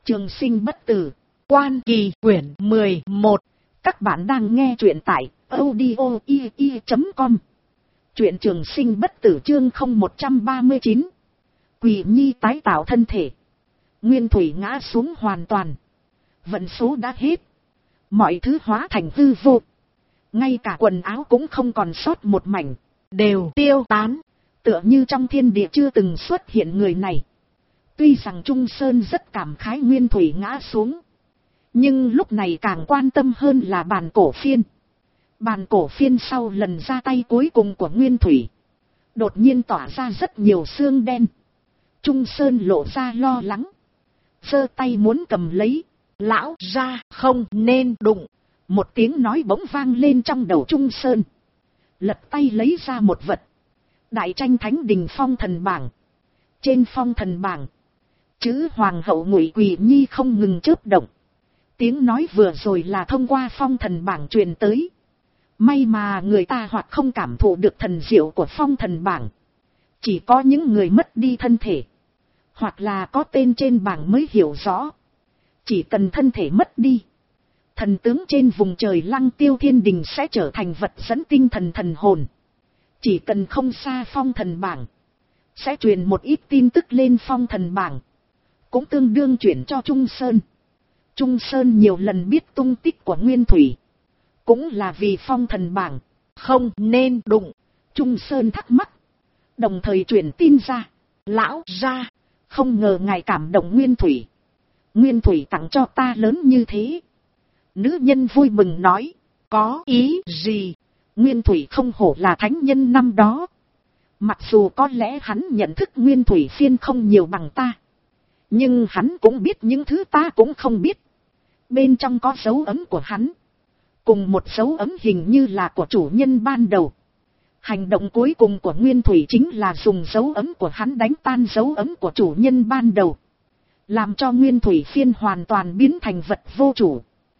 Trường sinh bất tử, Quan Kỳ quyển 11. Các bạn đang nghe truyện tại audio.com. Truyện trường sinh bất tử chương 0139. Quỷ nhi tái tạo thân thể. Nguyên thủy ngã xuống hoàn toàn. Vận số đã hết. Mọi thứ hóa thành hư vô. Ngay cả quần áo cũng không còn sót một mảnh. Đều tiêu tán. Tựa như trong thiên địa chưa từng xuất hiện người này. Tuy rằng Trung Sơn rất cảm khái Nguyên thủy ngã xuống. Nhưng lúc này càng quan tâm hơn là bàn cổ phiên. Bàn cổ phiên sau lần ra tay cuối cùng của Nguyên thủy. Đột nhiên tỏa ra rất nhiều xương đen. Trung Sơn lộ ra lo lắng. Giơ tay muốn cầm lấy. Lão ra không nên đụng. Một tiếng nói bỗng vang lên trong đầu Trung Sơn. Lật tay lấy ra một vật. Đại tranh thánh đình phong thần bảng. Trên phong thần bảng. Chữ Hoàng hậu Ngụy Quỷ Nhi không ngừng chớp động. Tiếng nói vừa rồi là thông qua phong thần bảng truyền tới. May mà người ta hoặc không cảm thụ được thần diệu của phong thần bảng. Chỉ có những người mất đi thân thể. Hoặc là có tên trên bảng mới hiểu rõ. Chỉ cần thân thể mất đi. Thần tướng trên vùng trời Lăng Tiêu Thiên Đình sẽ trở thành vật dẫn tinh thần thần hồn. Chỉ cần không xa phong thần bảng. Sẽ truyền một ít tin tức lên phong thần bảng. Cũng tương đương chuyển cho Trung Sơn. Trung Sơn nhiều lần biết tung tích của Nguyên thủy. Cũng là vì phong thần bảng. Không nên đụng. Trung Sơn thắc mắc. Đồng thời truyền tin ra. Lão ra. Không ngờ ngài cảm động Nguyên thủy. Nguyên thủy tặng cho ta lớn như thế. Nữ nhân vui mừng nói. Có ý gì? Nguyên thủy không hổ là thánh nhân năm đó. Mặc dù có lẽ hắn nhận thức Nguyên thủy phiên không nhiều bằng ta. Nhưng hắn cũng biết những thứ ta cũng không biết. Bên trong có dấu ấn của hắn. Cùng một dấu ấn hình như là của chủ nhân ban đầu. Hành động cuối cùng của Nguyên thủy chính là dùng dấu ấn của hắn đánh tan dấu ấn của chủ nhân ban đầu. Làm cho Nguyên thủy phiên hoàn toàn biến thành vật vô chủ.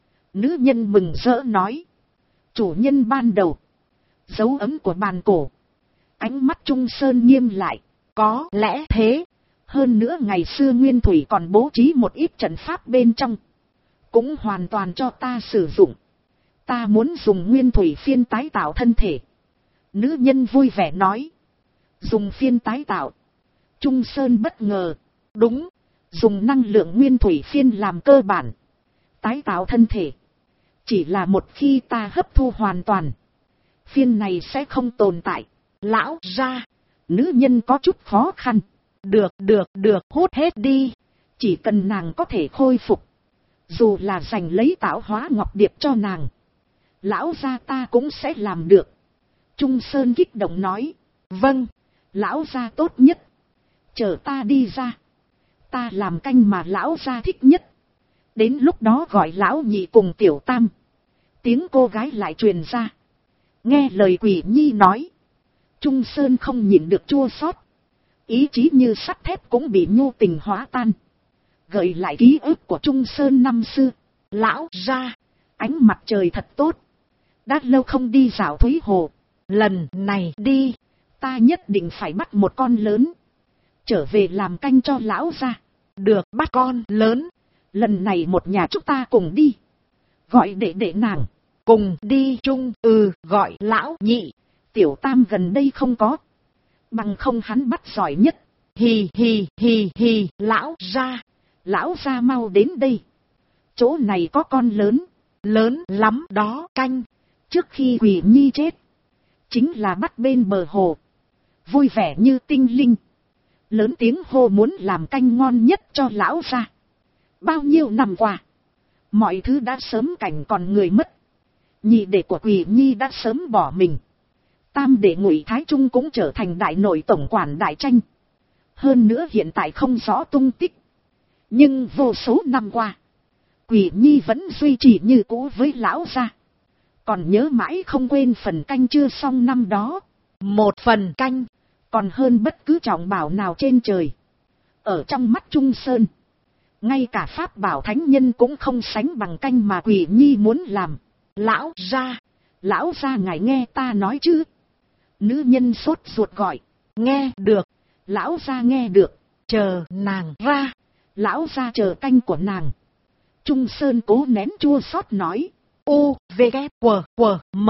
Nữ nhân mừng rỡ nói. Chủ nhân ban đầu. Dấu ấn của bàn cổ. Ánh mắt Trung Sơn nghiêm lại. Có lẽ thế. Hơn nữa ngày xưa Nguyên thủy còn bố trí một ít trận pháp bên trong. Cũng hoàn toàn cho ta sử dụng. Ta muốn dùng Nguyên thủy phiên tái tạo thân thể. Nữ nhân vui vẻ nói. Dùng phiên tái tạo. Trung Sơn bất ngờ. Đúng. Dùng năng lượng Nguyên thủy phiên làm cơ bản. Tái tạo thân thể. Chỉ là một khi ta hấp thu hoàn toàn. Phiên này sẽ không tồn tại. Lão ra. Nữ nhân có chút khó khăn. Được, hút hết đi. Chỉ cần nàng có thể khôi phục. Dù là giành lấy tạo hóa ngọc điệp cho nàng. Lão gia ta cũng sẽ làm được. Trung Sơn kích động nói. Vâng, lão gia tốt nhất. Chờ ta đi ra. Ta làm canh mà lão gia thích nhất. Đến lúc đó gọi lão nhị cùng tiểu tam. Tiếng cô gái lại truyền ra. Nghe lời Quỷ Nhi nói. Trung Sơn không nhịn được chua xót. Ý chí như sắt thép cũng bị nhu tình hóa tan. Gợi lại ký ức của Trung Sơn năm xưa. Lão ra. Ánh mặt trời thật tốt. Đã lâu không đi dạo Thúy Hồ. Lần này đi. Ta nhất định phải bắt một con lớn. Trở về làm canh cho lão ra. Được, bắt con lớn. Lần này một nhà chúng ta cùng đi. Gọi đệ nàng. Cùng đi chung. Gọi lão nhị. Tiểu tam gần đây không có. Bằng không hắn bắt giỏi nhất. Hì, lão ra mau đến đây. Chỗ này có con lớn. Lớn lắm đó canh. Trước khi Quỷ Nhi chết. Chính là bắt bên bờ hồ. Vui vẻ như tinh linh. Lớn tiếng hô muốn làm canh ngon nhất cho lão ra. Bao nhiêu năm qua. Mọi thứ đã sớm cảnh còn người mất. Nhị đệ của Quỷ Nhi đã sớm bỏ mình. Tam đệ Ngụy Thái Trung cũng trở thành đại nội tổng quản đại tranh. Hơn nữa hiện tại không rõ tung tích. Nhưng vô số năm qua. Quỷ Nhi vẫn duy trì như cũ với lão gia. Còn nhớ mãi không quên phần canh chưa xong năm đó. Một phần canh. Còn hơn bất cứ trọng bảo nào trên trời. Ở trong mắt Trung Sơn. Ngay cả pháp bảo thánh nhân cũng không sánh bằng canh mà Quỷ Nhi muốn làm. Lão ra ngài nghe ta nói chứ. Nữ nhân sốt ruột gọi. Nghe được. Lão ra nghe được. Chờ nàng ra. Lão gia chờ canh của nàng. Trung Sơn cố nén chua xót nói. U, V, K, W, W, M.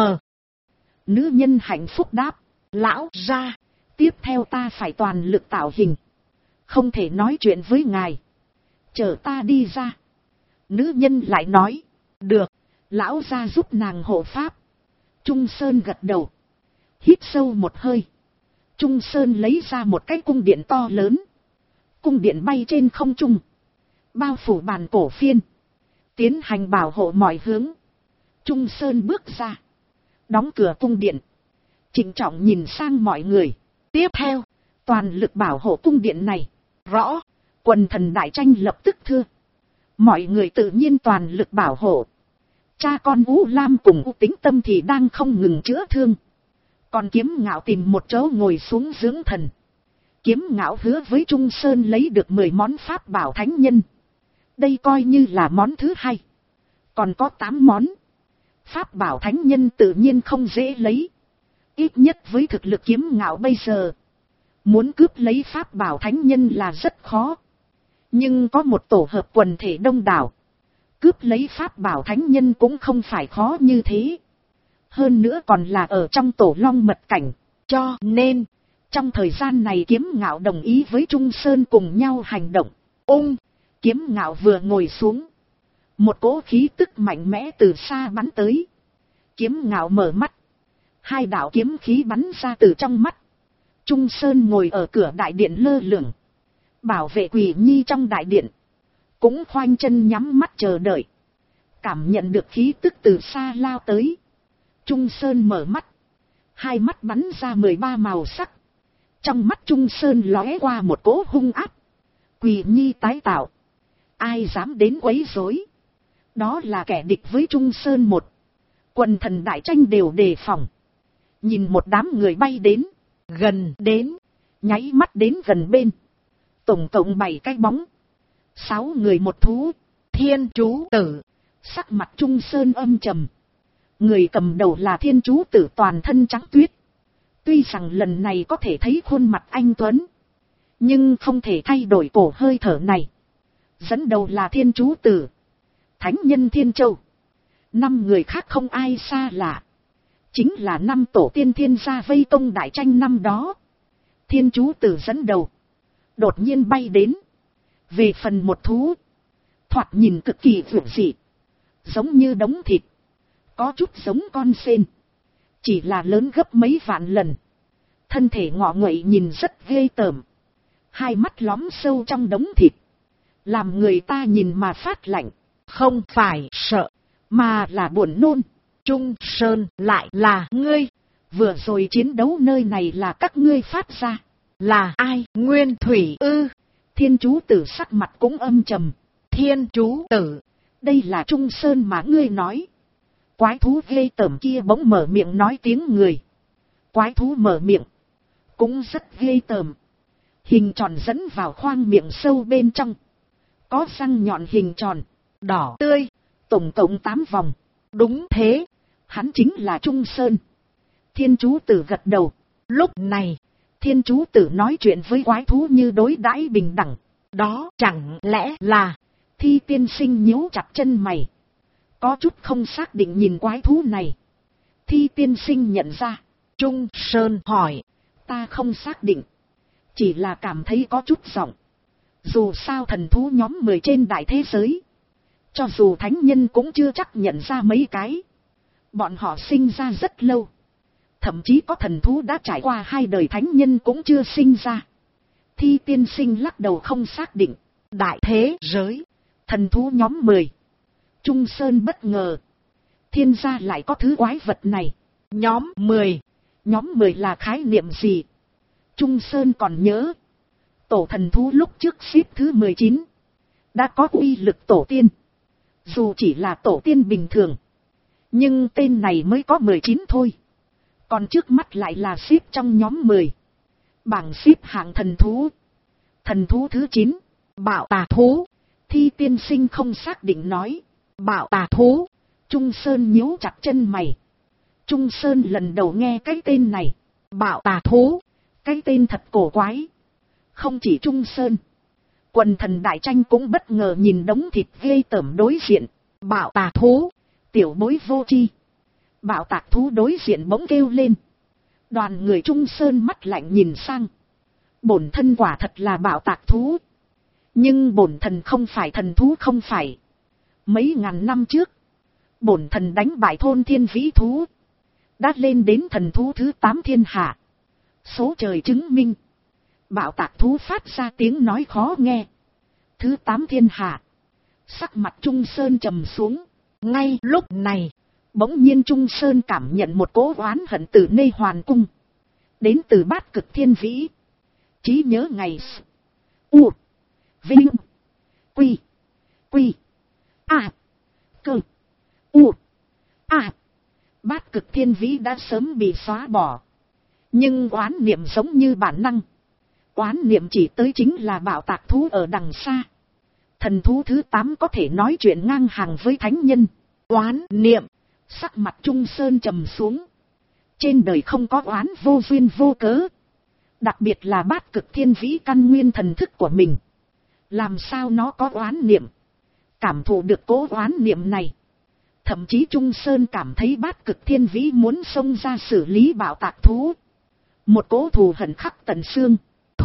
Nữ nhân hạnh phúc đáp. Lão gia, tiếp theo ta phải toàn lực tạo hình. Không thể nói chuyện với ngài. Chờ ta đi ra. Nữ nhân lại nói. Được, lão gia giúp nàng hộ pháp. Trung Sơn gật đầu. Hít sâu một hơi. Trung Sơn lấy ra một cái cung điện to lớn. Cung điện bay trên không trung. Bao phủ bàn cổ phiên. Tiến hành bảo hộ mọi hướng. Trung Sơn bước ra. Đóng cửa cung điện. Trịnh trọng nhìn sang mọi người. Tiếp theo, toàn lực bảo hộ cung điện này. Rõ, quần thần đại tranh lập tức thưa. Mọi người tự nhiên toàn lực bảo hộ. Cha con U Lam cùng U Tĩnh Tâm thì đang không ngừng chữa thương. Còn Kiếm Ngạo tìm một chỗ ngồi xuống dưỡng thần. Kiếm Ngạo hứa với Trung Sơn lấy được 10 món pháp bảo thánh nhân. Đây coi như là món thứ 2. Còn có 8 món. Pháp bảo thánh nhân tự nhiên không dễ lấy. Ít nhất với thực lực Kiếm Ngạo bây giờ. Muốn cướp lấy pháp bảo thánh nhân là rất khó. Nhưng có một tổ hợp quần thể đông đảo. Cướp lấy pháp bảo thánh nhân cũng không phải khó như thế. Hơn nữa còn là ở trong tổ long mật cảnh. Cho nên, trong thời gian này Kiếm Ngạo đồng ý với Trung Sơn cùng nhau hành động. Kiếm Ngạo vừa ngồi xuống. Một cỗ khí tức mạnh mẽ từ xa bắn tới. Kiếm Ngạo mở mắt. 2 đạo kiếm khí bắn ra từ trong mắt. Trung Sơn ngồi ở cửa đại điện lơ lửng. Bảo vệ Quỷ Nhi trong đại điện. Cũng khoanh chân nhắm mắt chờ đợi. Cảm nhận được khí tức từ xa lao tới. Trung Sơn mở mắt. 2 mắt bắn ra 13 màu sắc. Trong mắt Trung Sơn lóe qua một cỗ hung áp. Quỷ Nhi tái tạo. Ai dám đến quấy rối? Đó là kẻ địch với Trung Sơn một. Quần thần đại tranh đều đề phòng. Nhìn một đám người bay đến. Gần đến. Nháy mắt đến gần bên. Tổng cộng 7 cái bóng. 6 người một thú. Thiên Chú Tử. Sắc mặt Trung Sơn âm trầm. Người cầm đầu là Thiên Chú Tử toàn thân trắng tuyết. Tuy rằng lần này có thể thấy khuôn mặt anh tuấn. Nhưng không thể thay đổi cổ hơi thở này. Dẫn đầu là Thiên Chú Tử. Thánh nhân Thiên Châu. 5 người khác không ai xa lạ. Chính là 5 tổ tiên thiên gia vây công đại tranh năm đó. Thiên Chú Tử dẫn đầu. Đột nhiên bay đến. Về phần một thú. Thoạt nhìn cực kỳ vượng dị. Giống như đống thịt. Có chút giống con sên. Chỉ là lớn gấp mấy vạn lần. Thân thể ngọ nguậy nhìn rất ghê tởm. 2 mắt lõm sâu trong đống thịt. Làm người ta nhìn mà phát lạnh. Không phải sợ. Mà là buồn nôn. Trung Sơn lại là ngươi. Vừa rồi chiến đấu nơi này là các ngươi phát ra. Là ai? Nguyên Thủy ư? Thiên Chú Tử sắc mặt cũng âm trầm. Thiên Chú Tử. Đây là Trung Sơn mà ngươi nói. Quái thú ghê tởm kia bỗng mở miệng nói tiếng người. Quái thú mở miệng. Cũng rất ghê tởm. Hình tròn dẫn vào khoang miệng sâu bên trong. Có răng nhọn hình tròn. Đỏ tươi. Tổng cộng 8 vòng. Đúng thế. Hắn chính là Trung Sơn. Thiên Chú Tử gật đầu. Lúc này, Thiên Chú Tử nói chuyện với quái thú như đối đãi bình đẳng. Đó chẳng lẽ là... Thi tiên sinh nhíu chặt chân mày. Có chút không xác định nhìn quái thú này. Thi tiên sinh nhận ra. Trung Sơn hỏi. Ta không xác định. Chỉ là cảm thấy có chút giọng. Dù sao thần thú nhóm 10 trên đại thế giới. Cho dù thánh nhân cũng chưa chắc nhận ra mấy cái. Bọn họ sinh ra rất lâu. Thậm chí có thần thú đã trải qua 2 đời thánh nhân cũng chưa sinh ra. Thi tiên sinh lắc đầu không xác định. Đại thế giới. Thần thú nhóm 10. Trung Sơn bất ngờ. Thiên gia lại có thứ quái vật này. Nhóm 10. Nhóm 10 là khái niệm gì? Trung Sơn còn nhớ. Tổ thần thú lúc trước xếp thứ 19. Đã có uy lực tổ tiên. Dù chỉ là tổ tiên bình thường. Nhưng tên này mới có 19 thôi. Còn trước mắt lại là xếp trong nhóm 10. Bảng xếp hạng thần thú. Thần thú thứ 9. Bạo tà thú. Thi tiên sinh không xác định nói. Bạo tà thú. Trung Sơn nhíu chặt chân mày. Trung Sơn lần đầu nghe cái tên này. Bạo tà thú. Cái tên thật cổ quái. Không chỉ Trung Sơn. Quần thần đại tranh cũng bất ngờ nhìn đống thịt ghê tởm đối diện. Bạo tạc thú, tiểu bối vô tri. Bạo tạc thú đối diện bỗng kêu lên. Đoàn người Trung Sơn mắt lạnh nhìn sang. Bổn thân quả thật là bạo tạc thú. Nhưng bổn thần không phải thần thú, không phải. Mấy ngàn năm trước, bổn thần đánh bại thôn thiên vĩ thú, đã lên đến thần thú thứ 8 thiên hạ. Số trời chứng minh. Bạo tạc thú phát ra tiếng nói khó nghe. Thứ 8 thiên hạ. Sắc mặt Trung Sơn trầm xuống. Ngay lúc này, bỗng nhiên Trung Sơn cảm nhận một cỗ oán hận từ nơi hoàn cung. Đến từ Bát Cực Thiên Vĩ. Trí nhớ ngày U Vinh Quy Quy A Cơ U A. Bát Cực Thiên Vĩ đã sớm bị xóa bỏ. Nhưng oán niệm giống như bản năng. Oán niệm chỉ tới chính là bạo tạc thú ở đằng xa. Thần thú thứ 8 có thể nói chuyện ngang hàng với thánh nhân. Oán niệm. Sắc mặt Trung Sơn trầm xuống. Trên đời không có oán vô duyên vô cớ. Đặc biệt là Bát Cực Thiên Vĩ căn nguyên thần thức của mình. Làm sao nó có oán niệm? Cảm thụ được cố oán niệm này. Thậm chí Trung Sơn cảm thấy Bát Cực Thiên Vĩ muốn xông ra xử lý bạo tạc thú. Một cỗ thù hận khắc tận xương.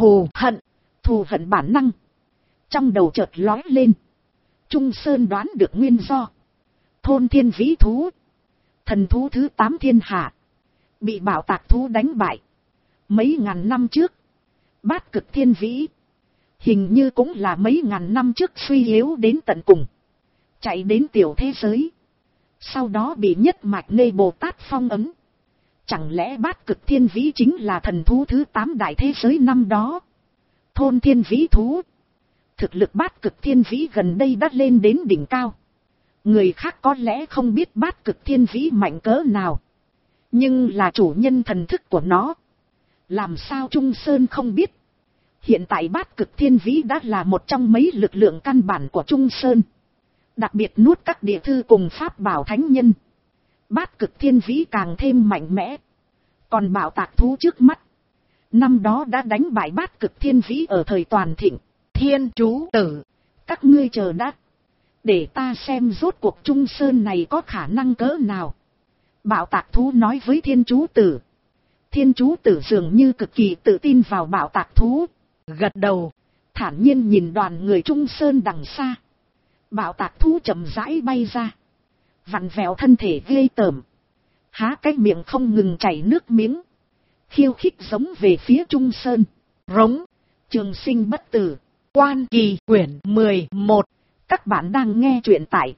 Thù hận bản năng. Trong đầu chợt lói lên. Trung Sơn đoán được nguyên do. Thôn thiên vĩ thú, thần thú thứ 8 thiên hạ, bị bạo tạc thú đánh bại. Mấy ngàn năm trước, Bát Cực Thiên Vĩ, hình như cũng là mấy ngàn năm trước suy yếu đến tận cùng. Chạy đến tiểu thế giới. Sau đó bị nhất mạch Nê Bồ Tát phong ấn. Chẳng lẽ Bát Cực Thiên Vĩ chính là thần thú thứ 8 đại thế giới năm đó? Thôn thiên vĩ thú. Thực lực Bát Cực Thiên Vĩ gần đây đã lên đến đỉnh cao. Người khác có lẽ không biết Bát Cực Thiên Vĩ mạnh cỡ nào. Nhưng là chủ nhân thần thức của nó. Làm sao Trung Sơn không biết? Hiện tại Bát Cực Thiên Vĩ đã là một trong mấy lực lượng căn bản của Trung Sơn. Đặc biệt nuốt các địa thư cùng pháp bảo thánh nhân. Bát Cực Thiên Vĩ càng thêm mạnh mẽ. Còn bạo tạc thú trước mắt, năm đó đã đánh bại Bát Cực Thiên Vĩ ở thời toàn thịnh. Thiên chú tử, các ngươi chờ đã. Để ta xem rốt cuộc Trung Sơn này có khả năng cỡ nào. Bạo tạc thú nói với thiên chú tử. Thiên chú tử dường như cực kỳ tự tin vào bạo tạc thú. Gật đầu, thản nhiên nhìn đoàn người Trung Sơn đằng xa. Bạo tạc thú chậm rãi bay ra. Vặn vẹo thân thể ghê tởm. Há cái miệng không ngừng chảy nước miếng. Khiêu khích giống về phía Trung Sơn. Rống, trường sinh bất tử. Quan Kỳ quyển 11. Các bạn đang nghe truyện tại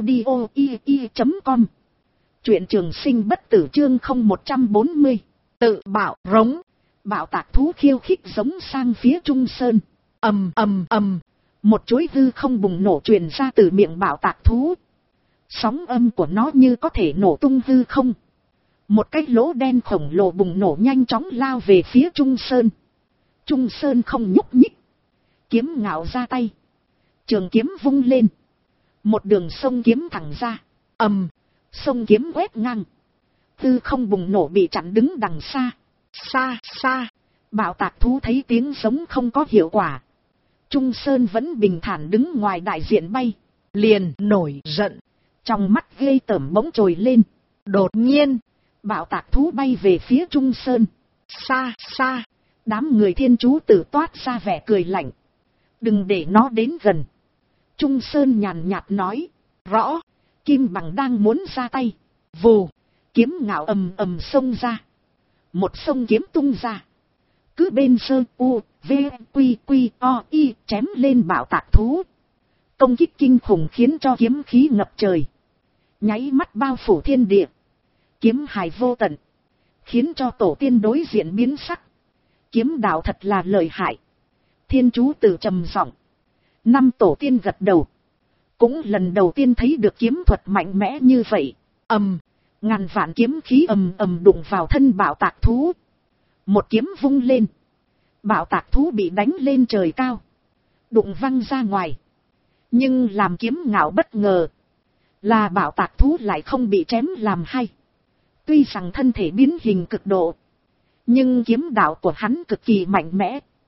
audio.com. Truyện trường sinh bất tử chương 0140. Tự bạo rống. Bạo tạc thú khiêu khích giống sang phía Trung Sơn. Ầm ầm ầm. Một chuỗi hư không bùng nổ truyền ra từ miệng bạo tạc thú. Sóng âm của nó như có thể nổ tung hư không. Một cái lỗ đen khổng lồ bùng nổ nhanh chóng lao về phía Trung Sơn. Trung Sơn không nhúc nhích. Kiếm ngạo ra tay. Trường kiếm vung lên. Một đường sông kiếm thẳng ra. Sông kiếm quét ngang. Hư không bùng nổ bị chặn đứng đằng xa. Xa. Bạo tạc thú thấy tiếng giống không có hiệu quả. Trung Sơn vẫn bình thản đứng ngoài đại diện bay. Liền nổi giận. Trong mắt ghê tởm bỗng trồi lên. Đột nhiên, bạo tạc thú bay về phía Trung Sơn. Xa. Đám người thiên chú tử toát ra vẻ cười lạnh. Đừng để nó đến gần. Trung Sơn nhàn nhạt nói. Rõ. Kim Bằng đang muốn ra tay. Vù. Kiếm ngạo ầm xông ra. Một sông kiếm tung ra. Cứ bên sơ u, v, quy, o, y chém lên bạo tạc thú. Công kích kinh khủng khiến cho kiếm khí ngập trời. Nháy mắt bao phủ thiên địa. Kiếm hài vô tận. Khiến cho tổ tiên đối diện biến sắc. Kiếm đạo thật là lợi hại. Thiên chú tử trầm giọng. 5 tổ tiên gật đầu. Cũng lần đầu tiên thấy được kiếm thuật mạnh mẽ như vậy. Ngàn vạn kiếm khí ầm đụng vào thân bạo tạc thú. Một kiếm vung lên. Bạo tạc thú bị đánh lên trời cao. Đụng văng ra ngoài. Nhưng làm kiếm ngạo bất ngờ. Là bạo tạc thú lại không bị chém làm hai. Tuy rằng thân thể biến hình cực độ. Nhưng kiếm đạo của hắn cực kỳ mạnh mẽ.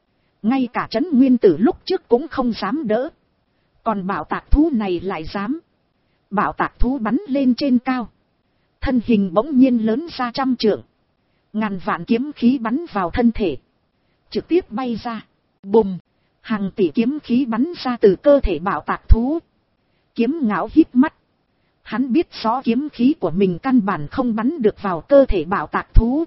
Ngay cả Trấn Nguyên Tử lúc trước cũng không dám đỡ. Còn bạo tạc thú này lại dám. Bạo tạc thú bắn lên trên cao. Thân hình bỗng nhiên lớn ra 100 trượng. Ngàn vạn kiếm khí bắn vào thân thể. Trực tiếp bay ra. Bùm. Hàng tỷ kiếm khí bắn ra từ cơ thể bạo tạc thú. Kiếm Ngạo híp mắt. Hắn biết rõ kiếm khí của mình căn bản không bắn được vào cơ thể bạo tạc thú.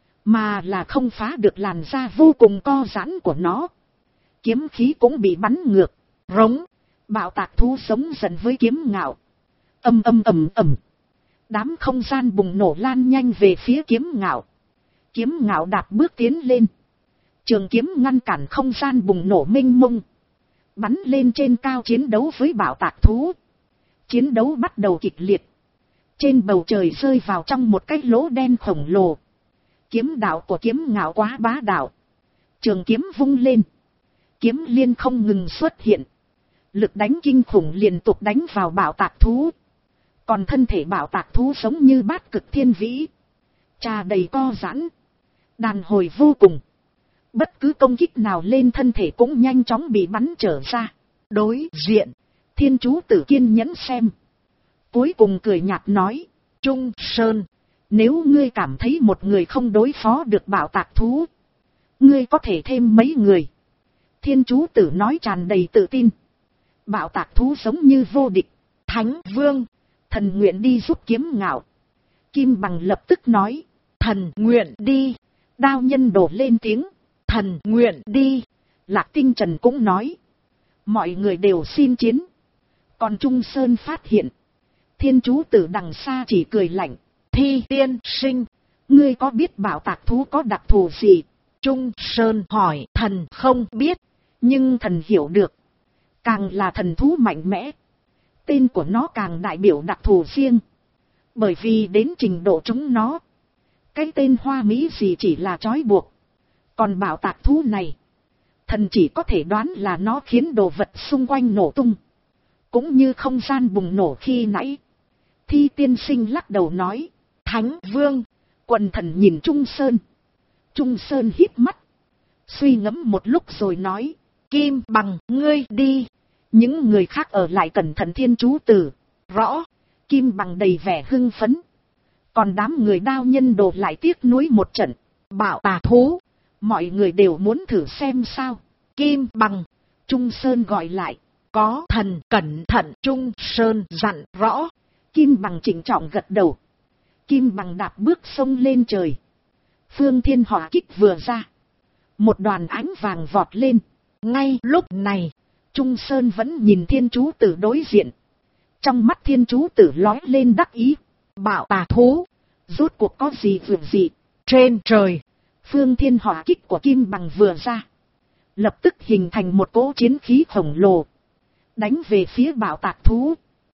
Mà là không phá được làn da vô cùng co giãn của nó. Kiếm khí cũng bị bắn ngược. Rống. Bạo tạc thú sống dần với Kiếm Ngạo. Ầm ầm ầm ầm. Đám không gian bùng nổ lan nhanh về phía Kiếm Ngạo. Kiếm Ngạo đạp bước tiến lên. Trường kiếm ngăn cản không gian bùng nổ mênh mông. Bắn lên trên cao chiến đấu với bạo tạc thú. Chiến đấu bắt đầu kịch liệt. Trên bầu trời rơi vào trong một cái lỗ đen khổng lồ. Kiếm đạo của Kiếm Ngạo quá bá đạo. Trường kiếm vung lên. Kiếm liên không ngừng xuất hiện. Lực đánh kinh khủng liên tục đánh vào bạo tạc thú. Còn thân thể bạo tạc thú giống như bát cực thiên vĩ. Trà đầy co giãn. Đàn hồi vô cùng. Bất cứ công kích nào lên thân thể cũng nhanh chóng bị bắn trở ra. Đối diện. Thiên Chú Tử kiên nhẫn xem. Cuối cùng cười nhạt nói. Trung Sơn. Nếu ngươi cảm thấy một người không đối phó được bạo tạc thú. Ngươi có thể thêm mấy người. Thiên Chú Tử nói tràn đầy tự tin. Bạo tạc thú giống như vô địch. Thánh Vương. Thần nguyện đi giúp Kiếm Ngạo. Kim Bằng lập tức nói. Thần nguyện đi. Đao Nhân đổ lên tiếng. Thần nguyện đi. Lạc Tinh Trần cũng nói. Mọi người đều xin chiến. Còn Trung Sơn phát hiện. Thiên Chú Tử đằng xa chỉ cười lạnh. Thi tiên sinh. Ngươi có biết bạo tạc thú có đặc thù gì? Trung Sơn hỏi. Thần không biết. Nhưng thần hiểu được. Càng là thần thú mạnh mẽ. Tên của nó càng đại biểu đặc thù riêng. Bởi vì đến trình độ chúng nó. Cái tên hoa mỹ gì chỉ là trói buộc. Còn bạo tạc thú này. Thần chỉ có thể đoán là nó khiến đồ vật xung quanh nổ tung. Cũng như không gian bùng nổ khi nãy. Thi tiên sinh lắc đầu nói. Thánh Vương. Quần thần nhìn Trung Sơn. Trung Sơn híp mắt. Suy ngẫm một lúc rồi nói. Kim Bằng ngươi đi. Những người khác ở lại cẩn thận Thiên Chú Tử. Rõ. Kim Bằng đầy vẻ hưng phấn. Còn đám người Đao Nhân Đồ lại tiếc nuối một trận. Bạo tạc thú. Mọi người đều muốn thử xem sao. Kim Bằng. Trung Sơn gọi lại. Có thần cẩn thận. Trung Sơn dặn rõ. Kim Bằng chỉnh trọng gật đầu. Kim Bằng đạp bước sông lên trời. Phương Thiên Hỏa Kích vừa ra. Một đoàn ánh vàng vọt lên. Ngay lúc này. Trung Sơn vẫn nhìn Thiên Chú Tử đối diện. Trong mắt Thiên Chú Tử lói lên đắc ý. Bạo tạc thú. Rốt cuộc có gì vượt gì. Trên trời. Phương Thiên Hỏa Kích của Kim Bằng vừa ra. Lập tức hình thành một cỗ chiến khí khổng lồ. Đánh về phía bạo tạc thú.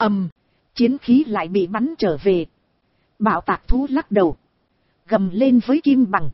Chiến khí lại bị bắn trở về. Bạo tạc thú lắc đầu. Gầm lên với Kim Bằng.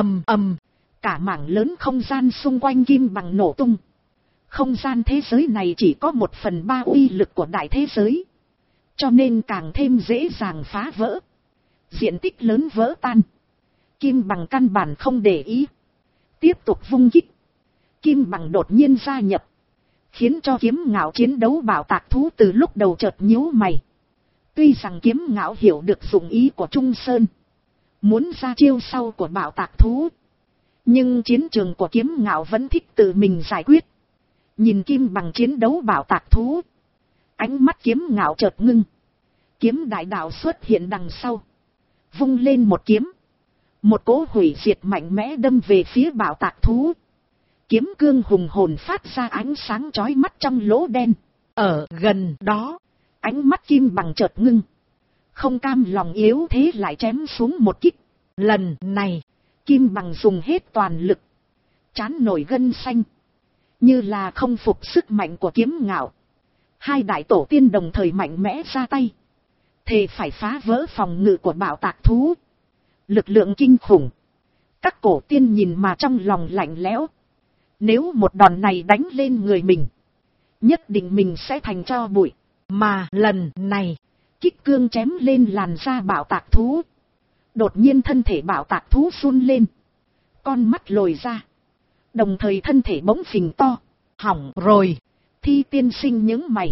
Cả mảng lớn không gian xung quanh Kim Bằng nổ tung. Không gian thế giới này chỉ có 1/3 uy lực của đại thế giới. Cho nên càng thêm dễ dàng phá vỡ. Diện tích lớn vỡ tan. Kim Bằng căn bản không để ý. Tiếp tục vung kích. Kim Bằng đột nhiên gia nhập. Khiến cho Kiếm Ngạo chiến đấu bạo tạc thú từ lúc đầu chợt nhíu mày. Tuy rằng Kiếm Ngạo hiểu được dụng ý của Trung Sơn. Muốn ra chiêu sau của bạo tạc thú. Nhưng chiến trường của Kiếm Ngạo vẫn thích tự mình giải quyết. Nhìn Kim Bằng chiến đấu bạo tạc thú. Ánh mắt Kiếm Ngạo chợt ngưng. Kiếm đại đạo xuất hiện đằng sau. Vung lên một kiếm. Một cỗ hủy diệt mạnh mẽ đâm về phía bạo tạc thú. Kiếm cương hùng hồn phát ra ánh sáng chói mắt trong lỗ đen. Ở gần đó, ánh mắt Kim Bằng chợt ngưng. Không cam lòng yếu thế lại chém xuống một kích. Lần này, Kim Bằng dùng hết toàn lực. Trán nổi gân xanh. Như là không phục sức mạnh của Kiếm Ngạo. Hai đại tổ tiên đồng thời mạnh mẽ ra tay. Thề phải phá vỡ phòng ngự của bạo tạc thú. Lực lượng kinh khủng. Các cổ tiên nhìn mà trong lòng lạnh lẽo. Nếu một đòn này đánh lên người mình. Nhất định mình sẽ thành tro bụi. Mà lần này. Kích cương chém lên làn da bạo tạc thú. Đột nhiên thân thể bạo tạc thú run lên. Con mắt lồi ra. Đồng thời thân thể bỗng phình to. Hỏng rồi. Thi tiên sinh nhướng mày.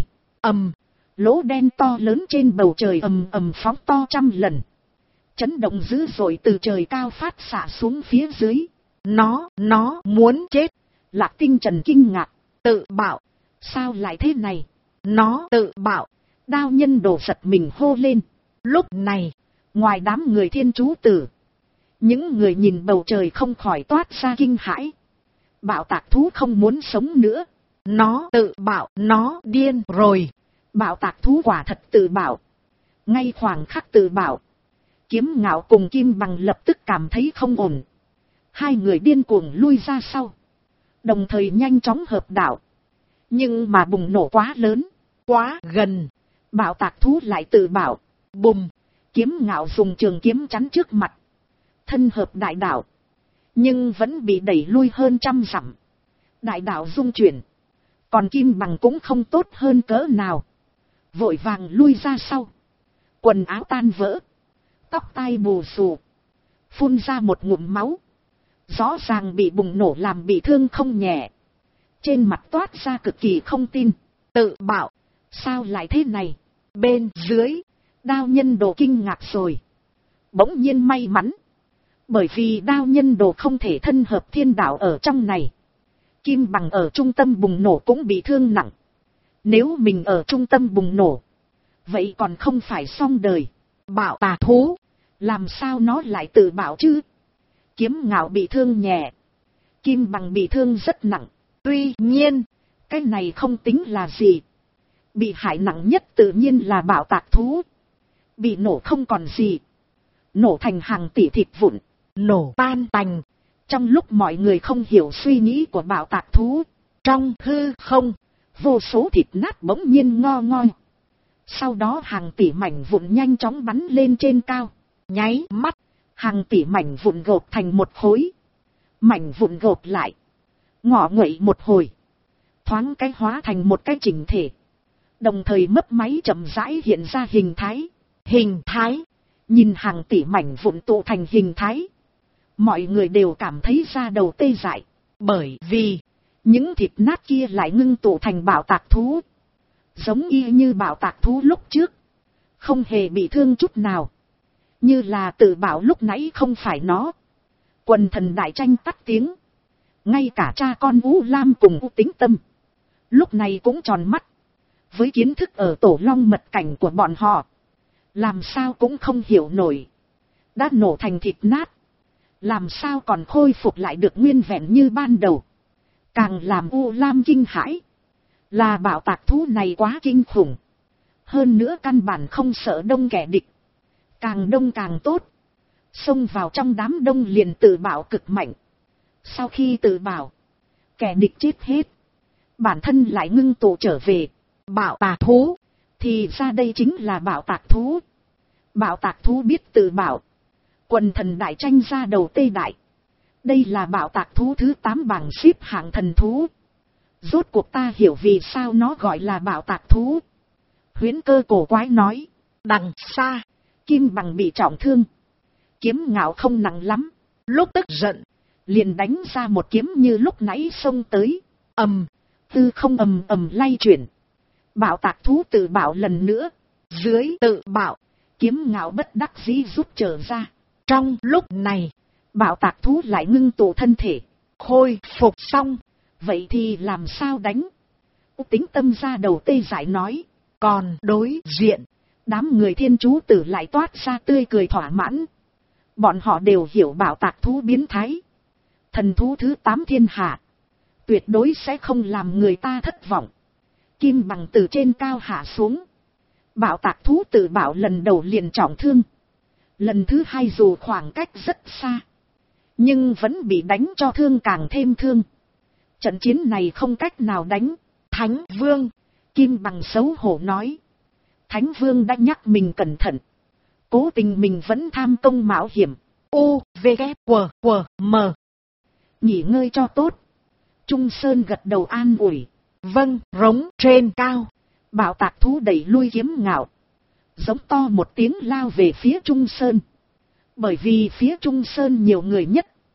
Lỗ đen to lớn trên bầu trời phóng to trăm lần. Chấn động dữ dội từ trời cao phát xạ xuống phía dưới. Nó muốn chết. Lạc Tinh Trần kinh ngạc. Tự bạo. Sao lại thế này? Nó tự bạo. Đao nhân đồ giật mình hô lên. Lúc này, ngoài đám người thiên chú tử, những người nhìn bầu trời không khỏi toát ra kinh hãi. Bạo tạc thú không muốn sống nữa. Nó tự bạo, nó điên rồi. Bạo tạc thú quả thật tự bạo. Ngay khoảng khắc tự bạo, Kiếm Ngạo cùng Kim Bằng lập tức cảm thấy không ổn. Hai người điên cuồng lui ra sau, đồng thời nhanh chóng hợp đạo. Nhưng mà bùng nổ quá lớn, quá gần. Bạo tạc thú lại tự bạo. Bùm. Kiếm Ngạo dùng trường kiếm chắn trước mặt, thân hợp đại đạo, nhưng vẫn bị đẩy lui hơn trăm dặm. Đại đạo rung chuyển. Còn Kim Bằng cũng không tốt hơn cỡ nào, vội vàng lui ra sau. Quần áo tan vỡ, tóc tai bù xù, phun ra một ngụm máu. Rõ ràng bị bùng nổ làm bị thương không nhẹ. Trên mặt toát ra cực kỳ không tin. Tự bạo. Sao lại thế này? Bên dưới, Đao nhân đồ kinh ngạc rồi. Bỗng nhiên may mắn, bởi vì Đao nhân đồ không thể thân hợp thiên đạo ở trong này. Kim Bằng ở trung tâm bùng nổ cũng bị thương nặng. Nếu mình ở trung tâm bùng nổ, vậy còn không phải xong đời. Bạo tà thú, làm sao nó lại tự bạo chứ? Kiếm Ngạo bị thương nhẹ, Kim Bằng bị thương rất nặng. Tuy nhiên, cái này không tính là gì. Bị hại nặng nhất tự nhiên là bạo tạc thú. Bị nổ không còn gì, nổ thành hàng tỷ thịt vụn, nổ tan tành. Trong lúc mọi người không hiểu suy nghĩ của bạo tạc thú, trong hư không, vô số thịt nát bỗng nhiên ngo ngoi. Sau đó hàng tỷ mảnh vụn nhanh chóng bắn lên trên cao. Nháy mắt, hàng tỷ mảnh vụn gộp thành một khối. Mảnh vụn gộp lại, ngọ nguậy một hồi, thoáng cái hóa thành một cái chỉnh thể. Đồng thời mấp máy chậm rãi hiện ra hình thái. Nhìn hàng tỷ mảnh vụn tụ thành hình thái, mọi người đều cảm thấy da đầu tê dại. Bởi vì, những thịt nát kia lại ngưng tụ thành bạo tạc thú. Giống y như bạo tạc thú lúc trước, không hề bị thương chút nào. Như là tự bảo lúc nãy không phải nó. Quần thần đại tranh tắt tiếng. Ngay cả cha con U Lam cùng U Tính Tâm lúc này cũng tròn mắt. Với kiến thức ở tổ long mật cảnh của bọn họ, làm sao cũng không hiểu nổi. Đã nổ thành thịt nát, làm sao còn khôi phục lại được nguyên vẹn như ban đầu. Càng làm U Lam kinh hãi, là bạo tạc thú này quá kinh khủng. Hơn nữa căn bản không sợ đông kẻ địch. Càng đông càng tốt. Xông vào trong đám đông liền tự bạo cực mạnh. Sau khi tự bạo, kẻ địch chết hết, bản thân lại ngưng tụ trở về. Bạo tạc thú, thì ra đây chính là bạo tạc thú. Bạo tạc thú biết tự bạo. Quần thần đại tranh ra đầu tê đại. Đây là bạo tạc thú thứ 8 bảng xếp hạng thần thú. Rốt cuộc ta hiểu vì sao nó gọi là bạo tạc thú. Huyễn Cơ cổ quái nói. Đằng xa, Kim Bằng bị trọng thương. Kiếm Ngạo không nặng lắm. Lúc tức giận, liền đánh ra một kiếm như lúc nãy xông tới. Tư không lay chuyển. Bạo tạc thú tự bạo lần nữa. Dưới tự bạo, Kiếm Ngạo bất đắc dĩ rút trở ra. Trong lúc này, bạo tạc thú lại ngưng tụ thân thể, khôi phục xong. Vậy thì làm sao đánh? Tính Tâm ra đầu tê dại nói. Còn đối diện, đám người thiên chú tử lại toát ra tươi cười thỏa mãn. Bọn họ đều hiểu bạo tạc thú biến thái. Thần thú thứ 8 thiên hạ, tuyệt đối sẽ không làm người ta thất vọng. Kim Bằng từ trên cao hạ xuống. Bạo tạc thú tự bạo lần đầu liền trọng thương. Lần thứ hai dù khoảng cách rất xa, nhưng vẫn bị đánh cho thương càng thêm thương. Trận chiến này không cách nào đánh. Thánh Vương, Kim Bằng xấu hổ nói. Thánh Vương đã nhắc mình cẩn thận. Cố tình mình vẫn tham công mạo hiểm. U, V, K, W, M. Nghỉ ngơi cho tốt. Trung Sơn gật đầu an ủi. Vâng, rống trên cao. Bạo tạc thú đẩy lui Kiếm Ngạo, giống to một tiếng lao về phía Trung Sơn. Bởi vì phía Trung Sơn nhiều người nhất,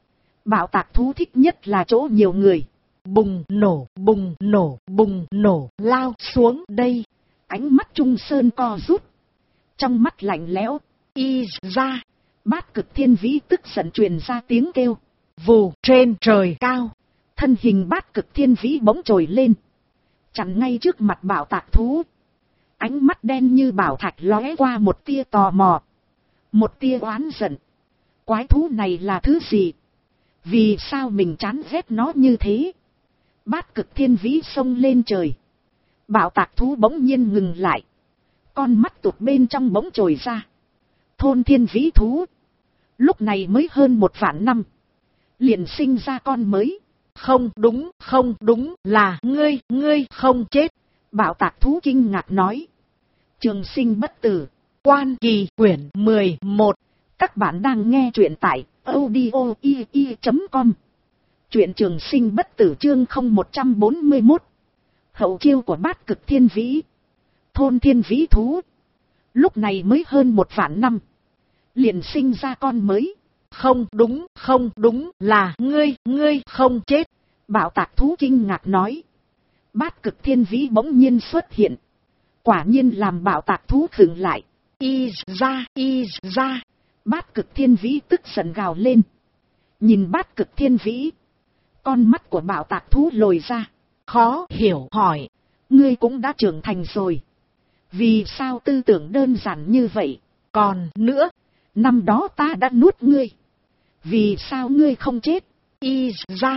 Bạo tạc thú thích nhất là chỗ nhiều người. Bùng nổ, bùng nổ, bùng nổ, lao xuống đây. Ánh mắt Trung Sơn co rút. Trong mắt lạnh lẽo, y ra. Bát Cực Thiên Vĩ tức giận truyền ra tiếng kêu. Vù trên trời cao. Thân hình Bát Cực Thiên Vĩ bỗng trồi lên. Chặn ngay trước mặt bạo tạc thú. Ánh mắt đen như bảo thạch lóe qua một tia tò mò. Một tia oán giận. Quái thú này là thứ gì? Vì sao mình chán ghét nó như thế? Bát Cực Thiên Vĩ xông lên trời. Bạo tạc thú bỗng nhiên ngừng lại. Con mắt tụt bên trong bỗng trồi ra. Thôn Thiên Vĩ thú. Lúc này mới hơn 1 vạn năm. Liền sinh ra con mới. Không đúng là ngươi không chết. Bạo tạc thú kinh ngạc nói. Trường Sinh bất tử. Quan Kỳ quyển 11. Các bạn đang nghe truyện tại audio.com. Truyện Trường Sinh bất tử chương 0141. Hậu chiêu của Bát Cực Thiên Vĩ. Thôn Thiên Vĩ thú. Lúc này mới hơn 1 vạn năm. Liền sinh ra con mới. Không đúng là ngươi không chết. Bạo tạc thú kinh ngạc nói. Bát Cực Thiên Vĩ bỗng nhiên xuất hiện. Quả nhiên làm bạo tạc thú khựng lại. Y ra. Bát Cực Thiên Vĩ tức giận gào lên. Nhìn Bát Cực Thiên Vĩ. Con mắt của bạo tạc thú lồi ra. Khó hiểu hỏi. Ngươi cũng đã trưởng thành rồi. Vì sao tư tưởng đơn giản như vậy? Còn nữa. Năm đó ta đã nuốt ngươi. Vì sao ngươi không chết? Y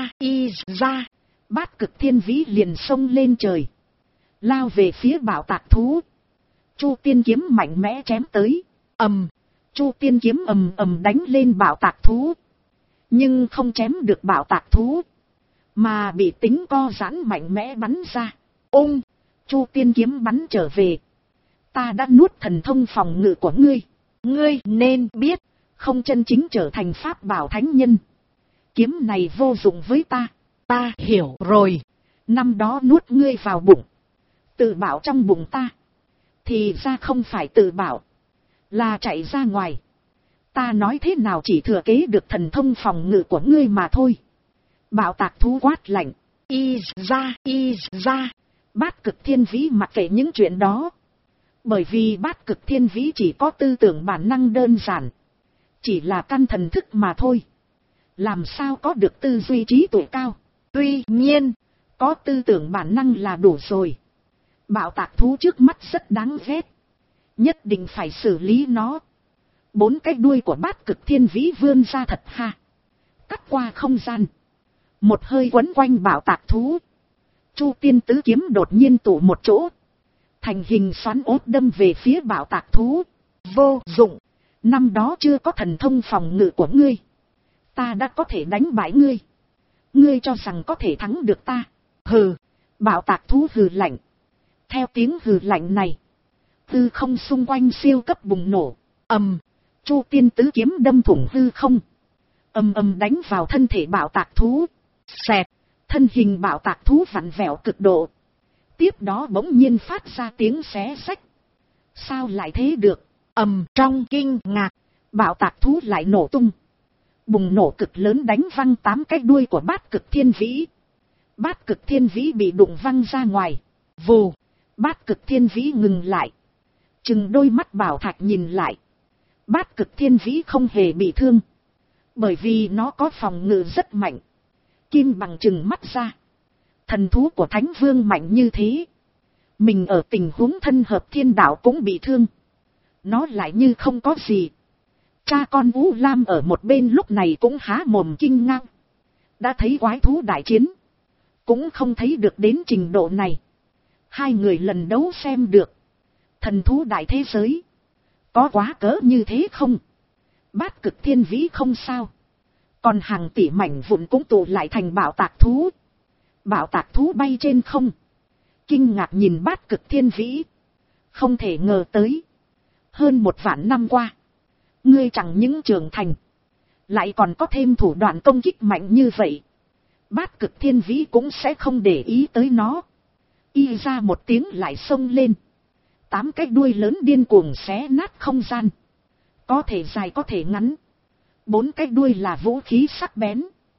ra. Bát Cực Thiên Vĩ liền xông lên trời. Lao về phía bạo tạc thú. Chu tiên kiếm mạnh mẽ chém tới. Chu tiên kiếm ầm đánh lên bạo tạc thú. Nhưng không chém được bạo tạc thú. Mà bị tính co giãn mạnh mẽ bắn ra. Chu tiên kiếm bắn trở về. Ta đã nuốt thần thông phòng ngự của ngươi. Ngươi nên biết. Không chân chính trở thành pháp bảo thánh nhân. Kiếm này vô dụng với ta. Ta hiểu rồi. Năm đó nuốt ngươi vào bụng. Tự bảo trong bụng ta. Thì ra không phải tự bảo. Là chạy ra ngoài. Ta nói thế nào chỉ thừa kế được thần thông phòng ngự của ngươi mà thôi. Bạo tạc thú quát lạnh. Y ra. Bát Cực Thiên Vĩ mặc kệ những chuyện đó. Bởi vì Bát Cực Thiên Vĩ chỉ có tư tưởng bản năng đơn giản. Chỉ là căn thần thức mà thôi. Làm sao có được tư duy trí tuệ cao. Tuy nhiên, có tư tưởng bản năng là đủ rồi. Bạo tạc thú trước mắt rất đáng ghét. Nhất định phải xử lý nó. 4 cái đuôi của Bát Cực Thiên Vĩ vươn ra thật ha. Cắt qua không gian. Một hơi quấn quanh bạo tạc thú. Chu tiên tứ kiếm đột nhiên tụ một chỗ. Thành hình xoắn ốt đâm về phía bạo tạc thú. Vô dụng. Năm đó chưa có thần thông phòng ngự của ngươi. Ta đã có thể đánh bại ngươi. Ngươi cho rằng có thể thắng được ta. Hừ. Bạo tạc thú hừ lạnh. Theo tiếng hừ lạnh này. Hư không xung quanh siêu cấp bùng nổ. Chu tiên tứ kiếm đâm thủng hư không. Đánh vào thân thể bạo tạc thú. Xẹt. Thân hình bạo tạc thú vặn vẹo cực độ. Tiếp đó bỗng nhiên phát ra tiếng xé xách. Sao lại thế được? Trong kinh ngạc. Bạo tạc thú lại nổ tung. Bùng nổ cực lớn đánh văng 8 cái đuôi của Bát Cực Thiên Vĩ. Bát Cực Thiên Vĩ bị đụng văng ra ngoài. Vù. Bát Cực Thiên Vĩ ngừng lại. Chừng đôi mắt bảo thạch nhìn lại. Bát Cực Thiên Vĩ không hề bị thương. Bởi vì nó có phòng ngự rất mạnh. Kim bằng chừng mắt ra. Thần thú của Thánh Vương mạnh như thế. Mình ở tình huống thân hợp thiên đạo cũng bị thương. Nó lại như không có gì. Cha con Vũ Lam ở một bên lúc này cũng há mồm kinh ngạc. Đã thấy quái thú đại chiến. Cũng không thấy được đến trình độ này. Hai người lần đấu xem được. Thần thú đại thế giới. Có quá cỡ như thế không? Bát Cực Thiên Vĩ không sao. Còn hàng tỷ mảnh vụn cũng tụ lại thành bạo tạc thú. Bạo tạc thú bay trên không. Kinh ngạc nhìn Bát Cực Thiên Vĩ. Không thể ngờ tới. Hơn 1 vạn năm qua. Ngươi chẳng những trưởng thành. Lại còn có thêm thủ đoạn công kích mạnh như vậy. Bát Cực Thiên Vĩ cũng sẽ không để ý tới nó. Y ra một tiếng lại xông lên. 8 cái đuôi lớn điên cuồng xé nát không gian. Có thể dài có thể ngắn. 4 cái đuôi là vũ khí sắc bén.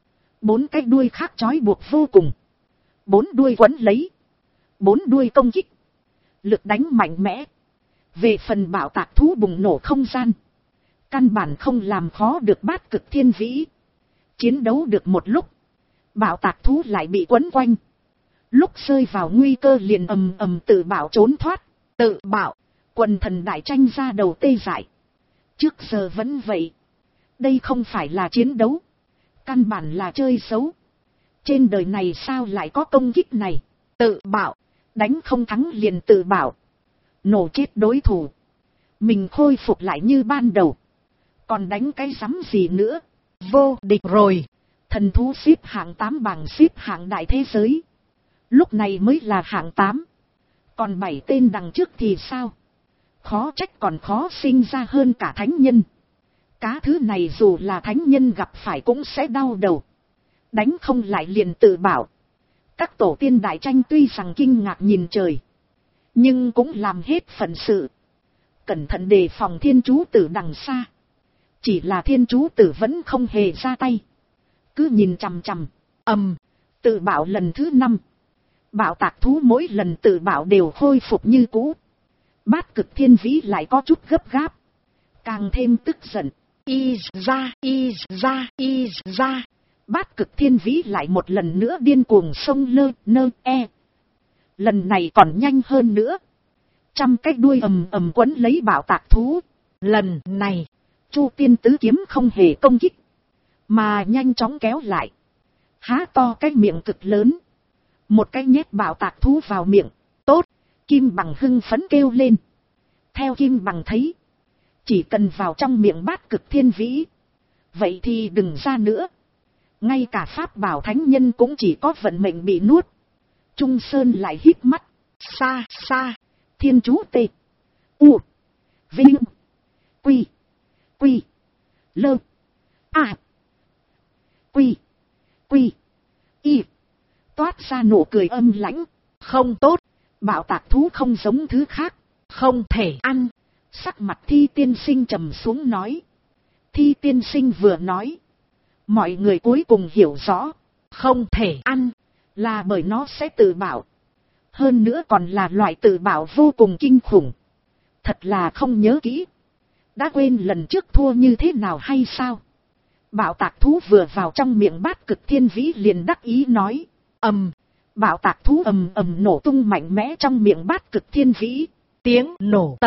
4 cái đuôi khác trói buộc vô cùng. 4 đuôi quấn lấy. 4 đuôi công kích. Lực đánh mạnh mẽ. Về phần bạo tạc thú bùng nổ không gian, căn bản không làm khó được Bát Cực Thiên Vĩ. Chiến đấu được một lúc, bạo tạc thú lại bị quấn quanh. Lúc rơi vào nguy cơ liền ầm ầm tự bạo trốn thoát. Tự bạo, quần thần đại tranh ra đầu tê dại. Trước giờ vẫn vậy. Đây không phải là chiến đấu, căn bản là chơi xấu. Trên đời này sao lại có công kích này? Tự bạo, đánh không thắng liền tự bạo, nổ chết đối thủ, mình khôi phục lại như ban đầu, còn đánh cái rắm gì nữa? Vô địch rồi. Thần thú xếp hạng 8 bảng xếp hạng đại thế giới, lúc này mới là hạng 8. Còn 7 tên đằng trước thì sao? Khó trách còn khó sinh ra hơn cả thánh nhân. Cá thứ này dù là thánh nhân gặp phải cũng sẽ đau đầu. Đánh không lại liền tự bảo. Các tổ tiên đại tranh tuy rằng kinh ngạc nhìn trời, nhưng cũng làm hết phận sự. Cẩn thận đề phòng thiên chú tử đằng xa. Chỉ là thiên chú tử vẫn không hề ra tay, cứ nhìn chằm chằm. Tự bảo lần thứ 5. Bạo tạc thú mỗi lần tự bảo đều khôi phục như cũ. Bát Cực Thiên Vĩ lại có chút gấp gáp, càng thêm tức giận. Y ra. Bát Cực Thiên Vĩ lại một lần nữa điên cuồng xông e. Lần này còn nhanh hơn nữa. 100 cái đuôi ầm quấn lấy bạo tạc thú. Lần này, Chu Tiên Tứ Kiếm không hề công kích, mà nhanh chóng kéo lại. Há to cái miệng cực lớn. Một cái nhét bạo tạc thú vào miệng. Tốt, Kim Bằng hưng phấn kêu lên. Theo Kim Bằng thấy, chỉ cần vào trong miệng Bát Cực Thiên Vĩ, vậy thì đừng ra nữa. Ngay cả pháp bảo thánh nhân cũng chỉ có vận mệnh bị nuốt. Trung Sơn lại hít mắt. Xa, thiên chú tê. U. Vinh. Quy. Lơ. À. Quy. Y. Toát ra nụ cười âm lãnh. Không tốt, bạo tạc thú không giống thứ khác, không thể ăn. Sắc mặt Thi tiên sinh trầm xuống nói. Thi tiên sinh vừa nói, mọi người cuối cùng hiểu rõ. Không thể ăn, là bởi nó sẽ tự bảo. Hơn nữa còn là loại tự bảo vô cùng kinh khủng. Thật là không nhớ kỹ. Đã quên lần trước thua như thế nào hay sao? Bạo tạc thú vừa vào trong miệng Bát Cực Thiên Vĩ liền đắc ý nói. Bạo tạc thú nổ tung mạnh mẽ trong miệng Bát Cực Thiên Vĩ. Tiếng nổ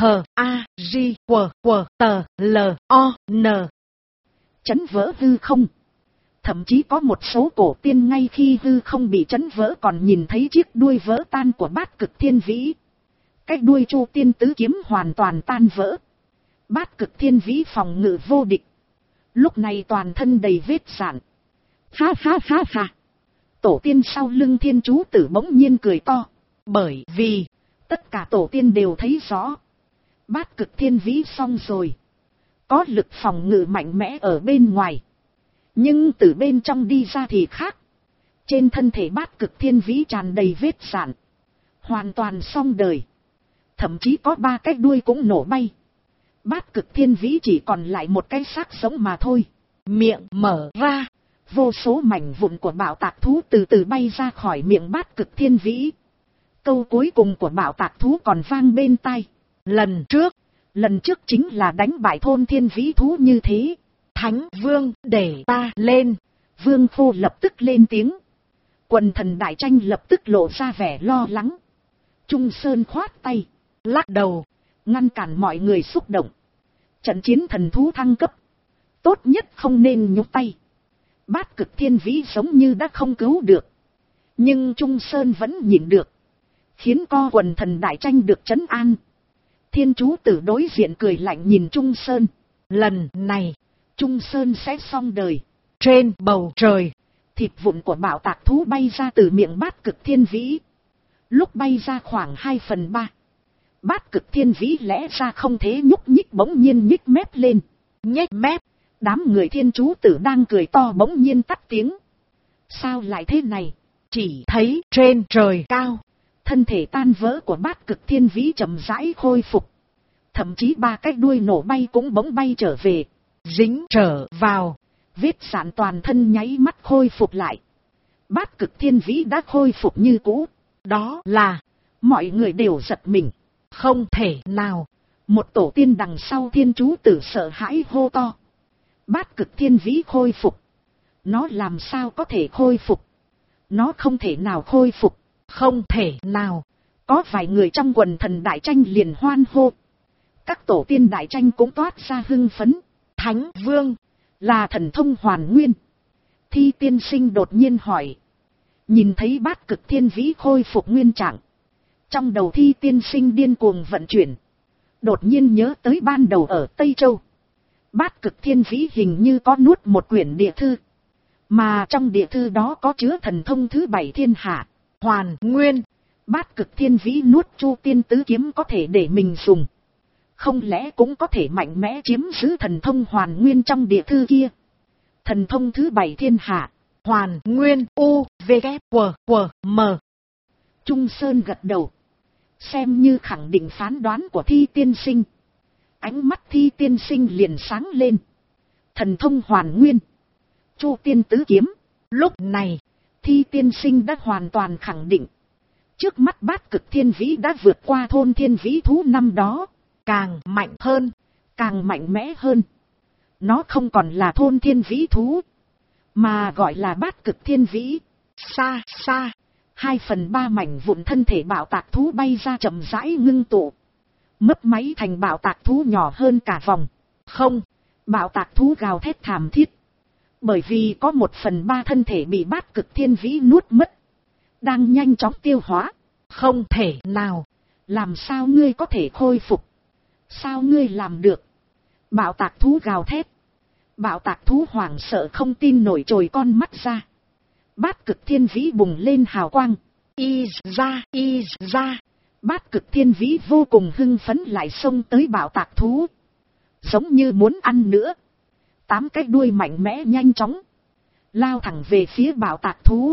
T-H-A-G-Q-Q-T-L-O-N. Chấn vỡ hư không. Thậm chí có một số cổ tiên ngay khi hư không bị chấn vỡ còn nhìn thấy chiếc đuôi vỡ tan của Bát Cực Thiên Vĩ. Cái đuôi Chu Tiên Tứ Kiếm hoàn toàn tan vỡ. Bát Cực Thiên Vĩ phòng ngự vô địch. Lúc này toàn thân đầy vết sạn. Ha. Tổ tiên sau lưng thiên chú tử bỗng nhiên cười to. Bởi vì tất cả tổ tiên đều thấy rõ. Bát Cực Thiên Vĩ xong rồi. Có lực phòng ngự mạnh mẽ ở bên ngoài, nhưng từ bên trong đi ra thì khác. Trên thân thể Bát Cực Thiên Vĩ tràn đầy vết sạn, hoàn toàn xong đời. Thậm chí có 3 cái đuôi cũng nổ bay. Bát Cực Thiên Vĩ chỉ còn lại một cái xác sống mà thôi. Miệng mở ra, vô số mảnh vụn của bạo tạc thú từ từ bay ra khỏi miệng Bát Cực Thiên Vĩ. Câu cuối cùng của bạo tạc thú còn vang bên tai. Lần trước chính là đánh bại thôn thiên vĩ thú như thế. Thánh Vương, để ta lên. Vương Phu lập tức lên tiếng. Quần thần đại tranh lập tức lộ ra vẻ lo lắng. Trung Sơn khoát tay, lắc đầu, ngăn cản mọi người xúc động. Trận chiến thần thú thăng cấp, tốt nhất không nên nhúc tay. Bát Cực Thiên Vĩ giống như đã không cứu được, nhưng Trung Sơn vẫn nhịn được, khiến co quần thần đại tranh được trấn an. Thiên chú tử đối diện cười lạnh nhìn Trung Sơn. Lần này, Trung Sơn sẽ xong đời. Trên bầu trời, thịt vụn của bạo tạc thú bay ra từ miệng Bát Cực Thiên Vĩ. Lúc bay ra khoảng 2/3, Bát Cực Thiên Vĩ lẽ ra không thế nhúc nhích bỗng nhiên nhích mép lên. Nhếch mép, đám người thiên chú tử đang cười to bỗng nhiên tắt tiếng. Sao lại thế này? Chỉ thấy trên trời cao, thân thể tan vỡ của Bát Cực Thiên Vĩ chậm rãi khôi phục. Thậm chí 3 cái đuôi nổ bay cũng bỗng bay trở về, dính trở vào. Vết sạn toàn thân nháy mắt khôi phục lại. Bát Cực Thiên Vĩ đã khôi phục như cũ. Đó là, mọi người đều giật mình. Không thể nào. Một tổ tiên đằng sau Thiên Chú Tử sợ hãi hô to. Bát Cực Thiên Vĩ khôi phục. Nó làm sao có thể khôi phục? Nó không thể nào khôi phục. Không thể nào. Có vài người trong quần thần đại tranh liền hoan hô. Các tổ tiên đại tranh cũng toát ra hưng phấn. Thánh Vương, là thần thông hoàn nguyên. Thi tiên sinh đột nhiên hỏi. Nhìn thấy Bát Cực Thiên Vĩ khôi phục nguyên trạng. Trong đầu Thi tiên sinh điên cuồng vận chuyển. Đột nhiên nhớ tới ban đầu ở Tây Châu. Bát Cực Thiên Vĩ hình như có nuốt một quyển địa thư. Mà trong địa thư đó có chứa thần thông thứ 7 thiên hạ. Hoàn nguyên. Bát Cực Thiên Vĩ nuốt Chu Tiên Tứ Kiếm có thể để mình dùng. Không lẽ cũng có thể mạnh mẽ chiếm giữ thần thông hoàn nguyên trong địa thư kia. Thần thông thứ 7 thiên hạ. Hoàn nguyên U V K W W M. Trung Sơn gật đầu. Xem như khẳng định phán đoán của Thi tiên sinh. Ánh mắt Thi tiên sinh liền sáng lên. Thần thông hoàn nguyên. Chu Tiên Tứ Kiếm. Lúc này, Thi tiên sinh đã hoàn toàn khẳng định. Trước mắt Bát Cực Thiên Vĩ đã vượt qua thôn thiên vĩ thú năm đó. Càng mạnh hơn, càng mạnh mẽ hơn. Nó không còn là thôn thiên vĩ thú, mà gọi là Bát Cực Thiên Vĩ. Xa xa, 2/3 mảnh vụn thân thể bạo tạc thú bay ra chậm rãi ngưng tụ. Mấp máy thành bạo tạc thú nhỏ hơn cả vòng. Không, bạo tạc thú gào thét thảm thiết. Bởi vì có 1/3 thân thể bị Bát Cực Thiên Vĩ nuốt mất. Đang nhanh chóng tiêu hóa. Không thể nào. Làm sao ngươi có thể khôi phục? Sao ngươi làm được? Bạo tạc thú gào thét. Bạo tạc thú hoảng sợ không tin nổi trồi con mắt ra. Bát Cực Thiên Vĩ bùng lên hào quang. Y ra. Bát Cực Thiên Vĩ vô cùng hưng phấn lại xông tới bạo tạc thú. Giống như muốn ăn nữa. 8 cái đuôi mạnh mẽ nhanh chóng. Lao thẳng về phía bạo tạc thú.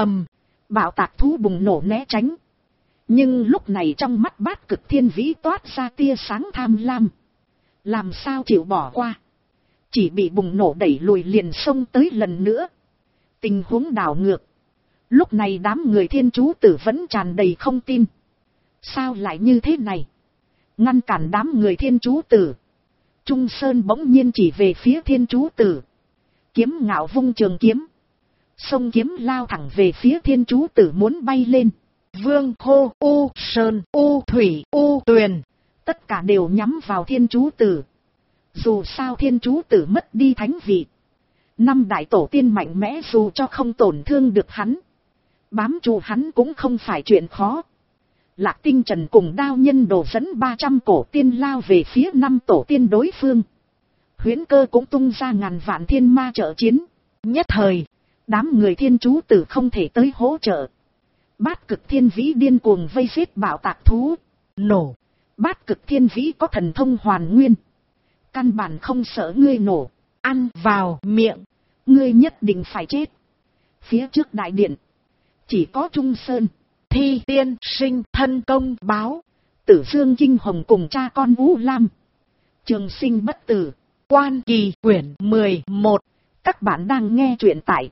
Bạo tạc thú bùng nổ né tránh. Nhưng lúc này trong mắt Bát Cực Thiên Vĩ toát ra tia sáng tham lam. Làm sao chịu bỏ qua. Chỉ bị bùng nổ đẩy lùi liền xông tới lần nữa. Tình huống đảo ngược. Lúc này đám người Thiên Chú Tử vẫn tràn đầy không tin. Sao lại như thế này? Ngăn cản đám người Thiên Chú Tử. Trung Sơn bỗng nhiên chỉ về phía Thiên Chú Tử. Kiếm ngạo vung trường kiếm. Sông kiếm lao thẳng về phía Thiên Chú Tử muốn bay lên. Vương hô U Sơn U Thủy U Tuyền. Tất cả đều nhắm vào Thiên Chú Tử. Dù sao Thiên Chú Tử mất đi thánh vị. 5 đại tổ tiên mạnh mẽ dù cho không tổn thương được hắn. Bám trụ hắn cũng không phải chuyện khó. Lạc Tinh Trần cùng Đao Nhân Đồ dẫn 300 cổ tiên lao về phía 5 tổ tiên đối phương. Huyễn Cơ cũng tung ra ngàn vạn thiên ma trợ chiến. Nhất thời, đám người Thiên Chú Tử không thể tới hỗ trợ. Bát Cực Thiên Vĩ điên cuồng vây giết bạo tạc thú. Nổ. Bát Cực Thiên Vĩ có thần thông hoàn nguyên. Căn bản không sợ ngươi nổ. Ăn vào miệng. Ngươi nhất định phải chết. Phía trước đại điện. Chỉ có Trung Sơn. Thi tiên sinh thân công báo. Tử Dương Kinh Hồng cùng cha con Vũ Lam. Trường Sinh bất tử. Quan Kỳ quyển 11. Các bạn đang nghe truyện tại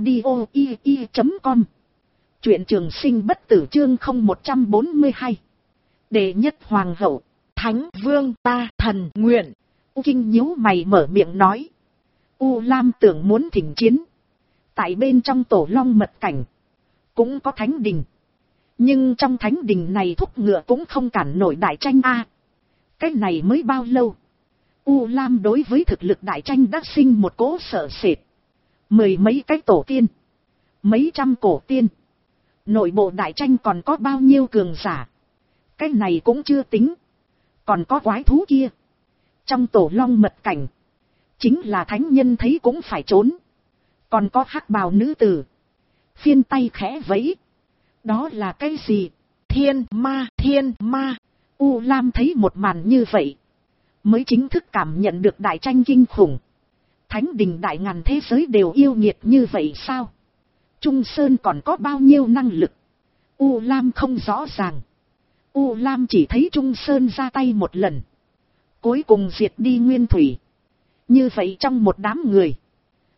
audio.com. Truyện Trường Sinh bất tử chương 0142. Đệ nhất hoàng hậu. Thánh Vương ta thần nguyện. U Kinh nhíu mày mở miệng nói. U Lam tưởng muốn thỉnh chiến. Tại bên trong tổ long mật cảnh. Cũng có thánh đình. Nhưng trong thánh đình này thúc ngựa cũng không cản nổi đại tranh a. Cái này mới bao lâu. U Lam đối với thực lực đại tranh đã sinh một cỗ sợ sệt. 10 mấy cái tổ tiên. Mấy trăm cổ tiên. Nội bộ đại tranh còn có bao nhiêu cường giả. Cái này cũng chưa tính. Còn có quái thú kia. Trong tổ long mật cảnh. Chính là thánh nhân thấy cũng phải trốn. Còn có hắc bào nữ tử. Phiên tay khẽ vẫy. Đó là cái gì? Thiên ma. U Lam thấy một màn như vậy. Mới chính thức cảm nhận được đại tranh kinh khủng. Thánh đình đại ngàn thế giới đều yêu nghiệt như vậy sao? Trung Sơn còn có bao nhiêu năng lực? U Lam không rõ ràng. U Lam chỉ thấy Trung Sơn ra tay một lần. Cuối cùng diệt đi Nguyên Thủy. Như vậy trong một đám người.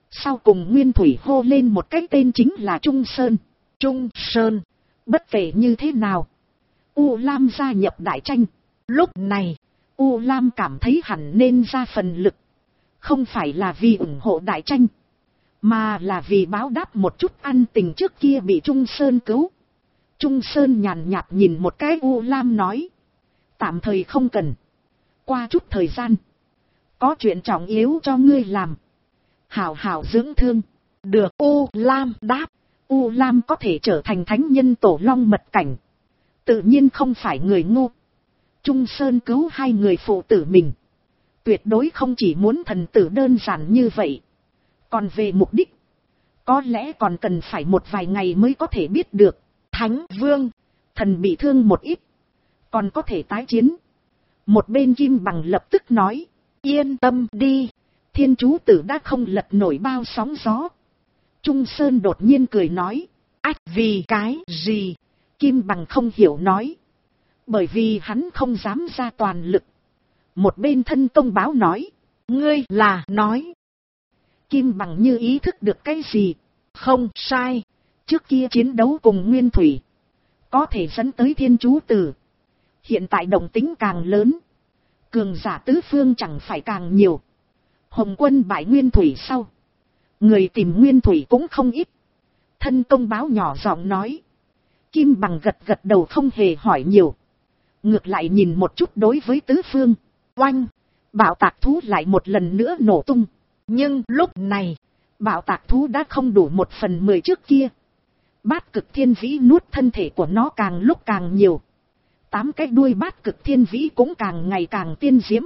Sau cùng Nguyên Thủy hô lên một cái tên chính là Trung Sơn. Trung Sơn, bất kể như thế nào, U Lam gia nhập đại tranh. Lúc này, U Lam cảm thấy hẳn nên ra phần lực. Không phải là vì ủng hộ đại tranh, mà là vì báo đáp một chút ăn tình trước kia bị Trung Sơn cứu. Trung Sơn nhàn nhạt nhìn một cái U Lam nói. Tạm thời không cần. Qua chút thời gian, có chuyện trọng yếu cho ngươi làm. Hảo hảo dưỡng thương. Được. U Lam đáp. U Lam có thể trở thành thánh nhân tổ long mật cảnh, tự nhiên không phải người ngu. Trung Sơn cứu hai người phụ tử mình, tuyệt đối không chỉ muốn thần tử đơn giản như vậy. Còn về mục đích, có lẽ còn cần phải một vài ngày mới có thể biết được. Thánh Vương, thần bị thương một ít, còn có thể tái chiến. Một bên Kim Bằng lập tức nói. Yên tâm đi, Thiên Chú Tử đã không lật nổi bao sóng gió. Trung Sơn đột nhiên cười nói. Ách, vì cái gì? Kim Bằng không hiểu nói. Bởi vì hắn không dám ra toàn lực. Một bên thân công báo nói. Ngươi là nói. Kim Bằng như ý thức được cái gì? Không sai. Trước kia chiến đấu cùng Nguyên Thủy, có thể dẫn tới Thiên Chú Tử. Hiện tại động tính càng lớn, cường giả tứ phương chẳng phải càng nhiều. Hồng Quân bại Nguyên Thủy sau, người tìm Nguyên Thủy cũng không ít. Thân công báo nhỏ giọng nói. Kim Bằng gật gật đầu không hề hỏi nhiều. Ngược lại nhìn một chút đối với tứ phương. Oanh! Bạo tạc thú lại một lần nữa nổ tung. Nhưng lúc này, bạo tạc thú đã không đủ 1/10 trước kia. Bát Cực Thiên Vĩ nuốt thân thể của nó càng lúc càng nhiều. 8 cái đuôi Bát Cực Thiên Vĩ cũng càng ngày càng tiên diễm.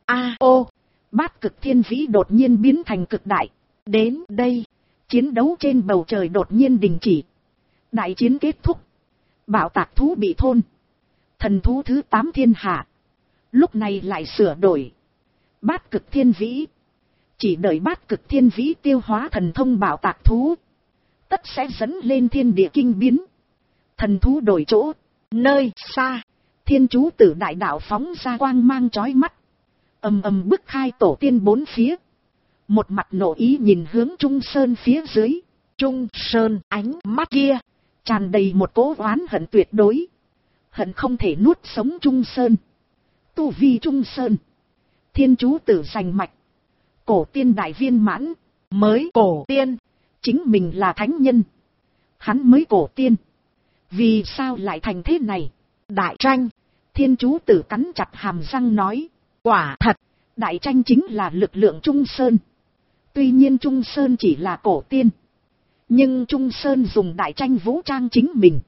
Bát Cực Thiên Vĩ đột nhiên biến thành cực đại. Đến đây, chiến đấu trên bầu trời đột nhiên đình chỉ. Đại chiến kết thúc. Bạo tạc thú bị thôn. Thần thú thứ 8 thiên hạ lúc này lại sửa đổi. Bát Cực Thiên Vĩ. Chỉ đợi Bát Cực Thiên Vĩ tiêu hóa thần thông bạo tạc thú, tất sẽ dẫn lên thiên địa kinh biến. Thần thú đổi chỗ. Nơi xa, Thiên Chú Tử đại đạo phóng ra quang mang chói mắt. Ầm ầm bức khai tổ tiên bốn phía. Một mặt nộ ý nhìn hướng Trung Sơn phía dưới. Trung Sơn ánh mắt kia tràn đầy một cỗ oán hận tuyệt đối. Hận không thể nuốt sống Trung Sơn. Tu vi Trung Sơn, Thiên Chú Tử giành mạch, cổ tiên đại viên mãn. Mới cổ tiên, chính mình là thánh nhân, hắn mới cổ tiên. Vì sao lại thành thế này? Đại tranh. Thiên Chú Tử cắn chặt hàm răng nói. Quả thật, đại tranh chính là lực lượng Trung Sơn. Tuy nhiên Trung Sơn chỉ là cổ tiên, nhưng Trung Sơn dùng đại tranh vũ trang chính mình.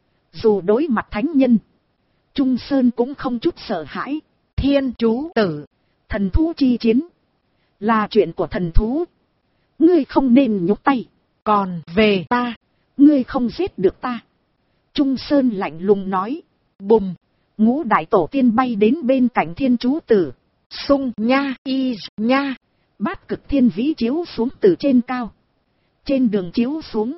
Dù đối mặt thánh nhân, Trung Sơn cũng không chút sợ hãi. Thiên Chú Tử, thần thú chi chiến là chuyện của thần thú, ngươi không nên nhúc tay. Còn về ta, ngươi không giết được ta. Trung Sơn lạnh lùng nói. Bùm! Ngũ đại tổ tiên bay đến bên cạnh Thiên Chú Tử. Sung nha y nha! Bát Cực Thiên Vĩ chiếu xuống từ trên cao. Trên đường chiếu xuống,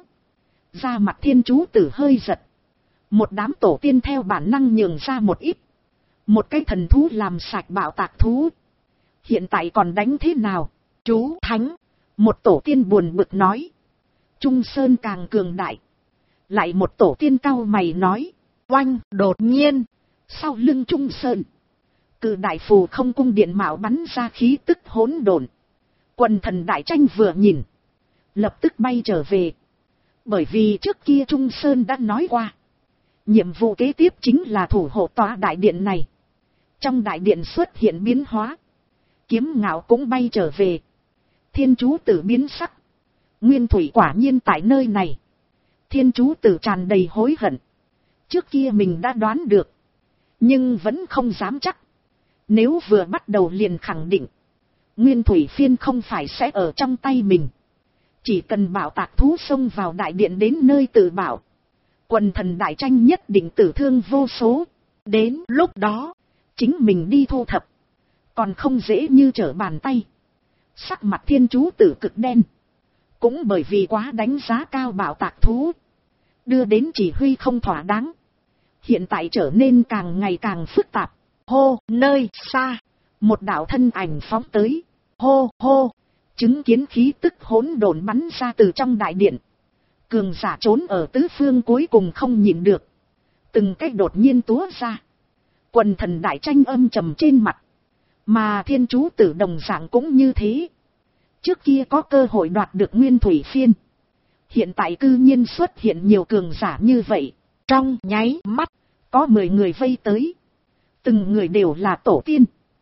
da mặt Thiên Chú Tử hơi giật. Một đám tổ tiên theo bản năng nhường ra một ít. Một cái thần thú làm sạch bạo tạc thú, hiện tại còn đánh thế nào? Chú Thánh! Một tổ tiên buồn bực nói. Trung Sơn càng cường đại. Lại một tổ tiên cau mày nói. Oanh! Đột nhiên, sau lưng Trung Sơn, cự đại phù không cung điện mạo bắn ra khí tức hỗn độn. Quần thần đại tranh vừa nhìn, lập tức bay trở về. Bởi vì trước kia Trung Sơn đã nói qua, nhiệm vụ kế tiếp chính là thủ hộ tòa đại điện này. Trong đại điện xuất hiện biến hóa, Kiếm Ngạo cũng bay trở về. Thiên Chú Tử biến sắc. Nguyên Thủy quả nhiên tại nơi này. Thiên Chú Tử tràn đầy hối hận. Trước kia mình đã đoán được, nhưng vẫn không dám chắc. Nếu vừa bắt đầu liền khẳng định, Nguyên Thủy Phiên không phải sẽ ở trong tay mình. Chỉ cần bạo tạc thú xông vào đại điện đến nơi tự bảo, quần thần đại tranh nhất định tử thương vô số. Đến lúc đó, chính mình đi thu thập, còn không dễ như trở bàn tay. Sắc mặt Thiên Chú Tử cực đen. Cũng bởi vì quá đánh giá cao bạo tạc thú, đưa đến chỉ huy không thỏa đáng. Hiện tại trở nên càng ngày càng phức tạp. Hô! Nơi xa, một đạo thân ảnh phóng tới. Hô! Hô! Chứng kiến khí tức hỗn độn bắn ra từ trong đại điện. Cường giả trốn ở tứ phương cuối cùng không nhịn được. Từng cách đột nhiên túa ra. Quần thần đại tranh âm trầm trên mặt. Mà thiên chú tử đồng dạng cũng như thế. Trước kia có cơ hội đoạt được nguyên thủy phiên. Hiện tại cư nhiên xuất hiện nhiều cường giả như vậy. Trong nháy mắt, có 10 người vây tới. Từng người đều là tổ tiên.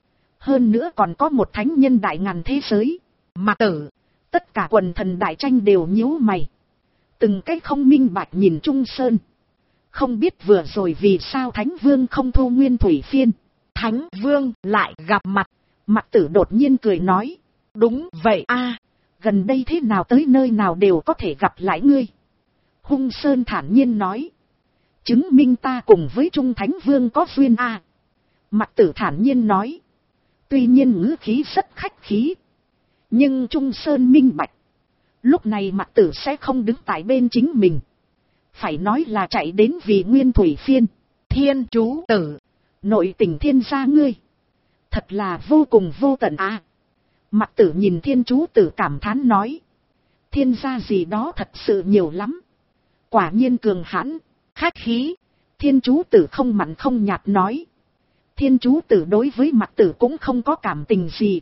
Hơn nữa còn có một thánh nhân đại ngàn thế giới. Mặc Tử, tất cả quần thần đại tranh đều nhíu mày. Từng cách không minh bạch nhìn Trung Sơn. Không biết vừa rồi vì sao Thánh Vương không thu nguyên thủy phiên. Thánh Vương lại gặp mặt. Mặc Tử đột nhiên cười nói. Đúng vậy a, gần đây thế nào tới nơi nào đều có thể gặp lại ngươi. Hung Sơn thản nhiên nói. Chứng minh ta cùng với Trung Thánh Vương có duyên a. Mặc Tử thản nhiên nói. Tuy nhiên ngữ khí rất khách khí. Nhưng Trung Sơn minh bạch. Lúc này Mặc Tử sẽ không đứng tại bên chính mình. Phải nói là chạy đến vì nguyên thủy phiên. Thiên chú tử. Nội tình thiên gia ngươi. Thật là vô cùng vô tận à. Mặc Tử nhìn thiên chú tử cảm thán nói. Thiên gia gì đó thật sự nhiều lắm. Quả nhiên cường hãn, khách khí. Thiên chú tử không mặn không nhạt nói. Thiên chú tử đối với Mặc Tử cũng không có cảm tình gì.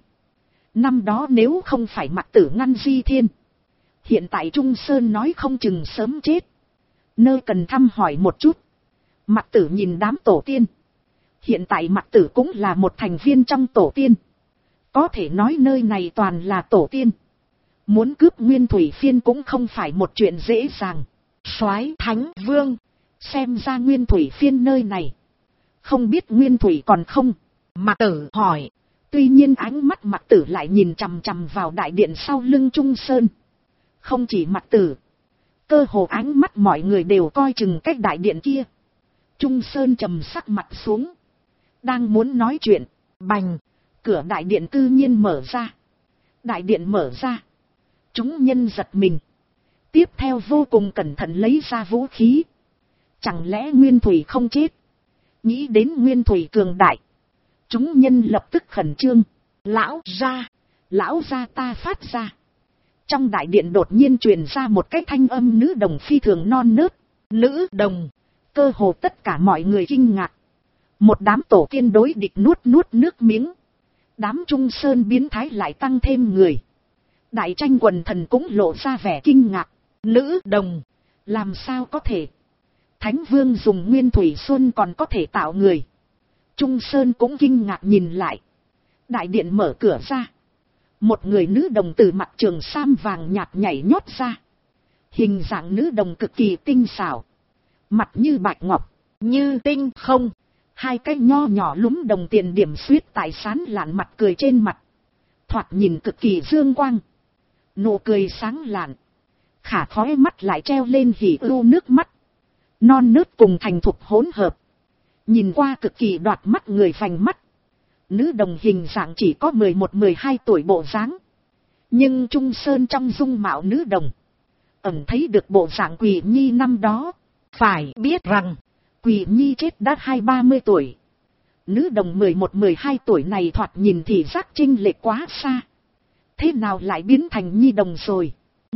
Năm đó nếu không phải Mặc Tử ngăn Di Thiên. Hiện tại Trung Sơn nói không chừng sớm chết. Nơi cần thăm hỏi một chút. Mặc Tử nhìn đám tổ tiên. Hiện tại Mặc Tử cũng là một thành viên trong tổ tiên. Có thể nói nơi này toàn là tổ tiên. Muốn cướp nguyên thủy phiên cũng không phải một chuyện dễ dàng. Soái Thánh Vương. Xem ra nguyên thủy phiên nơi này. Không biết nguyên thủy còn không? Mặc Tử hỏi. Tuy nhiên ánh mắt Mặc Tử lại nhìn chằm chằm vào đại điện sau lưng Trung Sơn. Không chỉ Mặc Tử. Cơ hồ ánh mắt mọi người đều coi chừng cách đại điện kia. Trung Sơn trầm sắc mặt xuống. Đang muốn nói chuyện. Bành. Cửa đại điện cư nhiên mở ra. Đại điện mở ra. Chúng nhân giật mình. Tiếp theo vô cùng cẩn thận lấy ra vũ khí. Chẳng lẽ Nguyên Thủy không chết? Nghĩ đến Nguyên Thủy cường đại. Chúng nhân lập tức khẩn trương. Lão gia ta phát ra. Trong đại điện đột nhiên truyền ra một cái thanh âm nữ đồng phi thường non nớt. Nữ đồng. Cơ hồ tất cả mọi người kinh ngạc. Một đám tổ tiên đối địch nuốt nước miếng. Đám Trung Sơn biến thái lại tăng thêm người. Đại tranh quần thần cũng lộ ra vẻ kinh ngạc. Nữ đồng. Làm sao có thể? Thánh Vương dùng nguyên thủy xuân còn có thể tạo người. Trung Sơn cũng kinh ngạc nhìn lại. Đại điện mở cửa ra. Một người nữ đồng từ mặt trường sam vàng nhạt nhảy nhót ra. Hình dạng nữ đồng cực kỳ tinh xảo. Mặt như bạch ngọc, như tinh không. Hai cái nho nhỏ lúm đồng tiền điểm xuyết tại sán lạn mặt cười trên mặt. Thoạt nhìn cực kỳ dương quang. Nụ cười sáng lạn. Khả khóe mắt lại treo lên hỉ ưu nước mắt. Non nớt cùng thành thục hỗn hợp. Nhìn qua cực kỳ đoạt mắt người vành mắt. Nữ đồng hình dạng chỉ có 11-12 tuổi bộ dáng. Nhưng Trung Sơn trong dung mạo nữ đồng. Ẩn thấy được bộ dạng Quỳ Nhi năm đó. Phải biết rằng. Quỳ Nhi chết đã 20-30 tuổi. Nữ đồng 11-12 tuổi này thoạt nhìn thì giác chênh lệch quá xa. Thế nào lại biến thành Nhi đồng rồi?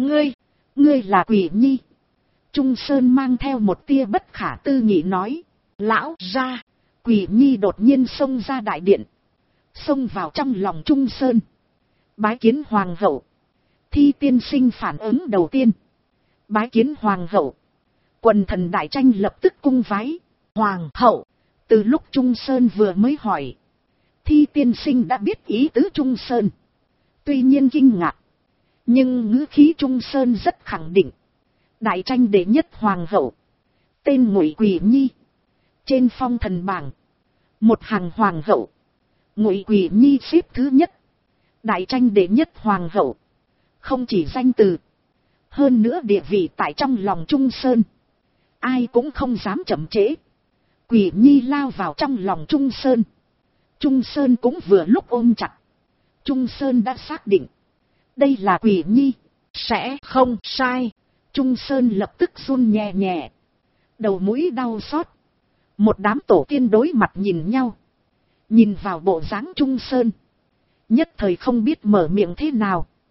Ngươi là Quỳ Nhi. Trung Sơn mang theo một tia bất khả tư nghị nói. Lão gia. Quỳ Nhi đột nhiên xông ra đại điện. Xông vào trong lòng Trung Sơn. Bái kiến hoàng hậu. Thi tiên sinh phản ứng đầu tiên. Bái kiến hoàng hậu. Quần thần đại tranh lập tức cung vái. Hoàng hậu. Từ lúc Trung Sơn vừa mới hỏi. Thi tiên sinh đã biết ý tứ Trung Sơn. Tuy nhiên kinh ngạc. Nhưng ngữ khí Trung Sơn rất khẳng định. Đại tranh đệ nhất hoàng hậu. Tên Ngụy Quỳ Nhi. Trên phong thần bảng. Một hàng hoàng hậu. Ngụy Quỳ Nhi xếp thứ nhất. Đại tranh đệ nhất hoàng hậu. Không chỉ danh từ. Hơn nữa địa vị tại trong lòng Trung Sơn. Ai cũng không dám chậm trễ. Quỳ Nhi lao vào trong lòng Trung Sơn. Trung Sơn cũng vừa lúc ôm chặt. Trung Sơn đã xác định. Đây là Quỳ Nhi. Sẽ không sai. Trung Sơn lập tức run nhẹ nhẹ. Đầu mũi đau xót. Một đám tổ tiên đối mặt nhìn nhau. Nhìn vào bộ dáng Trung Sơn. Nhất thời không biết mở miệng thế nào.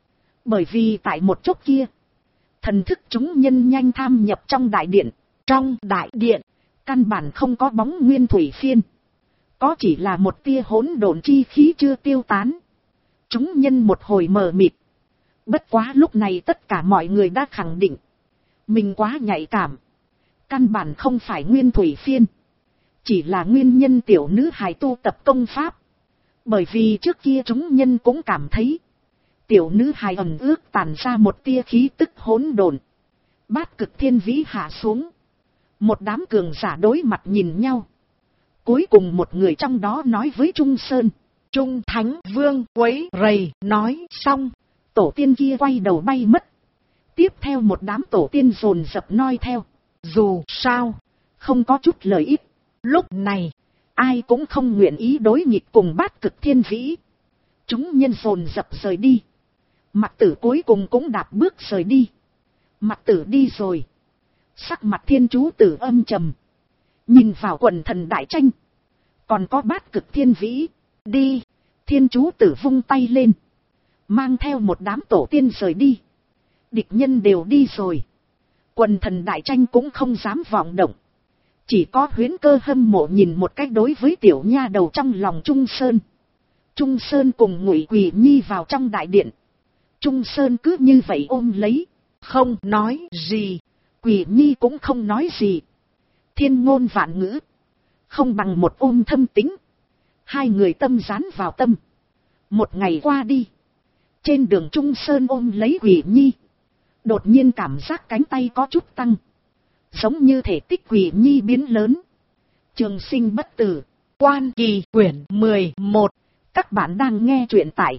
Bởi vì tại một chốc kia, thần thức chúng nhân nhanh tham nhập trong đại điện. Trong đại điện, căn bản không có bóng nguyên thủy phiên. Có chỉ là một tia hỗn độn chi khí chưa tiêu tán. Chúng nhân một hồi mờ mịt. Bất quá lúc này tất cả mọi người đã khẳng định. Mình quá nhạy cảm. Căn bản không phải nguyên thủy phiên. Chỉ là nguyên nhân tiểu nữ hài tu tập công pháp. Bởi vì trước kia chúng nhân cũng cảm thấy. Tiểu nữ hài ẩn ước tàn ra một tia khí tức hỗn độn. Bát cực thiên vĩ hạ xuống. Một đám cường giả đối mặt nhìn nhau. Cuối cùng một người trong đó nói với Trung Sơn. Trung Thánh Vương quấy rầy nói xong. Tổ tiên kia quay đầu bay mất. Tiếp theo một đám tổ tiên dồn dập noi theo. Dù sao, không có chút lợi ích. Lúc này, ai cũng không nguyện ý đối nghịch cùng bát cực thiên vĩ. Chúng nhân dồn dập rời đi. Mặc Tử cuối cùng cũng đạp bước rời đi. Mặc Tử đi rồi. Sắc mặt Thiên Chú Tử âm trầm. Nhìn vào quần thần đại tranh. Còn có bát cực thiên vĩ. Đi. Thiên Chú Tử vung tay lên. Mang theo một đám tổ tiên rời đi. Địch nhân đều đi rồi. Quần thần đại tranh cũng không dám vọng động. Chỉ có Huyễn Cơ hâm mộ nhìn một cách đối với tiểu nha đầu trong lòng Trung Sơn. Trung Sơn cùng Ngụy Quỳ Nhi vào trong đại điện. Trung Sơn cứ như vậy ôm lấy. Không nói gì. Quỳ Nhi cũng không nói gì. Thiên ngôn vạn ngữ. Không bằng một ôm thâm tính. Hai người tâm dán vào tâm. Một ngày qua đi. Trên đường Trung Sơn ôm lấy Quỳ Nhi. Đột nhiên cảm giác cánh tay có chút tăng. Giống như thể tích Quỳ Nhi biến lớn. Trường sinh bất tử. Quan Kỳ quyển 11. Các bạn đang nghe truyện tại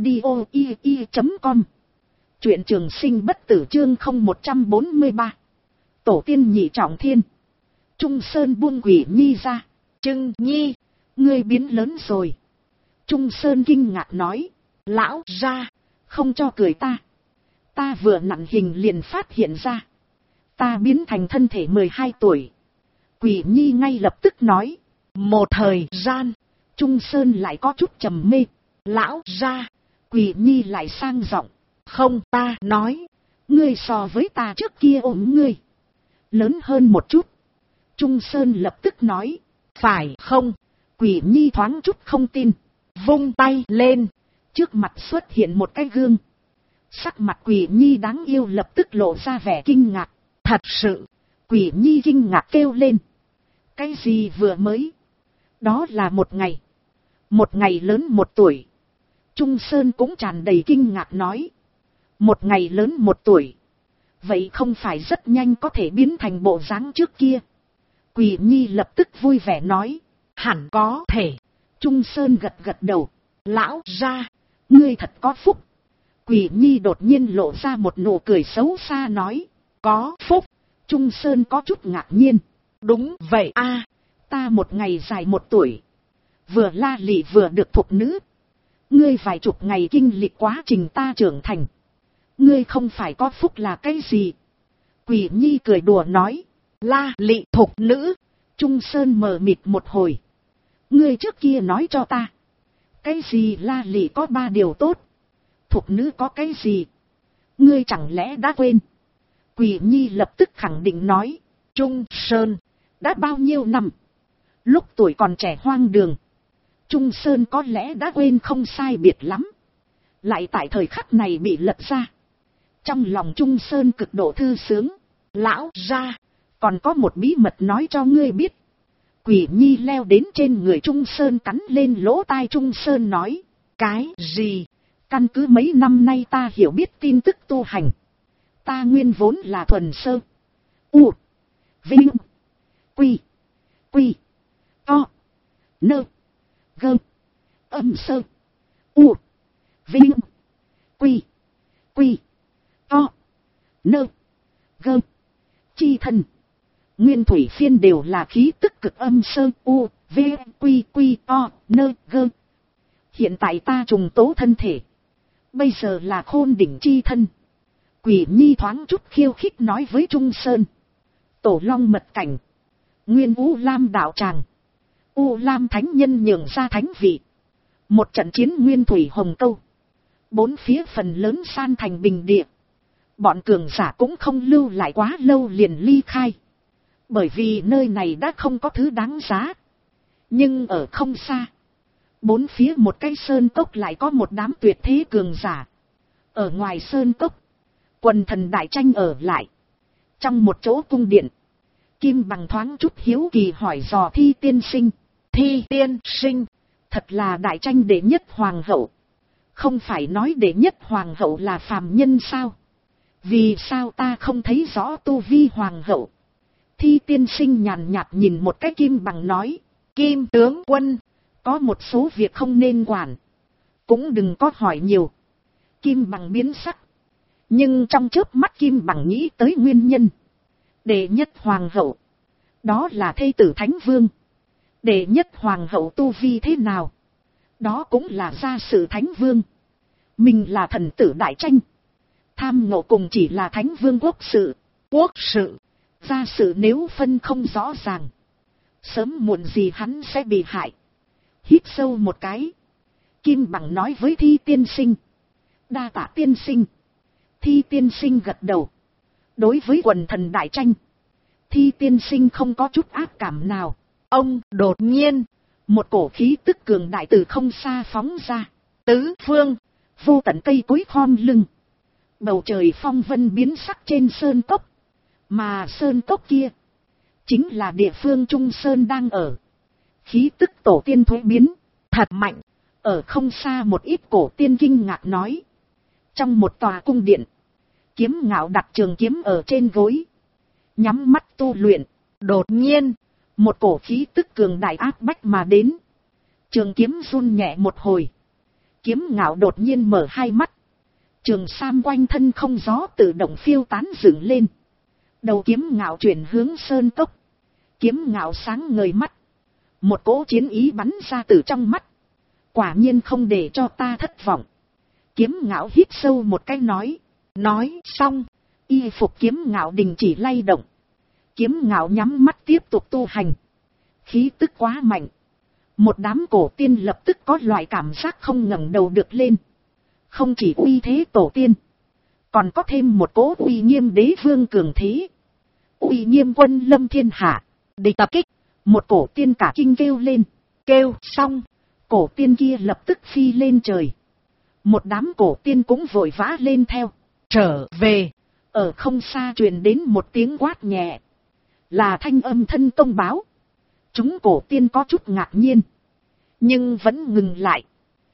audio.com. Truyện Trường Sinh bất tử chương 0143. Tổ tiên nhị trọng thiên. Trung Sơn buông Quỳ Nhi ra. Trưng Nhi, ngươi biến lớn rồi. Trung Sơn kinh ngạc nói. Lão ra, không cho cười ta. Ta vừa nặn hình liền phát hiện ra. Ta biến thành thân thể 12 tuổi. Quỳ Nhi ngay lập tức nói. Một thời gian, Trung Sơn lại có chút trầm mê. Lão ra, Quỳ Nhi lại sang giọng. Không, ta nói. Ngươi so với ta trước kia ôm ngươi. Lớn hơn một chút. Trung Sơn lập tức nói. Phải không? Quỳ Nhi thoáng chút không tin. Vung tay lên. Trước mặt xuất hiện một cái gương. Sắc mặt Quỳ Nhi đáng yêu lập tức lộ ra vẻ kinh ngạc. Thật sự. Quỳ Nhi kinh ngạc kêu lên. Cái gì vừa mới? Đó là một ngày. Một ngày lớn 1 tuổi. Trung Sơn cũng tràn đầy kinh ngạc nói. Một ngày lớn 1 tuổi. Vậy không phải rất nhanh có thể biến thành bộ dáng trước kia. Quỳ Nhi lập tức vui vẻ nói. Hẳn có thể. Trung Sơn gật gật đầu. Lão ra. Ngươi thật có phúc. Quỳ Nhi đột nhiên lộ ra một nụ cười xấu xa nói. Có phúc. Trung Sơn có chút ngạc nhiên. Đúng vậy a, ta một ngày dài 1 tuổi. Vừa la lị vừa được thục nữ. Ngươi vài chục ngày kinh lịch quá trình ta trưởng thành. Ngươi không phải có phúc là cái gì? Quỳ Nhi cười đùa nói. La lị thục nữ. Trung Sơn mờ mịt một hồi. Ngươi trước kia nói cho ta. Cái gì la lị có 3 điều tốt. Thục nữ có cái gì? Ngươi chẳng lẽ đã quên? Quỳ Nhi lập tức khẳng định nói. Trung Sơn, đã bao nhiêu năm? Lúc tuổi còn trẻ hoang đường. Trung Sơn có lẽ đã quên không sai biệt lắm. Lại tại thời khắc này bị lật ra. Trong lòng Trung Sơn cực độ thư sướng. Lão ra, còn có một bí mật nói cho ngươi biết. Quỳ Nhi leo đến trên người Trung Sơn cắn lên lỗ tai Trung Sơn nói. Cái gì? Căn cứ mấy năm nay ta hiểu biết tin tức tu hành. Ta nguyên vốn là thuần sơ. U. Vinh. Quy. Quy. To. Nơ. Gơ. Âm sơ. U. Vinh. Quy. Quy. To. Nơ. Gơ. Chi thân. Nguyên thủy phiên đều là khí tức cực âm sơ. U. V. Quy. Quy. To. Nơ. Gơ. Hiện tại ta trùng tố thân thể. Bây giờ là khôn đỉnh chi thân. Quỳ Nhi thoáng chút khiêu khích nói với Trung Sơn. Tổ long mật cảnh. Nguyên U Lam đạo tràng. U Lam thánh nhân nhường ra thánh vị. Một trận chiến nguyên thủy hồng câu. Bốn phía phần lớn san thành bình địa. Bọn cường giả cũng không lưu lại quá lâu liền ly khai. Bởi vì nơi này đã không có thứ đáng giá. Nhưng ở không xa, bốn phía một cái sơn cốc lại có một đám tuyệt thế cường giả. Ở ngoài sơn cốc, quần thần đại tranh ở lại. Trong một chỗ cung điện, Kim Bằng thoáng chút hiếu kỳ hỏi dò Thi tiên sinh. Thi tiên sinh, thật là đại tranh đệ nhất hoàng hậu. Không phải nói đệ nhất hoàng hậu là phàm nhân sao? Vì sao ta không thấy rõ tu vi hoàng hậu? Thi tiên sinh nhàn nhạt nhìn một cái Kim Bằng nói. Kim tướng quân, có một số việc không nên quản. Cũng đừng có hỏi nhiều. Kim Bằng biến sắc. Nhưng trong chớp mắt Kim Bằng nghĩ tới nguyên nhân. Đệ nhất hoàng hậu, đó là thê tử Thánh Vương. Đệ nhất hoàng hậu tu vi thế nào? Đó cũng là gia sự Thánh Vương. Mình là thần tử đại tranh. Tham ngộ cùng chỉ là Thánh Vương quốc sự. Quốc sự, gia sự nếu phân không rõ ràng, sớm muộn gì hắn sẽ bị hại. Hít sâu một cái, Kim Bằng nói với Thi tiên sinh. Đa tạ tiên sinh. Thi tiên sinh gật đầu. Đối với quần thần đại tranh, Thi tiên sinh không có chút ác cảm nào. Ông đột nhiên, một cổ khí tức cường đại từ không xa phóng ra. Tứ phương, vô tận cây cối khom lưng. Bầu trời phong vân biến sắc trên sơn cốc. Mà sơn cốc kia, chính là địa phương Trung Sơn đang ở. Khí tức tổ tiên thuế biến, thật mạnh. Ở không xa một ít cổ tiên kinh ngạc nói. Trong một tòa cung điện, Kiếm Ngạo đặt trường kiếm ở trên gối, nhắm mắt tu luyện. Đột nhiên, một cổ khí tức cường đại áp bách mà đến. Trường kiếm run nhẹ một hồi. Kiếm Ngạo đột nhiên mở hai mắt. Trường sam quanh thân không gió tự động phiêu tán dựng lên. Đầu Kiếm Ngạo chuyển hướng sơn cốc. Kiếm Ngạo sáng ngời mắt. Một cỗ chiến ý bắn ra từ trong mắt. Quả nhiên không để cho ta thất vọng. Kiếm Ngạo hít sâu một cái nói. Nói xong, y phục Kiếm Ngạo đình chỉ lay động. Kiếm Ngạo nhắm mắt tiếp tục tu hành. Khí tức quá mạnh. Một đám cổ tiên lập tức có loại cảm giác không ngẩng đầu được lên. Không chỉ uy thế tổ tiên, còn có thêm một cỗ uy nghiêm đế vương cường thế. Uy nghiêm quân lâm thiên hạ, địch tập kích. Một cổ tiên cả kinh kêu lên. Kêu xong, cổ tiên kia lập tức phi lên trời. Một đám cổ tiên cũng vội vã lên theo. Trở về, ở không xa truyền đến một tiếng quát nhẹ. Là thanh âm thân công báo. Chúng cổ tiên có chút ngạc nhiên, nhưng vẫn ngừng lại.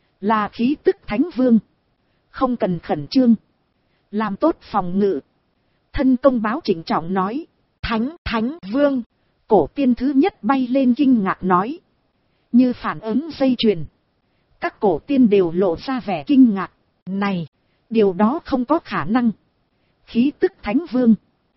Là khí tức Thánh Vương. Không cần khẩn trương, làm tốt phòng ngự. Thân công báo chỉnh trọng nói. Thánh Vương. Cổ tiên thứ nhất bay lên kinh ngạc nói. Như phản ứng dây chuyền, các cổ tiên đều lộ ra vẻ kinh ngạc. Này, điều đó không có khả năng. Khí tức Thánh Vương,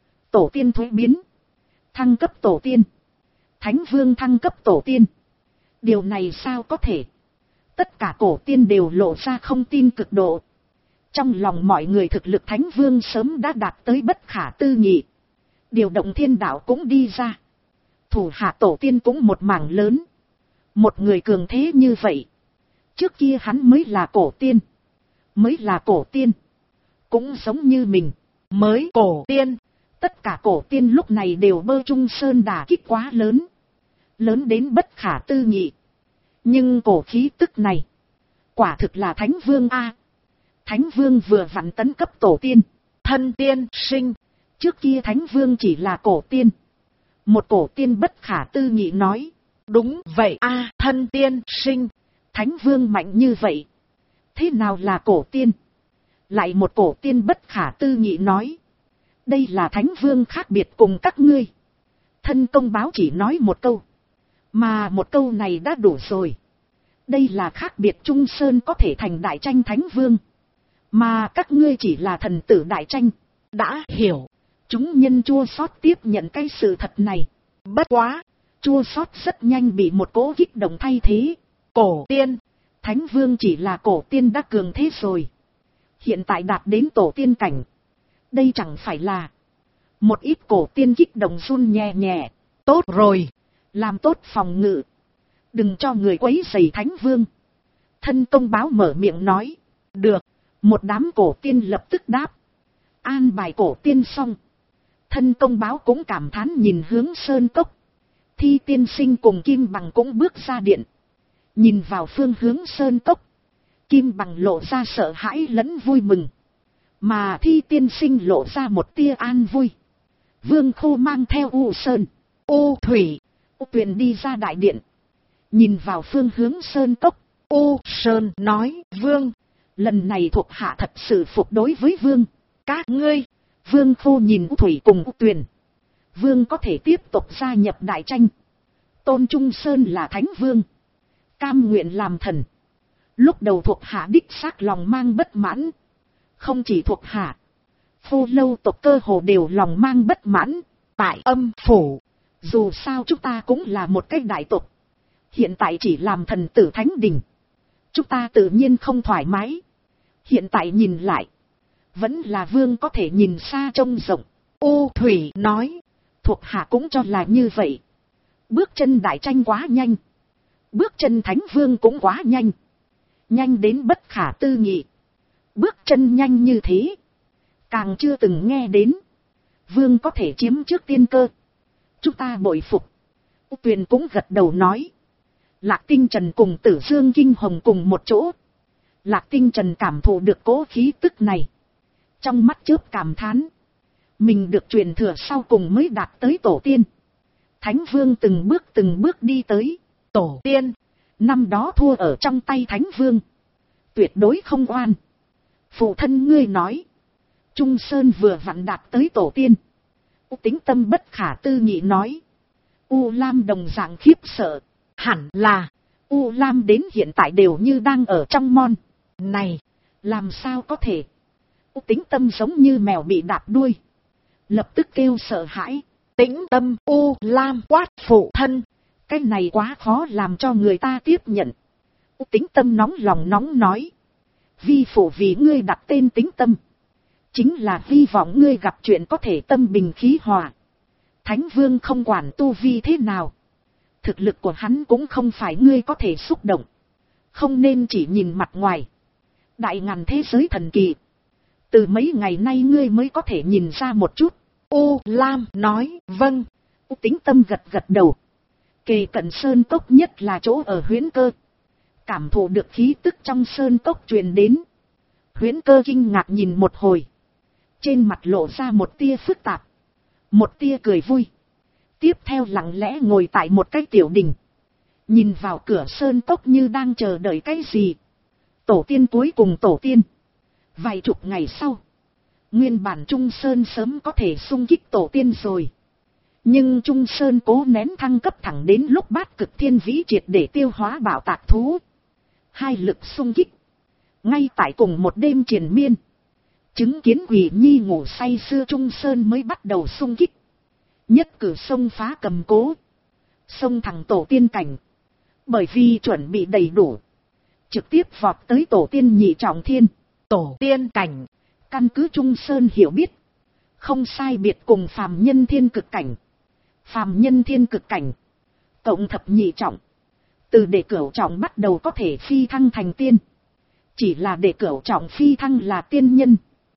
tổ tiên thuế biến, thăng cấp tổ tiên, Thánh Vương thăng cấp tổ tiên. Điều này sao có thể? Tất cả cổ tiên đều lộ ra không tin cực độ. Trong lòng mọi người thực lực Thánh Vương sớm đã đạt tới bất khả tư nghị. Điều động thiên đạo cũng đi ra. Thủ hạ tổ tiên cũng một mảng lớn. Một người cường thế như vậy, trước kia hắn mới là cổ tiên. Mới là cổ tiên, cũng giống như mình, mới cổ tiên. Tất cả cổ tiên lúc này đều bơ Trung Sơn đả kích quá lớn. Lớn đến bất khả tư nghị. Nhưng cổ khí tức này, quả thực là Thánh Vương A. Thánh Vương vừa vặn tấn cấp tổ tiên. Thân tiên sinh, trước kia Thánh Vương chỉ là cổ tiên. Một cổ tiên bất khả tư nghị nói. Đúng vậy A, thân tiên sinh, Thánh Vương mạnh như vậy, thế nào là cổ tiên? Lại một cổ tiên bất khả tư nghị nói. Đây là Thánh Vương khác biệt cùng các ngươi. Thân công báo chỉ nói một câu, mà một câu này đã đủ rồi. Đây là khác biệt Trung Sơn có thể thành đại tranh Thánh Vương, mà các ngươi chỉ là thần tử đại tranh. Đã hiểu. Chúng nhân chua xót tiếp nhận cái sự thật này. Bất quá, chua xót rất nhanh bị một cỗ kích động thay thế. Cổ tiên, Thánh Vương chỉ là cổ tiên đã cường thế rồi. Hiện tại đạt đến tổ tiên cảnh. Đây chẳng phải là... Một ít cổ tiên kích động run nhẹ nhẹ. Tốt rồi, làm tốt phòng ngự, đừng cho người quấy rầy Thánh Vương. Thân công báo mở miệng nói. Được. Một đám cổ tiên lập tức đáp. An bài cổ tiên xong. Thân công báo cũng cảm thán nhìn hướng sơn cốc. Thi tiên sinh cùng Kim Bằng cũng bước ra điện. Nhìn vào phương hướng sơn cốc. Kim Bằng lộ ra sợ hãi lẫn vui mừng. Mà Thi tiên sinh lộ ra một tia an vui. Vương Khô mang theo U Sơn, U Thủy, U Tuyền đi ra đại điện. Nhìn vào phương hướng sơn cốc. U Sơn nói, Vương, lần này thuộc hạ thật sự phục đối với Vương. Các ngươi. Vương Khô nhìn U Thủy cùng U Tuyền. Vương có thể tiếp tục gia nhập đại tranh. Tôn Trung Sơn là Thánh Vương. Cam nguyện làm thần. Lúc đầu thuộc hạ đích xác lòng mang bất mãn. Không chỉ thuộc hạ. Phô Lâu tộc cơ hồ đều lòng mang bất mãn. Tại Âm Phủ. Dù sao chúng ta cũng là một cái đại tộc. Hiện tại chỉ làm thần tử thánh đình. Chúng ta tự nhiên không thoải mái. Hiện tại nhìn lại. Vẫn là Vương có thể nhìn xa trông rộng. U Thủy nói. Thuộc hạ cũng cho là như vậy. Bước chân đại tranh quá nhanh. Bước chân Thánh Vương cũng quá nhanh. Nhanh đến bất khả tư nghị. Bước chân nhanh như thế. Càng chưa từng nghe đến. Vương có thể chiếm trước tiên cơ. Chúng ta bội phục. U Tuyền cũng gật đầu nói. Lạc Tinh Trần cùng Tử Dương Kinh Hồng cùng một chỗ. Lạc Tinh Trần cảm thụ được cố khí tức này. Trong mắt chớp cảm thán. Mình được truyền thừa sau cùng mới đạt tới tổ tiên. Thánh Vương từng bước đi tới. Tổ tiên. Năm đó thua ở trong tay Thánh Vương. Tuyệt đối không oan. Phụ thân ngươi nói. Trung Sơn vừa vặn đạt tới tổ tiên. U Tính Tâm bất khả tư nghị nói. U Lam đồng dạng khiếp sợ. Hẳn là. U Lam đến hiện tại đều như đang ở trong mòn. Này. Làm sao có thể. U Tính Tâm giống như mèo bị đạp đuôi. Lập tức kêu sợ hãi. Tĩnh Tâm. U Lam quát phụ thân. Cái này quá khó làm cho người ta tiếp nhận. U Tính Tâm nóng lòng nóng nói. Vi phụ vì ngươi đặt tên Tính Tâm. Chính là hy vọng ngươi gặp chuyện có thể tâm bình khí hòa. Thánh Vương không quản tu vi thế nào. Thực lực của hắn cũng không phải ngươi có thể xúc động. Không nên chỉ nhìn mặt ngoài. Đại ngàn thế giới thần kỳ. Từ mấy ngày nay ngươi mới có thể nhìn ra một chút. U Lam nói vâng. U Tính Tâm gật gật đầu. Kề cận sơn cốc nhất là chỗ ở Huyễn Cơ. Cảm thụ được khí tức trong sơn cốc truyền đến. Huyễn Cơ kinh ngạc nhìn một hồi. Trên mặt lộ ra một tia phức tạp. Một tia cười vui. Tiếp theo lặng lẽ ngồi tại một cái tiểu đình. Nhìn vào cửa sơn cốc như đang chờ đợi cái gì. Tổ tiên cuối cùng tổ tiên. Vài chục ngày sau. Nguyên bản Trung Sơn sớm có thể xung kích tổ tiên rồi. Nhưng Trung Sơn cố nén thăng cấp thẳng đến lúc Bát Cực Thiên Vĩ triệt để tiêu hóa bảo tạc thú. Hai lực xung kích. Ngay tại cùng một đêm triền miên. Chứng kiến Quỷ Nhi ngủ say sưa Trung Sơn mới bắt đầu xung kích. Nhất cử xông phá cầm cố. Xông thẳng tổ tiên cảnh. Bởi vì chuẩn bị đầy đủ. Trực tiếp vọt tới tổ tiên nhị trọng thiên. Tổ tiên cảnh. Căn cứ Trung Sơn hiểu biết. Không sai biệt cùng phàm nhân thiên cực cảnh. Phàm nhân thiên cực cảnh. Cộng thập nhị trọng. Từ đệ cửu trọng bắt đầu có thể phi thăng thành tiên. Chỉ là đệ cửu trọng phi thăng là tiên nhân.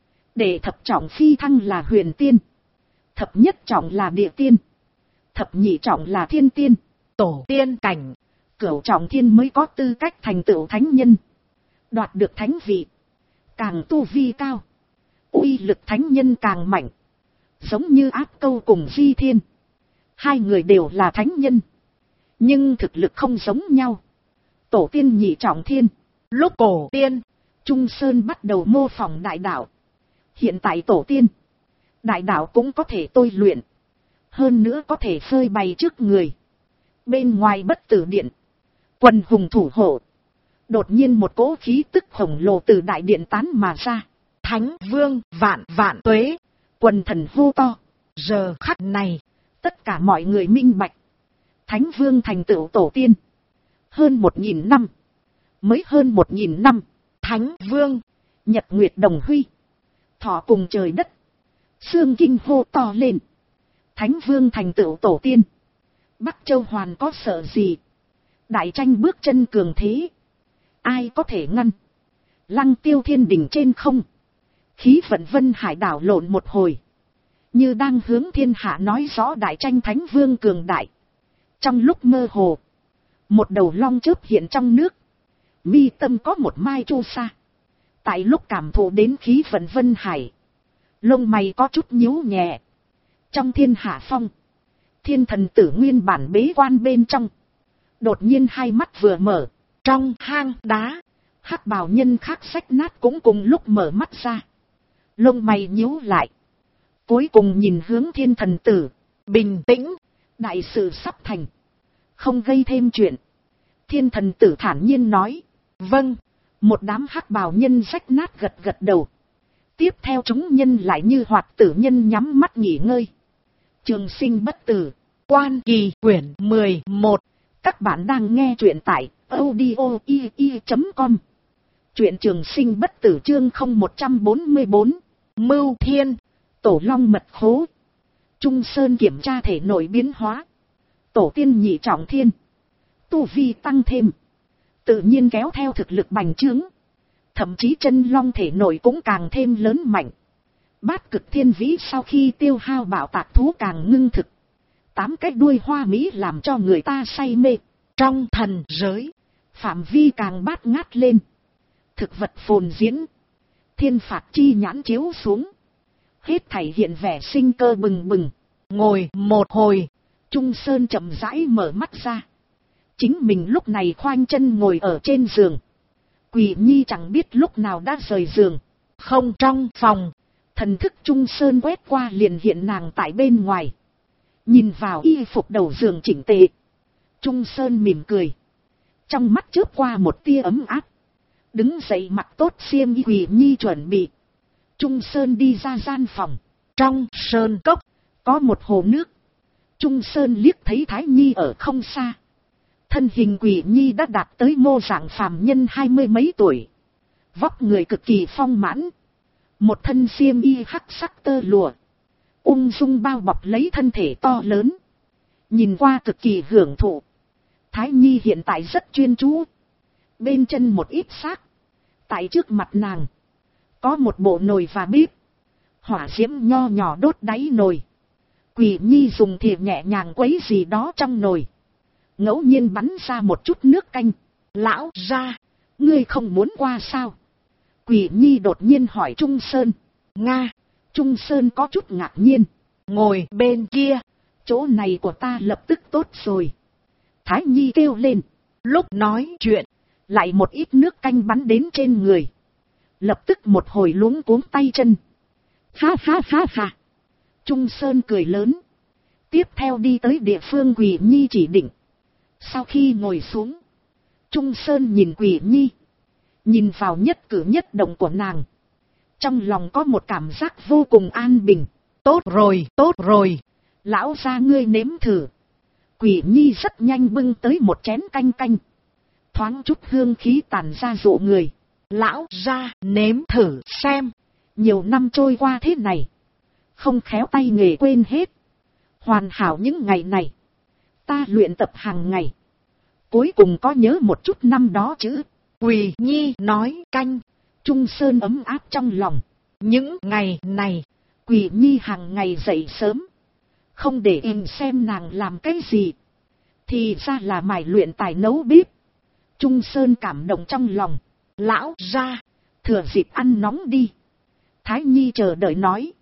Đệ thập trọng phi thăng là huyền tiên. Thập nhất trọng là địa tiên. Thập nhị trọng là thiên tiên. Tổ tiên cảnh. Cửu trọng thiên mới có tư cách thành tựu thánh nhân. Đoạt được thánh vị. Càng tu vi cao. Uy lực thánh nhân càng mạnh. Giống như Áp Câu cùng Di Thiên. Hai người đều là thánh nhân. Nhưng thực lực không giống nhau. Tổ tiên nhị trọng thiên. Lúc cổ tiên. Trung Sơn bắt đầu mô phỏng đại đạo. Hiện tại tổ tiên. Đại đạo cũng có thể tôi luyện. Hơn nữa có thể phơi bày trước người. Bên ngoài Bất Tử Điện. Quần hùng thủ hộ. Đột nhiên một cỗ khí tức khổng lồ từ đại điện tán mà ra. Thánh Vương vạn vạn tuế. Quần thần hô to. Giờ khắc này. Tất cả mọi người minh bạch. Thánh Vương thành tựu tổ tiên. Hơn 1000 năm. Mới hơn 1000 năm. Thánh Vương. Nhật Nguyệt đồng huy. Thọ cùng trời đất. Xương kinh hô to lên. Thánh Vương thành tựu tổ tiên. Bắc Châu Hoàn có sợ gì. Đại tranh bước chân cường thế. Ai có thể ngăn. Lăng Tiêu Thiên Đình trên không. Khí vận Vân Hải đảo lộn một hồi. Như đang hướng thiên hạ nói rõ đại tranh thánh vương cường đại. Trong lúc mơ hồ. Một đầu long chớp hiện trong nước. Mi tâm có một mai chu sa. Tại lúc cảm thụ đến khí vận Vân Hải. Lông mày có chút nhíu nhẹ. Trong thiên hạ phong. Thiên thần tử nguyên bản bế quan bên trong. Đột nhiên hai mắt vừa mở. Trong hang đá. Hắc bào nhân khác xách nát cũng cùng lúc mở mắt ra. Lông mày nhíu lại. Cuối cùng nhìn hướng thiên thần tử. Bình tĩnh. Đại sự sắp thành. Không gây thêm chuyện. Thiên thần tử thản nhiên nói. Vâng. Một đám hắc bào nhân xách nát gật gật đầu. Tiếp theo chúng nhân lại như hoạt tử nhân nhắm mắt nghỉ ngơi. Trường sinh bất tử. Quan Kỳ quyển 11. Các bạn đang nghe truyện tại audio.com. Truyện Trường Sinh bất tử chương 0144. Mưu Thiên. Tổ Long mật khố. Trung Sơn kiểm tra thể nội biến hóa. Tổ tiên nhị trọng thiên. Tu vi tăng thêm. Tự nhiên kéo theo thực lực bành trướng. Thậm chí chân long thể nội cũng càng thêm lớn mạnh. Bát cực thiên vĩ sau khi tiêu hao bảo tạc thú càng ngưng thực. 8 cái đuôi hoa mỹ làm cho người ta say mê. Trong thần giới, phạm vi càng bát ngát lên. Thực vật phồn diễn. Thiên phạt chi nhãn chiếu xuống. Hết thảy hiện vẻ sinh cơ bừng bừng. Ngồi một hồi, Trung Sơn chậm rãi mở mắt ra. Chính mình lúc này khoanh chân ngồi ở trên giường. Quỷ Nhi chẳng biết lúc nào đã rời giường. Không, trong phòng. Thần thức Trung Sơn quét qua liền hiện nàng tại bên ngoài. Nhìn vào y phục đầu giường chỉnh tề. Trung Sơn mỉm cười. Trong mắt chớp qua một tia ấm áp. Đứng dậy mặc tốt xiêm y Quỷ Nhi chuẩn bị. Trung Sơn đi ra gian phòng. Trong sơn cốc có một hồ nước. Trung Sơn liếc thấy Thái Nhi ở không xa. Thân hình Quỷ Nhi đã đạt tới mô dạng phàm nhân 20 mấy tuổi. Vóc người cực kỳ phong mãn. Một thân xiêm y hắc sắc tơ lụa. Ung dung bao bọc lấy thân thể to lớn. Nhìn qua cực kỳ hưởng thụ. Thái Nhi hiện tại rất chuyên chú. Bên chân một ít xác. Tại trước mặt nàng. Có một bộ nồi và bếp. Hỏa diễm nho nhỏ đốt đáy nồi. Quỷ Nhi dùng thìa nhẹ nhàng quấy gì đó trong nồi. Ngẫu nhiên bắn ra một chút nước canh. Lão ra. Ngươi không muốn qua sao? Quỷ Nhi đột nhiên hỏi Trung Sơn. Nga. Trung Sơn có chút ngạc nhiên. Ngồi bên kia. Chỗ này của ta lập tức tốt rồi. Thái Nhi kêu lên. Lúc nói chuyện. Lại một ít nước canh bắn đến trên người. Lập tức một hồi luống cuống tay chân. Ha ha ha ha. Trung Sơn cười lớn. Tiếp theo đi tới địa phương Quỷ Nhi chỉ định. Sau khi ngồi xuống. Trung Sơn nhìn Quỷ Nhi. Nhìn vào nhất cử nhất động của nàng. Trong lòng có một cảm giác vô cùng an bình. Tốt rồi, tốt rồi. Lão gia ngươi nếm thử. Quỷ Nhi rất nhanh bưng tới một chén canh canh. Thoáng chút hương khí tàn ra dụ người. Lão gia nếm thử xem. Nhiều năm trôi qua thế này. Không khéo tay nghề quên hết. Hoàn hảo những ngày này. Ta luyện tập hàng ngày. Cuối cùng có nhớ một chút năm đó chứ. Quỷ Nhi nói canh. Trung Sơn ấm áp trong lòng. Những ngày này. Quỷ Nhi hàng ngày dậy sớm. Không để em xem nàng làm cái gì. Thì ra là mải luyện tài nấu bếp. Trung Sơn cảm động trong lòng. Lão ra. Thừa dịp ăn nóng đi. Thái Nhi chờ đợi nói.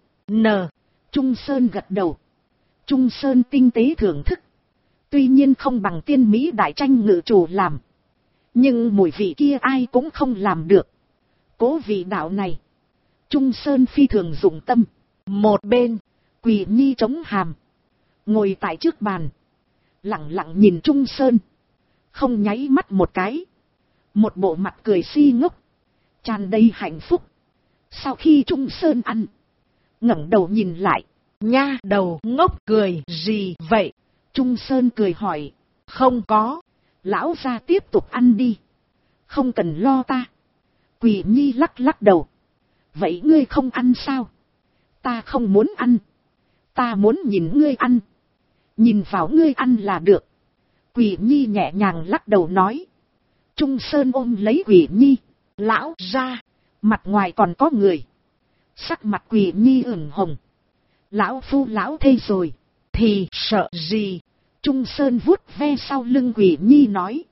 Trung Sơn gật đầu. Trung Sơn tinh tế thưởng thức. Tuy nhiên không bằng tiên Mỹ đại tranh ngự chủ làm. Nhưng mùi vị kia ai cũng không làm được. Cố vị đạo này. Trung Sơn phi thường dụng tâm. Một bên. Quỷ Nhi chống hàm. Ngồi tại trước bàn. Lặng lặng nhìn Trung Sơn. Không nháy mắt một cái. Một bộ mặt cười si ngốc. Tràn đầy hạnh phúc. Sau khi Trung Sơn ăn. ngẩng đầu nhìn lại. Nha đầu ngốc cười gì vậy? Trung Sơn cười hỏi. Không có. Lão gia tiếp tục ăn đi. Không cần lo ta. Quỷ Nhi lắc lắc đầu. Vậy ngươi không ăn sao? Ta không muốn ăn. Ta muốn nhìn ngươi ăn. Nhìn vào ngươi ăn là được. Quỷ Nhi nhẹ nhàng lắc đầu nói. Trung Sơn ôm lấy Quỷ Nhi. Lão gia, mặt ngoài còn có người. Sắc mặt Quỷ Nhi ửng hồng. Lão phu lão thê rồi. Thì sợ gì? Trung Sơn vuốt ve sau lưng Quỷ Nhi nói.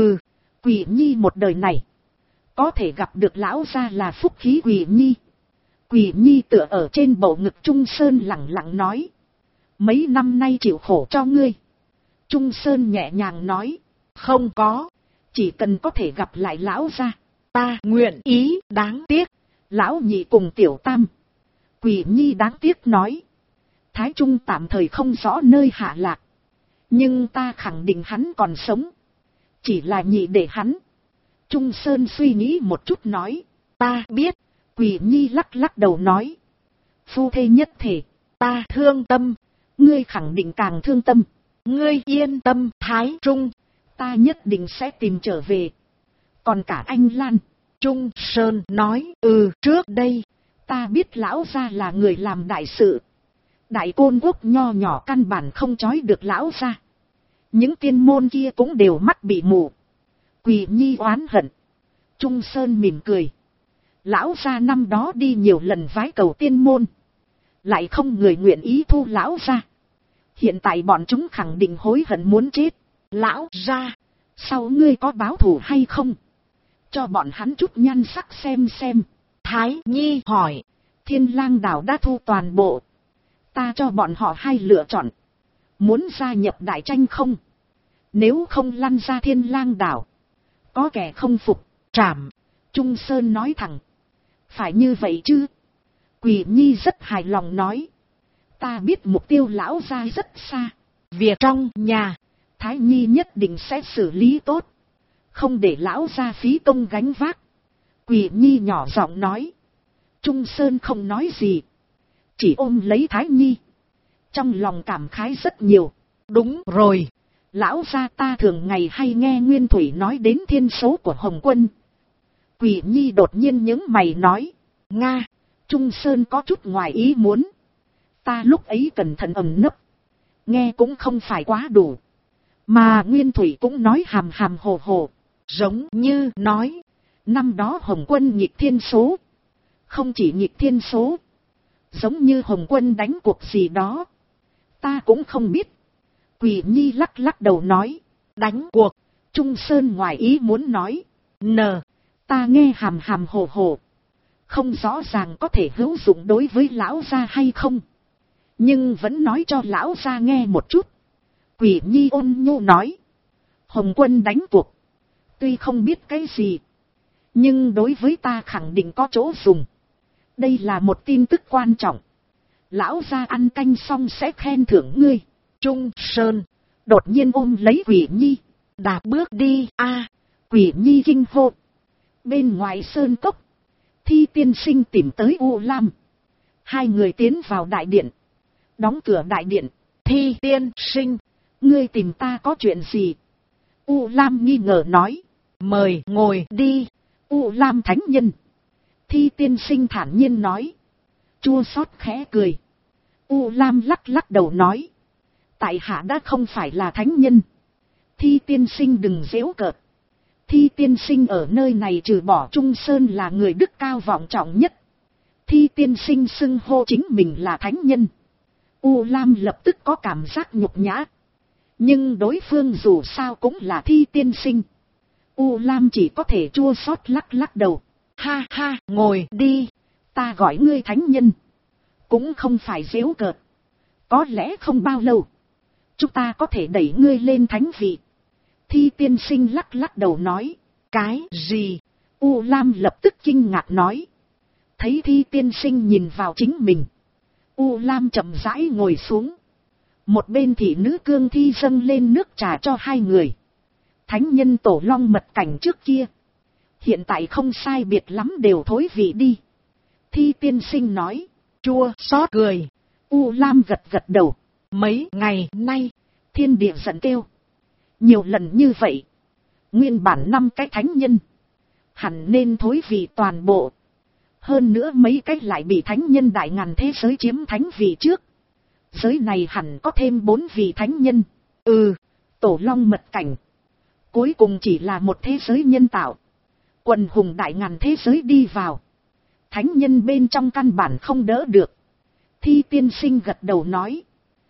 Quỷ Nhi một đời này. Có thể gặp được lão gia là phúc khí Quỷ Nhi. Quỷ Nhi tựa ở trên bầu ngực Trung Sơn lặng lặng nói. Mấy năm nay chịu khổ cho ngươi. Trung Sơn nhẹ nhàng nói. Không có. Chỉ cần có thể gặp lại lão gia. Ta nguyện ý. Đáng tiếc. Lão nhị cùng tiểu tam. Quỷ Nhi đáng tiếc nói. Thái Trung tạm thời không rõ nơi hạ lạc. Nhưng ta khẳng định hắn còn sống. Chỉ là nhị để hắn. Trung Sơn suy nghĩ một chút nói. Ta biết. Quỷ Nhi lắc lắc đầu nói. Phu thê nhất thể. Ta thương tâm. Ngươi khẳng định càng thương tâm. Ngươi yên tâm Thái Trung. Ta nhất định sẽ tìm trở về. Còn cả anh Lan. Trung Sơn nói. Trước đây. Ta biết lão gia là người làm đại sự. Đại Côn Quốc nho nhỏ căn bản không trói được lão gia. Những tiên môn kia cũng đều mắt bị mù. Quỷ Nhi oán hận. Trung Sơn mỉm cười. Lão gia năm đó đi nhiều lần vái cầu tiên môn. Lại không người nguyện ý thu lão gia. Hiện tại bọn chúng khẳng định hối hận muốn chết. Lão gia, sau ngươi có báo thù hay không? Cho bọn hắn chút nhan sắc xem xem. Thái Nhi hỏi. Thiên Lang đảo đã thu toàn bộ. Ta cho bọn họ hai lựa chọn. Muốn gia nhập đại tranh không? Nếu không lăn ra Thiên Lang đảo. Có kẻ không phục, trảm. Trung Sơn nói thẳng. Phải như vậy chứ? Quỷ Nhi rất hài lòng nói. Ta biết mục tiêu lão gia rất xa. Việc trong nhà, Thái Nhi nhất định sẽ xử lý tốt. Không để lão gia phí công gánh vác. Quỷ Nhi nhỏ giọng nói. Trung Sơn không nói gì. Chỉ ôm lấy Thái Nhi. Trong lòng cảm khái rất nhiều. Đúng rồi. Lão gia ta thường ngày hay nghe Nguyên Thủy nói đến thiên số của Hồng Quân. Quỷ Nhi đột nhiên nhướng mày nói. Nga. Trung Sơn có chút ngoài ý muốn. Ta lúc ấy cẩn thận ẩn nấp. Nghe cũng không phải quá đủ. Mà Nguyên Thủy cũng nói hàm hàm hồ hồ. Giống như nói. Năm đó Hồng Quân nghịch thiên số. Không chỉ nghịch thiên số. Giống như Hồng Quân đánh cuộc gì đó. Ta cũng không biết. Quỷ Nhi lắc lắc đầu nói. Đánh cuộc. Trung Sơn ngoài ý muốn nói. Ta nghe hàm hàm hồ hồ. Không rõ ràng có thể hữu dụng đối với lão gia hay không. Nhưng vẫn nói cho lão gia nghe một chút. Quỷ Nhi ôn nhu nói. Hồng Quân đánh cuộc. Tuy không biết cái gì. Nhưng đối với ta khẳng định có chỗ dùng. Đây là một tin tức quan trọng. Lão gia ăn canh xong sẽ khen thưởng ngươi. Trung Sơn đột nhiên ôm lấy Quỷ Nhi. Đạp bước đi Quỷ Nhi kinh hô. Bên ngoài sơn cốc. Thi tiên sinh tìm tới U Lam. Hai người tiến vào đại điện. Đóng cửa đại điện. Thi tiên sinh. Ngươi tìm ta có chuyện gì? U Lam nghi ngờ nói. Mời ngồi đi. U Lam thánh nhân. Thi tiên sinh thản nhiên nói. Chua xót khẽ cười. U Lam lắc lắc đầu nói. Tại hạ đã không phải là thánh nhân. Thi tiên sinh đừng giễu cợt. Thi tiên sinh ở nơi này trừ bỏ Trung Sơn là người đức cao vọng trọng nhất. Thi tiên sinh xưng hô chính mình là thánh nhân. U Lam lập tức có cảm giác nhục nhã. Nhưng đối phương dù sao cũng là Thi tiên sinh. U Lam chỉ có thể chua xót lắc lắc đầu. Ha ha, ngồi đi. Ta gọi ngươi thánh nhân. Cũng không phải giễu cợt. Có lẽ không bao lâu. Chúng ta có thể đẩy ngươi lên thánh vị. Thi tiên sinh lắc lắc đầu nói. Cái gì? U Lam lập tức kinh ngạc nói. Thấy Thi tiên sinh nhìn vào chính mình. U Lam chậm rãi ngồi xuống. Một bên thị nữ Cương Thi dâng lên nước trà cho hai người. Thánh nhân tổ long mật cảnh trước kia. Hiện tại không sai biệt lắm đều thối vị đi. Thi tiên sinh nói. Chua xót cười. U Lam gật gật đầu. Mấy ngày nay. Thiên địa giận kêu. Nhiều lần như vậy. Nguyên bản 5 cái thánh nhân. Hẳn nên thối vị toàn bộ. Hơn nữa mấy cái lại bị thánh nhân đại ngàn thế giới chiếm thánh vị trước. Giới này hẳn có thêm 4 vị thánh nhân. Tổ long mật cảnh. Cuối cùng chỉ là một thế giới nhân tạo. Quần hùng đại ngàn thế giới đi vào. Thánh nhân bên trong căn bản không đỡ được. Thi tiên sinh gật đầu nói.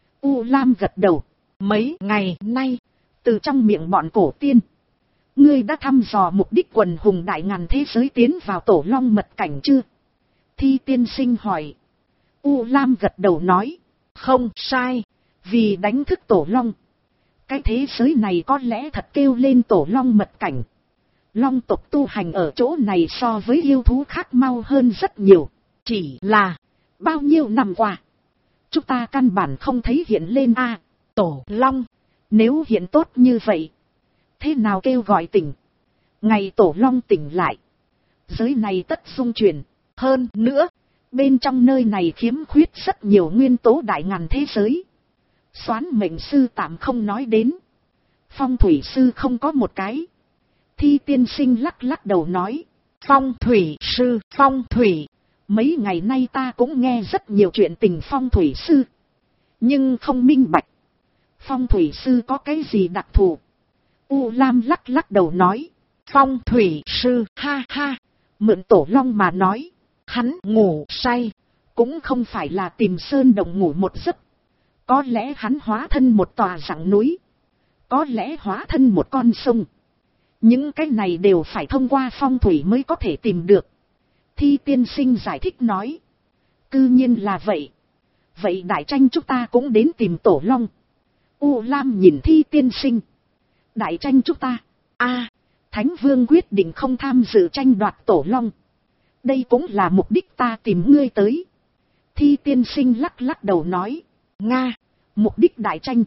U Lam gật đầu. Mấy ngày nay, từ trong miệng bọn cổ tiên, ngươi đã thăm dò mục đích quần hùng đại ngàn thế giới tiến vào tổ long mật cảnh chưa? Thi tiên sinh hỏi. U Lam gật đầu nói. Không sai, vì đánh thức tổ long. Cái thế giới này có lẽ thật kêu lên tổ long mật cảnh. Long tộc tu hành ở chỗ này so với yêu thú khác mau hơn rất nhiều. Chỉ là, bao nhiêu năm qua, chúng ta căn bản không thấy hiện lên tổ long. Nếu hiện tốt như vậy, thế nào kêu gọi tỉnh? Ngày tổ long tỉnh lại, giới này tất xung chuyển. Hơn nữa, bên trong nơi này khiếm khuyết rất nhiều nguyên tố đại ngàn thế giới. Soán mệnh sư tạm không nói đến. Phong thủy sư không có một cái. Thi tiên sinh lắc lắc đầu nói. Phong thủy sư, phong thủy. Mấy ngày nay ta cũng nghe rất nhiều chuyện tình phong thủy sư. Nhưng không minh bạch. Phong thủy sư có cái gì đặc thù? U Lam lắc lắc đầu nói. Phong thủy sư, ha ha. Mượn tổ long mà nói. Hắn ngủ say. Cũng không phải là tìm sơn động ngủ một giấc. Có lẽ hắn hóa thân một tòa rặng núi. Có lẽ hóa thân một con sông. Những cái này đều phải thông qua phong thủy mới có thể tìm được. Thi tiên sinh giải thích nói. Cư nhiên là vậy. Vậy đại tranh chúng ta cũng đến tìm tổ long. U Lam nhìn Thi tiên sinh. Đại tranh chúng ta. Thánh vương quyết định không tham dự tranh đoạt tổ long. Đây cũng là mục đích ta tìm ngươi tới. Thi tiên sinh lắc lắc đầu nói. Nga, mục đích đại tranh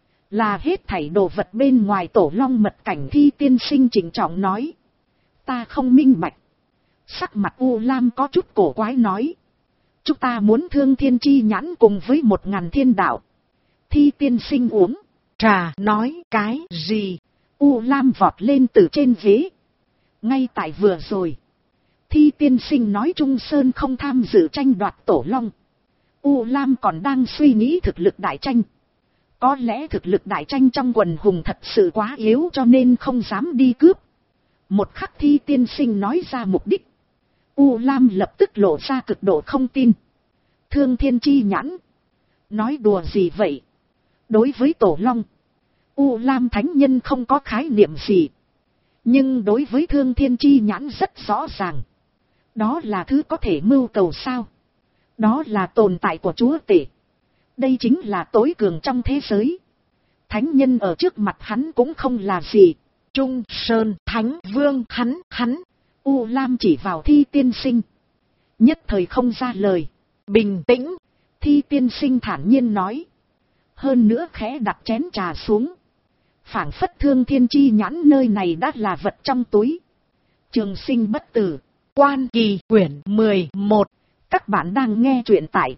là hết thảy đồ vật bên ngoài tổ long mật cảnh. Thi tiên sinh trịnh trọng nói. Ta không minh bạch. Sắc mặt U Lam có chút cổ quái nói. Chúng ta muốn thương thiên chi nhãn cùng với 1000 thiên đạo. Thi tiên sinh uống trà nói cái gì? U Lam vọt lên từ trên ghế. Ngay tại vừa rồi, Thi tiên sinh nói Trung Sơn không tham dự tranh đoạt tổ long. U Lam còn đang suy nghĩ thực lực đại tranh. Có lẽ thực lực đại tranh trong quần hùng thật sự quá yếu cho nên không dám đi cướp. Một khắc Thi tiên sinh nói ra mục đích, U Lam lập tức lộ ra cực độ không tin. Thương thiên chi nhãn? Nói đùa gì vậy? Đối với tổ long, U Lam thánh nhân không có khái niệm gì. Nhưng đối với thương thiên chi nhãn rất rõ ràng. Đó là thứ có thể mưu cầu sao? Đó là tồn tại của chúa tể. Đây chính là tối cường trong thế giới. Thánh nhân ở trước mặt hắn cũng không là gì. Trung Sơn Thánh Vương hắn. U Lam chỉ vào Thi tiên sinh. Nhất thời không ra lời. Bình tĩnh. Thi tiên sinh thản nhiên nói. Hơn nữa khẽ đặt chén trà xuống. Phảng phất thương thiên chi nhãn nơi này đã là vật trong túi. Trường sinh bất tử. Quan Kỳ quyển 11. Các bạn đang nghe truyện tại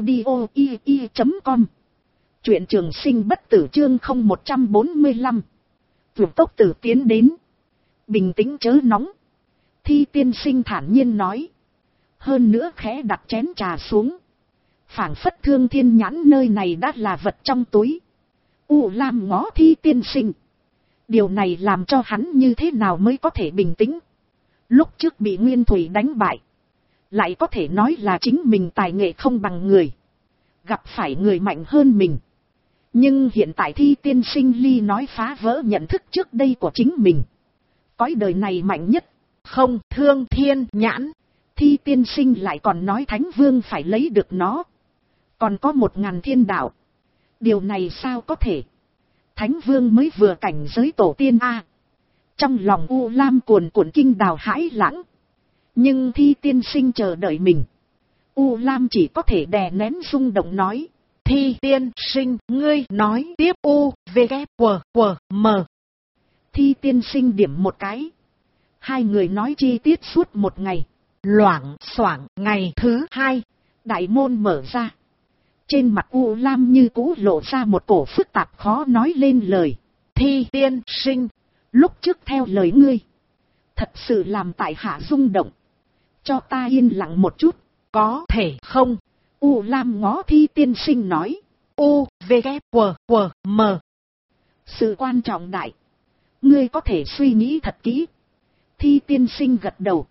audio.com. Truyện trường sinh bất tử chương 0145. Vượt tốc tử tiến đến. Bình tĩnh chớ nóng. Thi tiên sinh thản nhiên nói. Hơn nữa khẽ đặt chén trà xuống. Phảng phất thương thiên nhãn nơi này đã là vật trong túi. U Lam ngó Thi tiên sinh. Điều này làm cho hắn như thế nào mới có thể bình tĩnh. Lúc trước bị Nguyên Thủy đánh bại. Lại có thể nói là chính mình tài nghệ không bằng người. Gặp phải người mạnh hơn mình. Nhưng hiện tại Thi tiên sinh ly nói phá vỡ nhận thức trước đây của chính mình. Cõi đời này mạnh nhất. Không thương thiên nhãn. Thi tiên sinh lại còn nói Thánh Vương phải lấy được nó. Còn có 1000 thiên đạo. Điều này sao có thể? Thánh Vương mới vừa cảnh giới tổ tiên a. Trong lòng U Lam cuồn cuộn kinh đào hãi lãng. Nhưng Thi tiên sinh chờ đợi mình. U Lam chỉ có thể đè nén rung động nói. Thi tiên sinh, ngươi nói tiếp. U, V, K, W, M. Thi tiên sinh điểm một cái. Hai người nói chi tiết suốt một ngày. Loảng xoảng ngày thứ 2. Đại môn mở ra. Trên mặt U Lam như cũ lộ ra một cổ phức tạp khó nói lên lời. Thi tiên sinh, lúc trước theo lời ngươi. Thật sự làm tại hạ rung động. Cho ta yên lặng một chút. Có thể không? U Lam ngó Thi tiên sinh nói. U, V, K, W, M. Sự quan trọng đại. Ngươi có thể suy nghĩ thật kỹ. Thi tiên sinh gật đầu.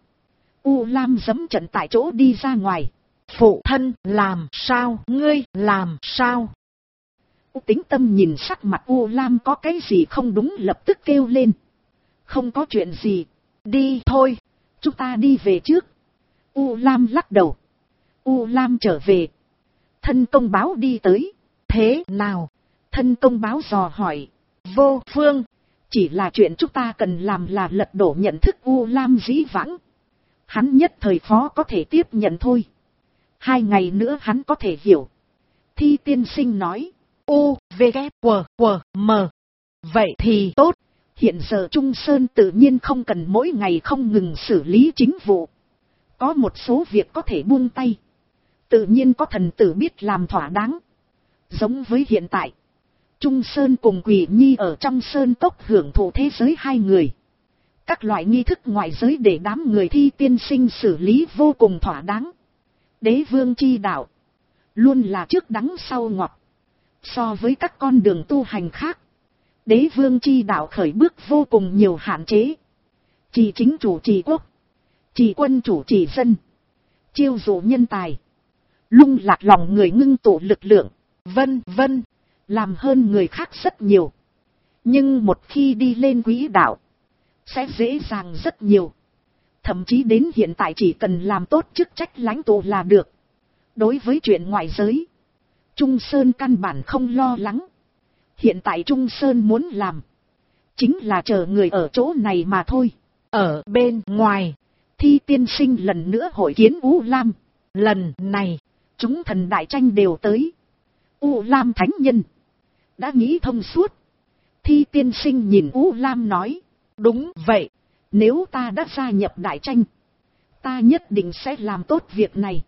U Lam giẫm trận tại chỗ đi ra ngoài. Phụ thân, làm sao, ngươi làm sao? Tĩnh Tâm nhìn sắc mặt U Lam có cái gì không đúng lập tức kêu lên. Không có chuyện gì, đi thôi, chúng ta đi về trước. U Lam lắc đầu. U Lam trở về. Thân công báo đi tới. Thế nào? Thân công báo dò hỏi. Vô phương, chỉ là chuyện chúng ta cần làm là lật đổ nhận thức U Lam dĩ vãng. Hắn nhất thời khó có thể tiếp nhận thôi. 2 ngày nữa hắn có thể hiểu. Thi tiên sinh nói. U, V, K, W, M. Vậy thì tốt. Hiện giờ Trung Sơn tự nhiên không cần mỗi ngày không ngừng xử lý chính vụ. Có một số việc có thể buông tay. Tự nhiên có thần tử biết làm thỏa đáng. Giống với hiện tại, Trung Sơn cùng Quỷ Nhi ở trong sơn cốc hưởng thụ thế giới 2 người. Các loại nghi thức ngoại giới để đám người Thi tiên sinh xử lý vô cùng thỏa đáng. Đế vương chi đạo luôn là trước đắng sau ngọt. So với các con đường tu hành khác, đế vương chi đạo khởi bước vô cùng nhiều hạn chế. Trì chính chủ trì quốc, trì quân chủ trì dân, chiêu dụ nhân tài, lung lạc lòng người ngưng tụ lực lượng, vân vân, làm hơn người khác rất nhiều. Nhưng một khi đi lên quỹ đạo, sẽ dễ dàng rất nhiều. Thậm chí đến hiện tại chỉ cần làm tốt chức trách lãnh tụ là được. Đối với chuyện ngoại giới, Trung Sơn căn bản không lo lắng. Hiện tại Trung Sơn muốn làm, chính là chờ người ở chỗ này mà thôi. Ở bên ngoài, Thi tiên sinh lần nữa hội kiến U Lam. Lần này, chúng thần đại tranh đều tới. U Lam thánh nhân đã nghĩ thông suốt. Thi tiên sinh nhìn U Lam nói. Đúng vậy, nếu ta đã gia nhập đại tranh, ta nhất định sẽ làm tốt việc này.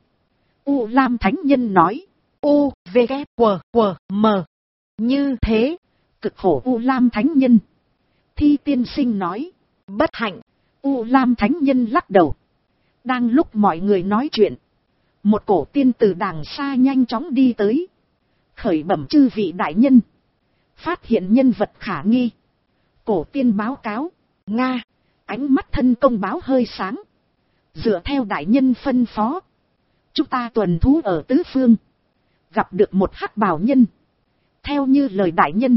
U Lam thánh nhân nói. U, V, K, W, M. Như thế, cực khổ U Lam thánh nhân. Thi tiên sinh nói. Bất hạnh. U Lam thánh nhân lắc đầu. Đang lúc mọi người nói chuyện, một cổ tiên từ đàng xa nhanh chóng đi tới. Khởi bẩm chư vị đại nhân, phát hiện nhân vật khả nghi. Cổ tiên báo cáo. Nga. Ánh mắt thân công báo hơi sáng. Dựa theo đại nhân phân phó, chúng ta tuần thú ở tứ phương, gặp được một hắc bào nhân. Theo như lời đại nhân,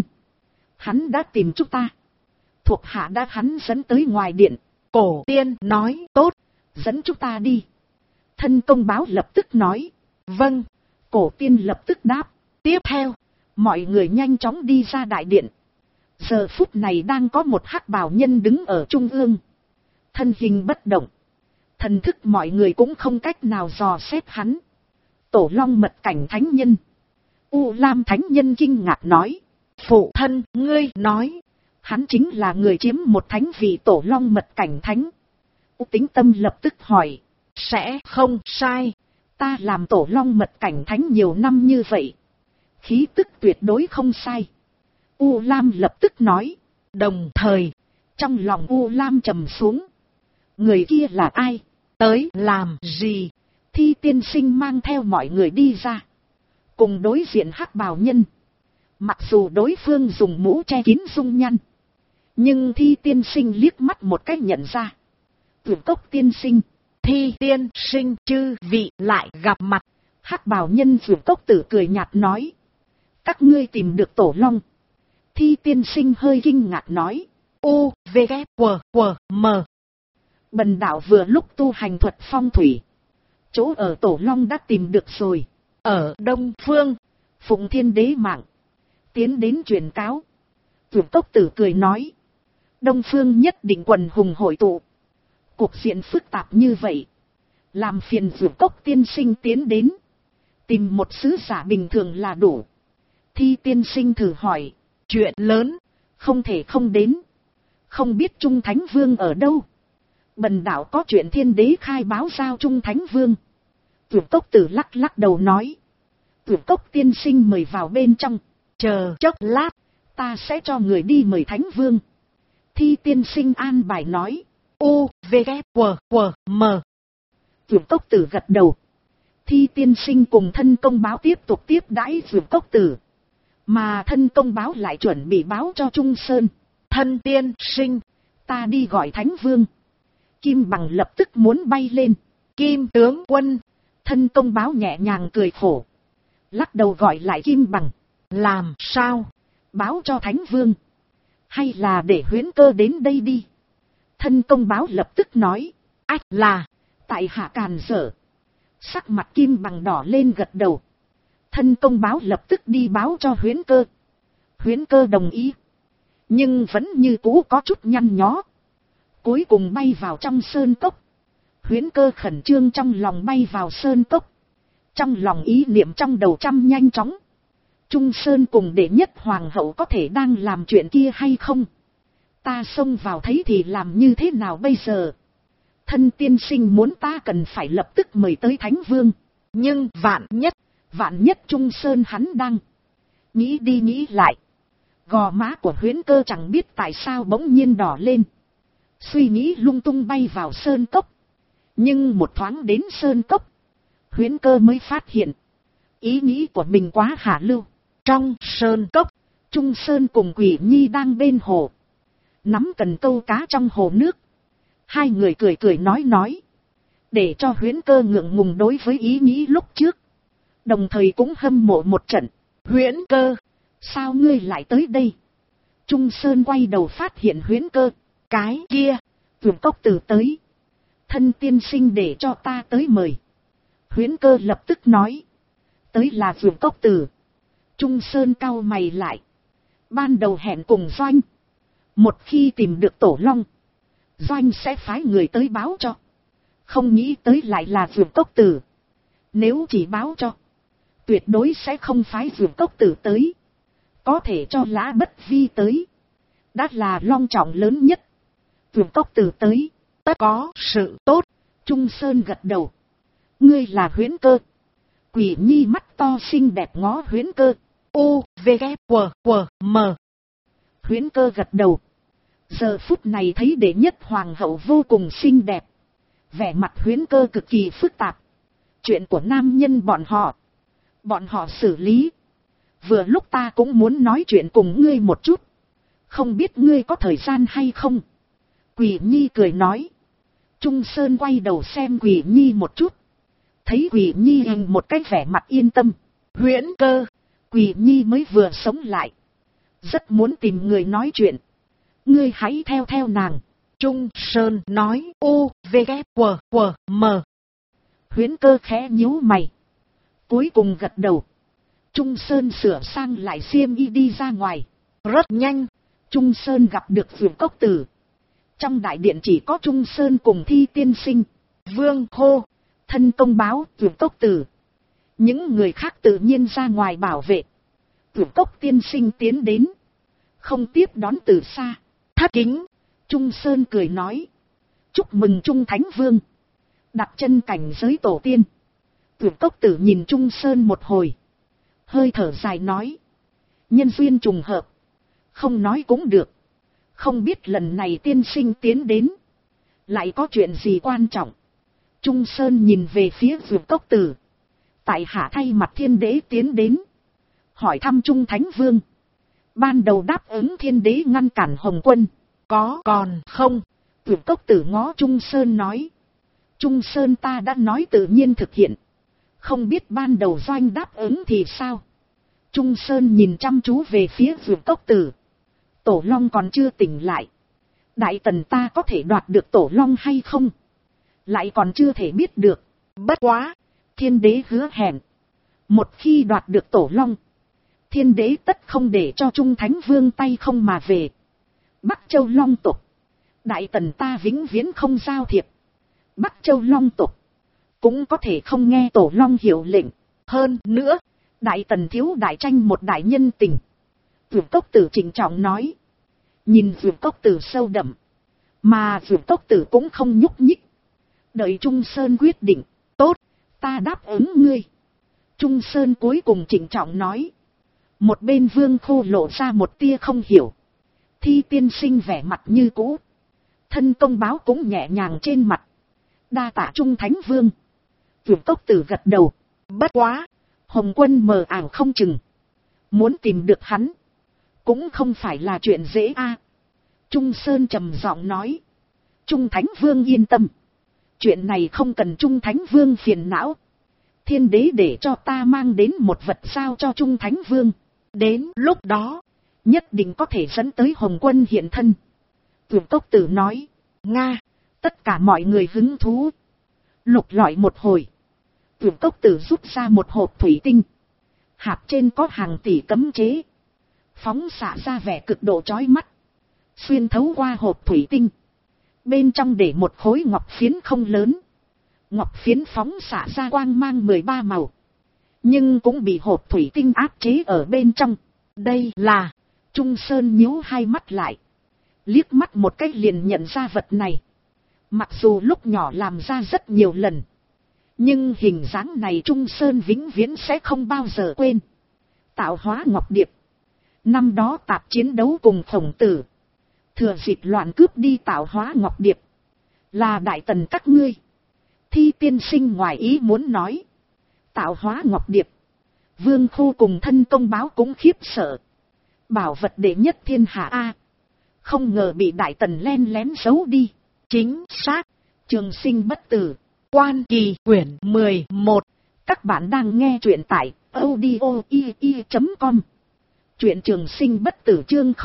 hắn đã tìm chúng ta. Thuộc hạ đã hắn dẫn tới ngoài điện. Cổ tiên nói tốt, dẫn chúng ta đi. Thân công báo lập tức nói. Vâng. Cổ tiên lập tức đáp. Tiếp theo, mọi người nhanh chóng đi ra đại điện. Giờ phút này đang có một hắc bào nhân đứng ở trung ương. Thân hình bất động. Thần thức mọi người cũng không cách nào dò xét hắn. Tổ Long mật cảnh thánh nhân. U Lam thánh nhân kinh ngạc nói. Phụ thân, ngươi nói. Hắn chính là người chiếm một thánh vị Tổ Long mật cảnh thánh. U Tĩnh Tâm lập tức hỏi. Sẽ không sai. Ta làm Tổ Long mật cảnh thánh nhiều năm như vậy, khí tức tuyệt đối không sai. U Lam lập tức nói. Đồng thời, trong lòng U Lam trầm xuống. Người kia là ai? Tới làm gì? Thi tiên sinh mang theo mọi người đi ra. Cùng đối diện hắc bào nhân. Mặc dù đối phương dùng mũ che kín dung nhan, nhưng Thi tiên sinh liếc mắt một cách nhận ra. Tuyển cốc tiên sinh. Thi tiên sinh, chư vị lại gặp mặt. Hắc bào nhân tuyển cốc tử cười nhạt nói. Các ngươi tìm được Tổ Long. Thi tiên sinh hơi kinh ngạc nói. U, V, K, W, M. Bần đạo vừa lúc tu hành thuật phong thủy. Chỗ ở Tổ Long đã tìm được rồi. Ở Đông Phương. Phụng Thiên Đế mạng. Tiến đến truyền cáo. Tuyển cốc tử cười nói. Đông Phương nhất định quần hùng hội tụ. Cuộc diện phức tạp như vậy, làm phiền tuyển cốc tiên sinh tiến đến. Tìm một sứ giả bình thường là đủ. Thi tiên sinh thử hỏi. Chuyện lớn, không thể không đến. Không biết Trung Thánh Vương ở đâu? Bần đạo có chuyện Thiên Đế khai báo giao Trung Thánh Vương. Tuyển cốc tử lắc lắc đầu nói. Tuyển cốc tiên sinh mời vào bên trong. Chờ chốc lát, ta sẽ cho người đi mời Thánh Vương. Thi tiên sinh an bài nói. U, V, K, W, M. Tuyển cốc tử gật đầu. Thi tiên sinh cùng thân công báo tiếp tục tiếp đãi tuyển cốc tử. Mà thân công báo lại chuẩn bị báo cho Trung Sơn. Thân tiên sinh, ta đi gọi Thánh Vương. Kim Bằng lập tức muốn bay lên. Kim tướng quân, thân công báo nhẹ nhàng cười khổ. Lắc đầu gọi lại Kim Bằng. Làm sao? Báo cho Thánh Vương. Hay là để Huyễn Cơ đến đây đi? Thân công báo lập tức nói. Ách là, tại hạ càn dở. Sắc mặt Kim Bằng đỏ lên gật đầu. Thân công báo lập tức đi báo cho Huyễn Cơ. Huyễn Cơ đồng ý. Nhưng vẫn như cũ có chút nhăn nhó. Cuối cùng bay vào trong sơn cốc. Huyễn Cơ khẩn trương trong lòng bay vào sơn cốc. Trong lòng ý niệm trong đầu trăm nhanh chóng. Trung Sơn cùng đệ nhất hoàng hậu có thể đang làm chuyện kia hay không? Ta xông vào thấy thì làm như thế nào bây giờ? Thân tiên sinh muốn ta cần phải lập tức mời tới Thánh Vương. Nhưng vạn nhất Trung Sơn hắn đang. Nghĩ đi nghĩ lại. Gò má của Huyễn Cơ chẳng biết tại sao bỗng nhiên đỏ lên. Suy nghĩ lung tung bay vào sơn cốc. Nhưng một thoáng đến sơn cốc. Huyễn Cơ mới phát hiện. Ý nghĩ của mình quá hạ lưu. Trong sơn cốc, Trung Sơn cùng Quỷ Nhi đang bên hồ. Nắm cần câu cá trong hồ nước. Hai người cười cười nói. Để cho Huyễn Cơ ngượng ngùng đối với ý nghĩ lúc trước. Đồng thời cũng hâm mộ một trận. Huyễn Cơ, sao ngươi lại tới đây? Trung Sơn quay đầu phát hiện Huyễn Cơ. Cái kia, Vượt Cốc Tử tới. Thân tiên sinh để cho ta tới mời. Huyễn Cơ lập tức nói. Tới là Vượt Cốc Tử. Trung Sơn cau mày lại. Ban đầu hẹn cùng Doanh. Một khi tìm được Tổ Long, Doanh sẽ phái người tới báo cho. Không nghĩ tới lại là Vượt Cốc Tử. Nếu chỉ báo cho, tuyệt đối sẽ không phái Vượt Cốc Tử tới. Có thể cho Lã Bất Vi tới. Đã là long trọng lớn nhất. Vượt Cốc Tử tới, tất có sự tốt. Trung Sơn gật đầu. Ngươi là Huyễn Cơ. Quỷ Nhi mắt to xinh đẹp ngó Huyễn Cơ. U, V, K, W, M. Huyễn Cơ gật đầu. Giờ phút này thấy đệ nhất hoàng hậu vô cùng xinh đẹp. Vẻ mặt Huyễn Cơ cực kỳ phức tạp. Chuyện của nam nhân bọn họ xử lý. Vừa lúc ta cũng muốn nói chuyện cùng ngươi một chút. Không biết ngươi có thời gian hay không? Quỷ Nhi cười nói. Trung Sơn quay đầu xem Quỷ Nhi một chút. Thấy Quỷ Nhi một cái vẻ mặt yên tâm. Huyễn Cơ, Quỷ Nhi mới vừa sống lại. Rất muốn tìm người nói chuyện. Ngươi hãy theo nàng. Trung Sơn nói. U, V, K, W, M. Huyễn Cơ khẽ nhíu mày. Cuối cùng gật đầu. Trung Sơn sửa sang lại xiêm y đi ra ngoài. Rất nhanh, Trung Sơn gặp được Vượt Cốc Tử. Trong đại điện chỉ có Trung Sơn cùng Thi tiên sinh. Vương hô, thân công báo, Vượt Cốc Tử. Những người khác tự nhiên ra ngoài bảo vệ. Vượt Cốc tiên sinh tiến đến. Không tiếp đón từ xa. Thất kính, Trung Sơn cười nói. Chúc mừng Trung Thánh Vương. Đặt chân cảnh giới tổ tiên. Vượt Cốc Tử nhìn Trung Sơn một hồi. Hơi thở dài nói. Nhân duyên trùng hợp. Không nói cũng được. Không biết lần này tiên sinh tiến đến. Lại có chuyện gì quan trọng. Trung Sơn nhìn về phía Vượt Cốc Tử. Tại hạ thay mặt Thiên Đế tiến đến. Hỏi thăm Trung Thánh Vương. Ban đầu đáp ứng Thiên Đế ngăn cản Hồng Quân. Có còn không? Vượt Cốc Tử ngó Trung Sơn nói. Trung Sơn ta đã nói tự nhiên thực hiện. Không biết ban đầu Doanh đáp ứng thì sao? Trung Sơn nhìn chăm chú về phía Vượt Cốc Tử. Tổ Long còn chưa tỉnh lại. Đại tần ta có thể đoạt được Tổ Long hay không? Lại còn chưa thể biết được. Bất quá, Thiên Đế hứa hẹn. Một khi đoạt được Tổ Long, Thiên Đế tất không để cho Trung Thánh Vương tay không mà về. Bắc Châu Long tộc, đại tần ta vĩnh viễn không giao thiệp. Bắc Châu Long tộc cũng có thể không nghe Tổ Long hiệu lệnh. Hơn nữa, đại tần thiếu đại tranh một đại nhân tình. Vượt Cốc Tử trịnh trọng nói. Nhìn Vượt Cốc Tử sâu đậm. Mà Vượt Cốc Tử cũng không nhúc nhích. Đợi Trung Sơn quyết định. Tốt, ta đáp ứng ngươi. Trung Sơn cuối cùng trịnh trọng nói. Một bên Vương Khô lộ ra một tia không hiểu. Thi tiên sinh vẻ mặt như cũ. Thân công báo cũng nhẹ nhàng trên mặt. Đa tạ Trung Thánh Vương. Vượt Cốc Tử gật đầu. Bất quá, Hồng Quân mờ ảo không chừng. Muốn tìm được hắn cũng không phải là chuyện dễ a. Trung Sơn trầm giọng nói. Trung Thánh Vương yên tâm. Chuyện này không cần Trung Thánh Vương phiền não. Thiên đế để cho ta mang đến một vật sao cho Trung Thánh Vương. Đến lúc đó, nhất định có thể dẫn tới Hồng Quân hiện thân. Tuyệt Cốc Tử nói. Nga, tất cả mọi người hứng thú. Lục lọi một hồi. Tuyệt Cốc Tử rút ra một hộp thủy tinh. Hạt trên có hàng tỷ cấm chế. Phóng xạ ra vẻ cực độ chói mắt. Xuyên thấu qua hộp thủy tinh. Bên trong để một khối ngọc phiến không lớn. Ngọc phiến phóng xạ ra quang mang 13 màu. Nhưng cũng bị hộp thủy tinh áp chế ở bên trong. Đây là... Trung Sơn nhíu hai mắt lại. Liếc mắt một cái liền nhận ra vật này. Mặc dù lúc nhỏ làm ra rất nhiều lần. Nhưng hình dáng này Trung Sơn vĩnh viễn sẽ không bao giờ quên. Tạo hóa ngọc điệp. Năm đó tạp chiến đấu cùng Khổng Tử. Thừa dịp loạn cướp đi tạo hóa ngọc điệp. Là đại tần các ngươi. Thi tiên sinh ngoài ý muốn nói. Tạo hóa ngọc điệp. Vương Khô cùng thân công báo cũng khiếp sợ. Bảo vật đệ nhất thiên hạ A. Không ngờ bị đại tần len lén giấu đi. Chính xác. Trường Sinh bất tử. Quan Kỳ quyển 11. Các bạn đang nghe truyện tại audio.com. Truyện Trường Sinh bất tử chương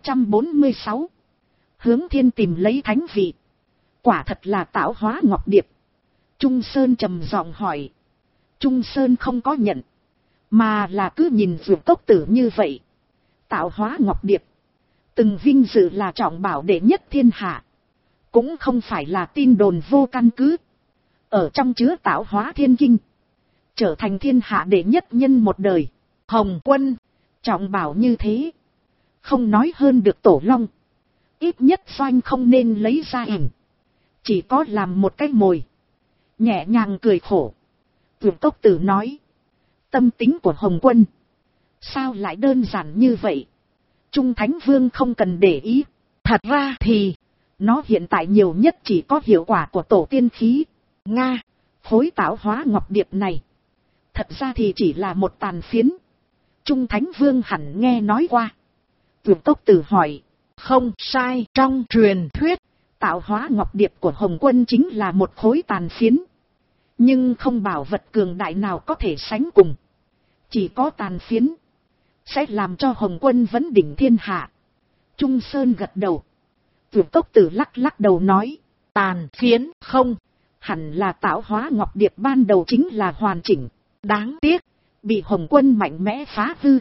0146. Hướng Thiên tìm lấy thánh vị. Quả thật là tạo hóa ngọc điệp. Trung Sơn trầm giọng hỏi. Trung Sơn không có nhận. Mà là cứ nhìn Tuyệt Cốc Tử như vậy. Tạo hóa ngọc điệp. Từng vinh dự là trọng bảo đệ nhất thiên hạ. Cũng không phải là tin đồn vô căn cứ. Ở trong chứa tạo hóa thiên kinh. Trở thành thiên hạ đệ nhất nhân một đời. Hồng Quân. Trọng bảo như thế. Không nói hơn được Tổ Long. Ít nhất Doanh không nên lấy ra ảnh. Chỉ có làm một cái mồi. Nhẹ nhàng cười khổ. Tuyệt Cốc Tử nói. Tâm tính của Hồng Quân. Sao lại đơn giản như vậy? Trung Thánh Vương không cần để ý. Thật ra thì. Nó hiện tại nhiều nhất chỉ có hiệu quả của tổ tiên khí. Nga. Khối tạo hóa ngọc điệp này. Thật ra thì chỉ là một tàn phiến. Trung Thánh Vương hẳn nghe nói qua. Tuyệt Cốc Tử hỏi. Không sai, trong truyền thuyết. Tạo hóa ngọc điệp của Hồng Quân chính là một khối tàn phiến. Nhưng không bảo vật cường đại nào có thể sánh cùng. Chỉ có tàn phiến. Sẽ làm cho Hồng Quân vấn đỉnh thiên hạ. Trung Sơn gật đầu. Tuyệt Cốc Tử lắc lắc đầu nói. Tàn phiến không. Hẳn là tạo hóa ngọc điệp ban đầu chính là hoàn chỉnh. Đáng tiếc. Bị Hồng Quân mạnh mẽ phá hư.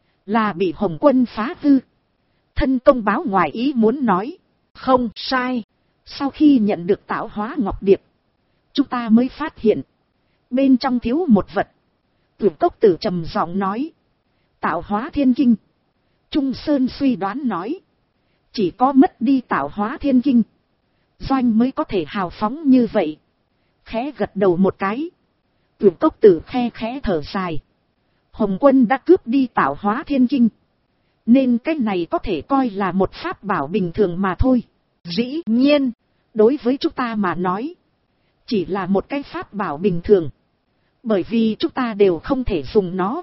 Là bị Hồng Quân phá hư. Thân công báo ngoài ý muốn nói. Không sai. Sau khi nhận được tạo hóa ngọc điệp. Chúng ta mới phát hiện. Bên trong thiếu một vật. Tuyệt Cốc Tử trầm giọng nói. Tạo hóa thiên kinh. Trung Sơn suy đoán nói. Chỉ có mất đi tạo hóa thiên kinh. Doanh mới có thể hào phóng như vậy. Khẽ gật đầu một cái. Tuyệt Cốc Tử khe khẽ thở dài. Hồng Quân đã cướp đi tạo hóa thiên kinh. Nên cái này có thể coi là một pháp bảo bình thường mà thôi. Dĩ nhiên, đối với chúng ta mà nói. Chỉ là một cái pháp bảo bình thường. Bởi vì chúng ta đều không thể dùng nó.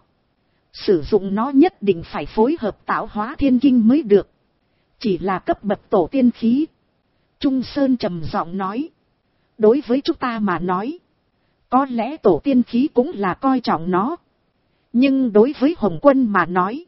Sử dụng nó nhất định phải phối hợp tạo hóa thiên kinh mới được. Chỉ là cấp bậc tổ tiên khí. Trung Sơn trầm giọng nói. Đối với chúng ta mà nói. Có lẽ tổ tiên khí cũng là coi trọng nó. Nhưng đối với Hồng Quân mà nói.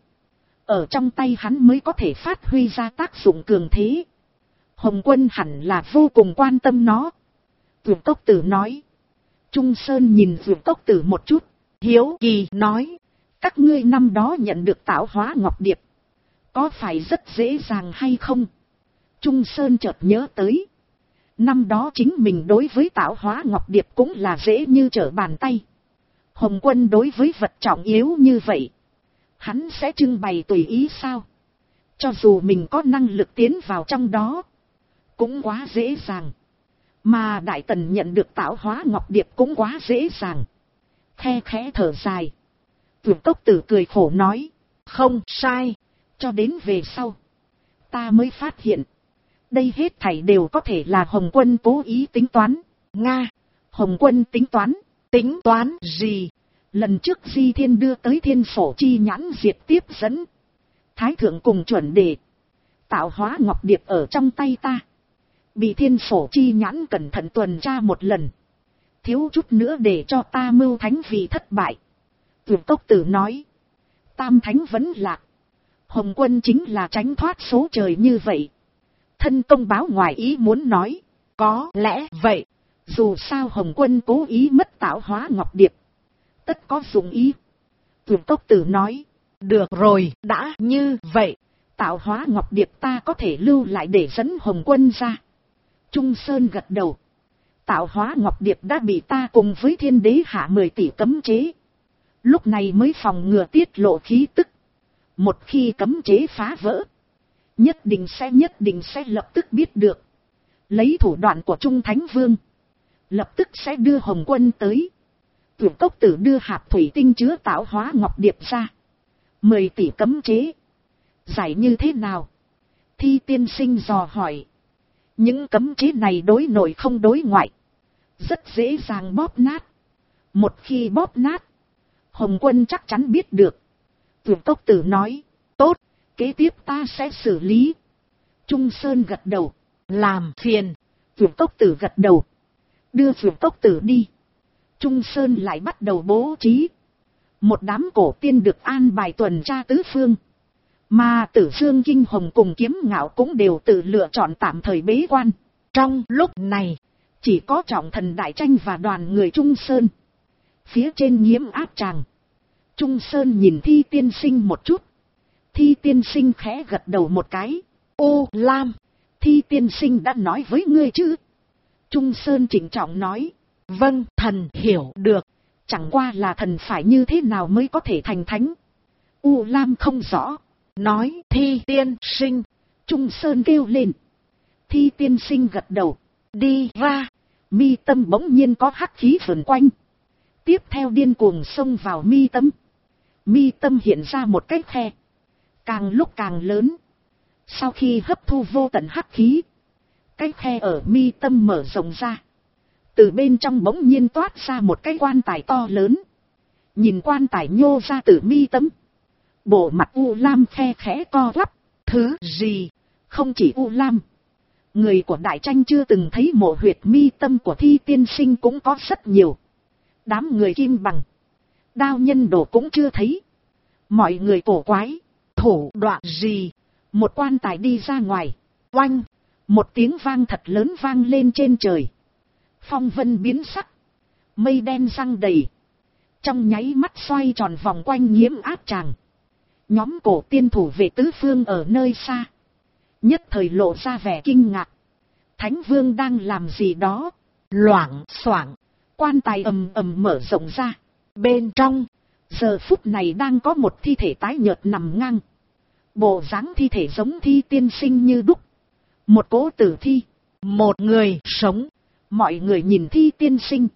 Ở trong tay hắn mới có thể phát huy ra tác dụng cường thế. Hồng Quân hẳn là vô cùng quan tâm nó. Tuyệt Cốc Tử nói. Trung Sơn nhìn Tuyệt Cốc Tử một chút. Hiếu kỳ nói. Các ngươi năm đó nhận được tạo hóa ngọc điệp. Có phải rất dễ dàng hay không? Trung Sơn chợt nhớ tới. Năm đó chính mình đối với tạo hóa ngọc điệp cũng là dễ như trở bàn tay. Hồng Quân đối với vật trọng yếu như vậy. Hắn sẽ trưng bày tùy ý sao? Cho dù mình có năng lực tiến vào trong đó. Cũng quá dễ dàng. Mà Đại Tần nhận được tạo hóa ngọc điệp cũng quá dễ dàng. Khe khẽ thở dài. Tuyệt Cốc Tử cười khổ nói. Không sai. Cho đến về sau. Ta mới phát hiện. Đây hết thảy đều có thể là Hồng Quân cố ý tính toán. Nga. Hồng Quân tính toán. Tính toán gì? Lần trước Di Thiên đưa tới Thiên Phổ chi nhãn diệt tiếp dẫn. Thái thượng cùng chuẩn đề. Tạo hóa ngọc điệp ở trong tay ta. Bị thiên sổ chi nhãn cẩn thận tuần tra một lần. Thiếu chút nữa để cho ta mưu thánh vì thất bại. Tuyển Cốc Tử nói. Tam thánh vẫn lạc. Hồng Quân chính là tránh thoát số trời như vậy. Thân công báo ngoài ý muốn nói. Có lẽ vậy. Dù sao Hồng Quân cố ý mất tạo hóa ngọc điệp. Tất có dụng ý. Tuyển Cốc Tử nói. Được rồi, đã như vậy. Tạo hóa ngọc điệp ta có thể lưu lại để dẫn Hồng Quân ra. Trung Sơn gật đầu. Tạo hóa ngọc điệp đã bị ta cùng với thiên đế hạ 10 tỷ cấm chế. Lúc này mới phòng ngừa tiết lộ khí tức. Một khi cấm chế phá vỡ, nhất định sẽ lập tức biết được. Lấy thủ đoạn của Trung Thánh Vương, lập tức sẽ đưa Hồng Quân tới. Tuyển Cốc Tử đưa hạt thủy tinh chứa tạo hóa ngọc điệp ra. 10 tỷ cấm chế. Giải như thế nào? Thi tiên sinh dò hỏi. Những cấm chế này đối nội không đối ngoại. Rất dễ dàng bóp nát. Một khi bóp nát, Hồng Quân chắc chắn biết được. Tuyển Cốc Tử nói. Tốt, kế tiếp ta sẽ xử lý. Trung Sơn gật đầu. Làm phiền. Tuyển Cốc Tử gật đầu. Đưa Tuyển Cốc Tử đi. Trung Sơn lại bắt đầu bố trí. Một đám cổ tiên được an bài tuần tra tứ phương. Mà Tử Dương Kinh Hồng cùng Kiếm Ngạo cũng đều tự lựa chọn tạm thời bế quan. Trong lúc này, chỉ có Trọng Thần Đại Tranh và đoàn người Trung Sơn. Phía trên Nhiễm Áp Tràng. Trung Sơn nhìn Thi tiên sinh một chút. Thi tiên sinh khẽ gật đầu một cái. Ô Lam, Thi tiên sinh đã nói với ngươi chứ? Trung Sơn trịnh trọng nói. Vâng, thần hiểu được. Chẳng qua là thần phải như thế nào mới có thể thành thánh. U Lam không rõ. Nói Thi tiên sinh. Trung Sơn kêu lên. Thi tiên sinh gật đầu. Đi ra. Mi tâm bỗng nhiên có hắc khí vần quanh. Tiếp theo điên cuồng xông vào mi tâm. Mi tâm hiện ra một cái khe. Càng lúc càng lớn. Sau khi hấp thu vô tận hắc khí, cái khe ở mi tâm mở rộng ra. Từ bên trong bỗng nhiên toát ra một cái quan tài to lớn. Nhìn quan tài nhô ra từ mi tâm. Bộ mặt U Lam khe khẽ co quắp. Thứ gì? Không chỉ U Lam. Người của Đại Tranh chưa từng thấy mộ huyệt mi tâm của Thi tiên sinh cũng có rất nhiều. Đám người Kim Bằng, Đao Nhân Đồ cũng chưa thấy. Mọi người cổ quái. Thủ đoạn gì? Một quan tài đi ra ngoài. Oanh! Một tiếng vang thật lớn vang lên trên trời. Phong vân biến sắc. Mây đen răng đầy. Trong nháy mắt xoay tròn vòng quanh Nhiễm Áp Tràng. Nhóm cổ tiên thủ vệ tứ phương ở nơi xa. Nhất thời lộ ra vẻ kinh ngạc. Thánh Vương đang làm gì đó? Loảng xoảng. Quan tài ầm ầm mở rộng ra. Bên trong, giờ phút này đang có một thi thể tái nhợt nằm ngang. Bộ dáng thi thể giống Thi tiên sinh như đúc. Một cỗ tử thi. Một người sống. Mọi người nhìn Thi tiên sinh.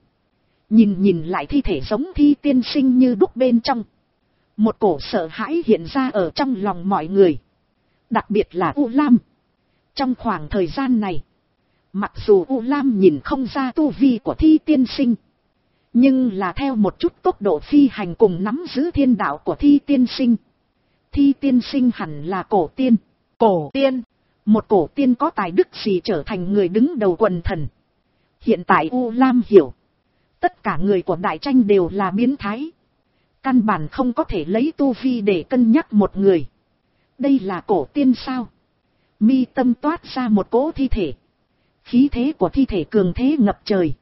Nhìn lại thi thể giống Thi tiên sinh như đúc bên trong. Một cổ sợ hãi hiện ra ở trong lòng mọi người. Đặc biệt là U Lam. Trong khoảng thời gian này, mặc dù U Lam nhìn không ra tu vi của Thi tiên sinh, nhưng là theo một chút tốc độ phi hành cùng nắm giữ thiên đạo của Thi tiên sinh. Thi tiên sinh hẳn là cổ tiên. Cổ tiên. Một cổ tiên có tài đức gì trở thành người đứng đầu quần thần. Hiện tại U Lam hiểu. Tất cả người của Đại Tranh đều là biến thái. Căn bản không có thể lấy tu vi để cân nhắc một người. Đây là cổ tiên sao? Mi tâm toát ra một cỗ thi thể. Khí thế của thi thể cường thế ngập trời.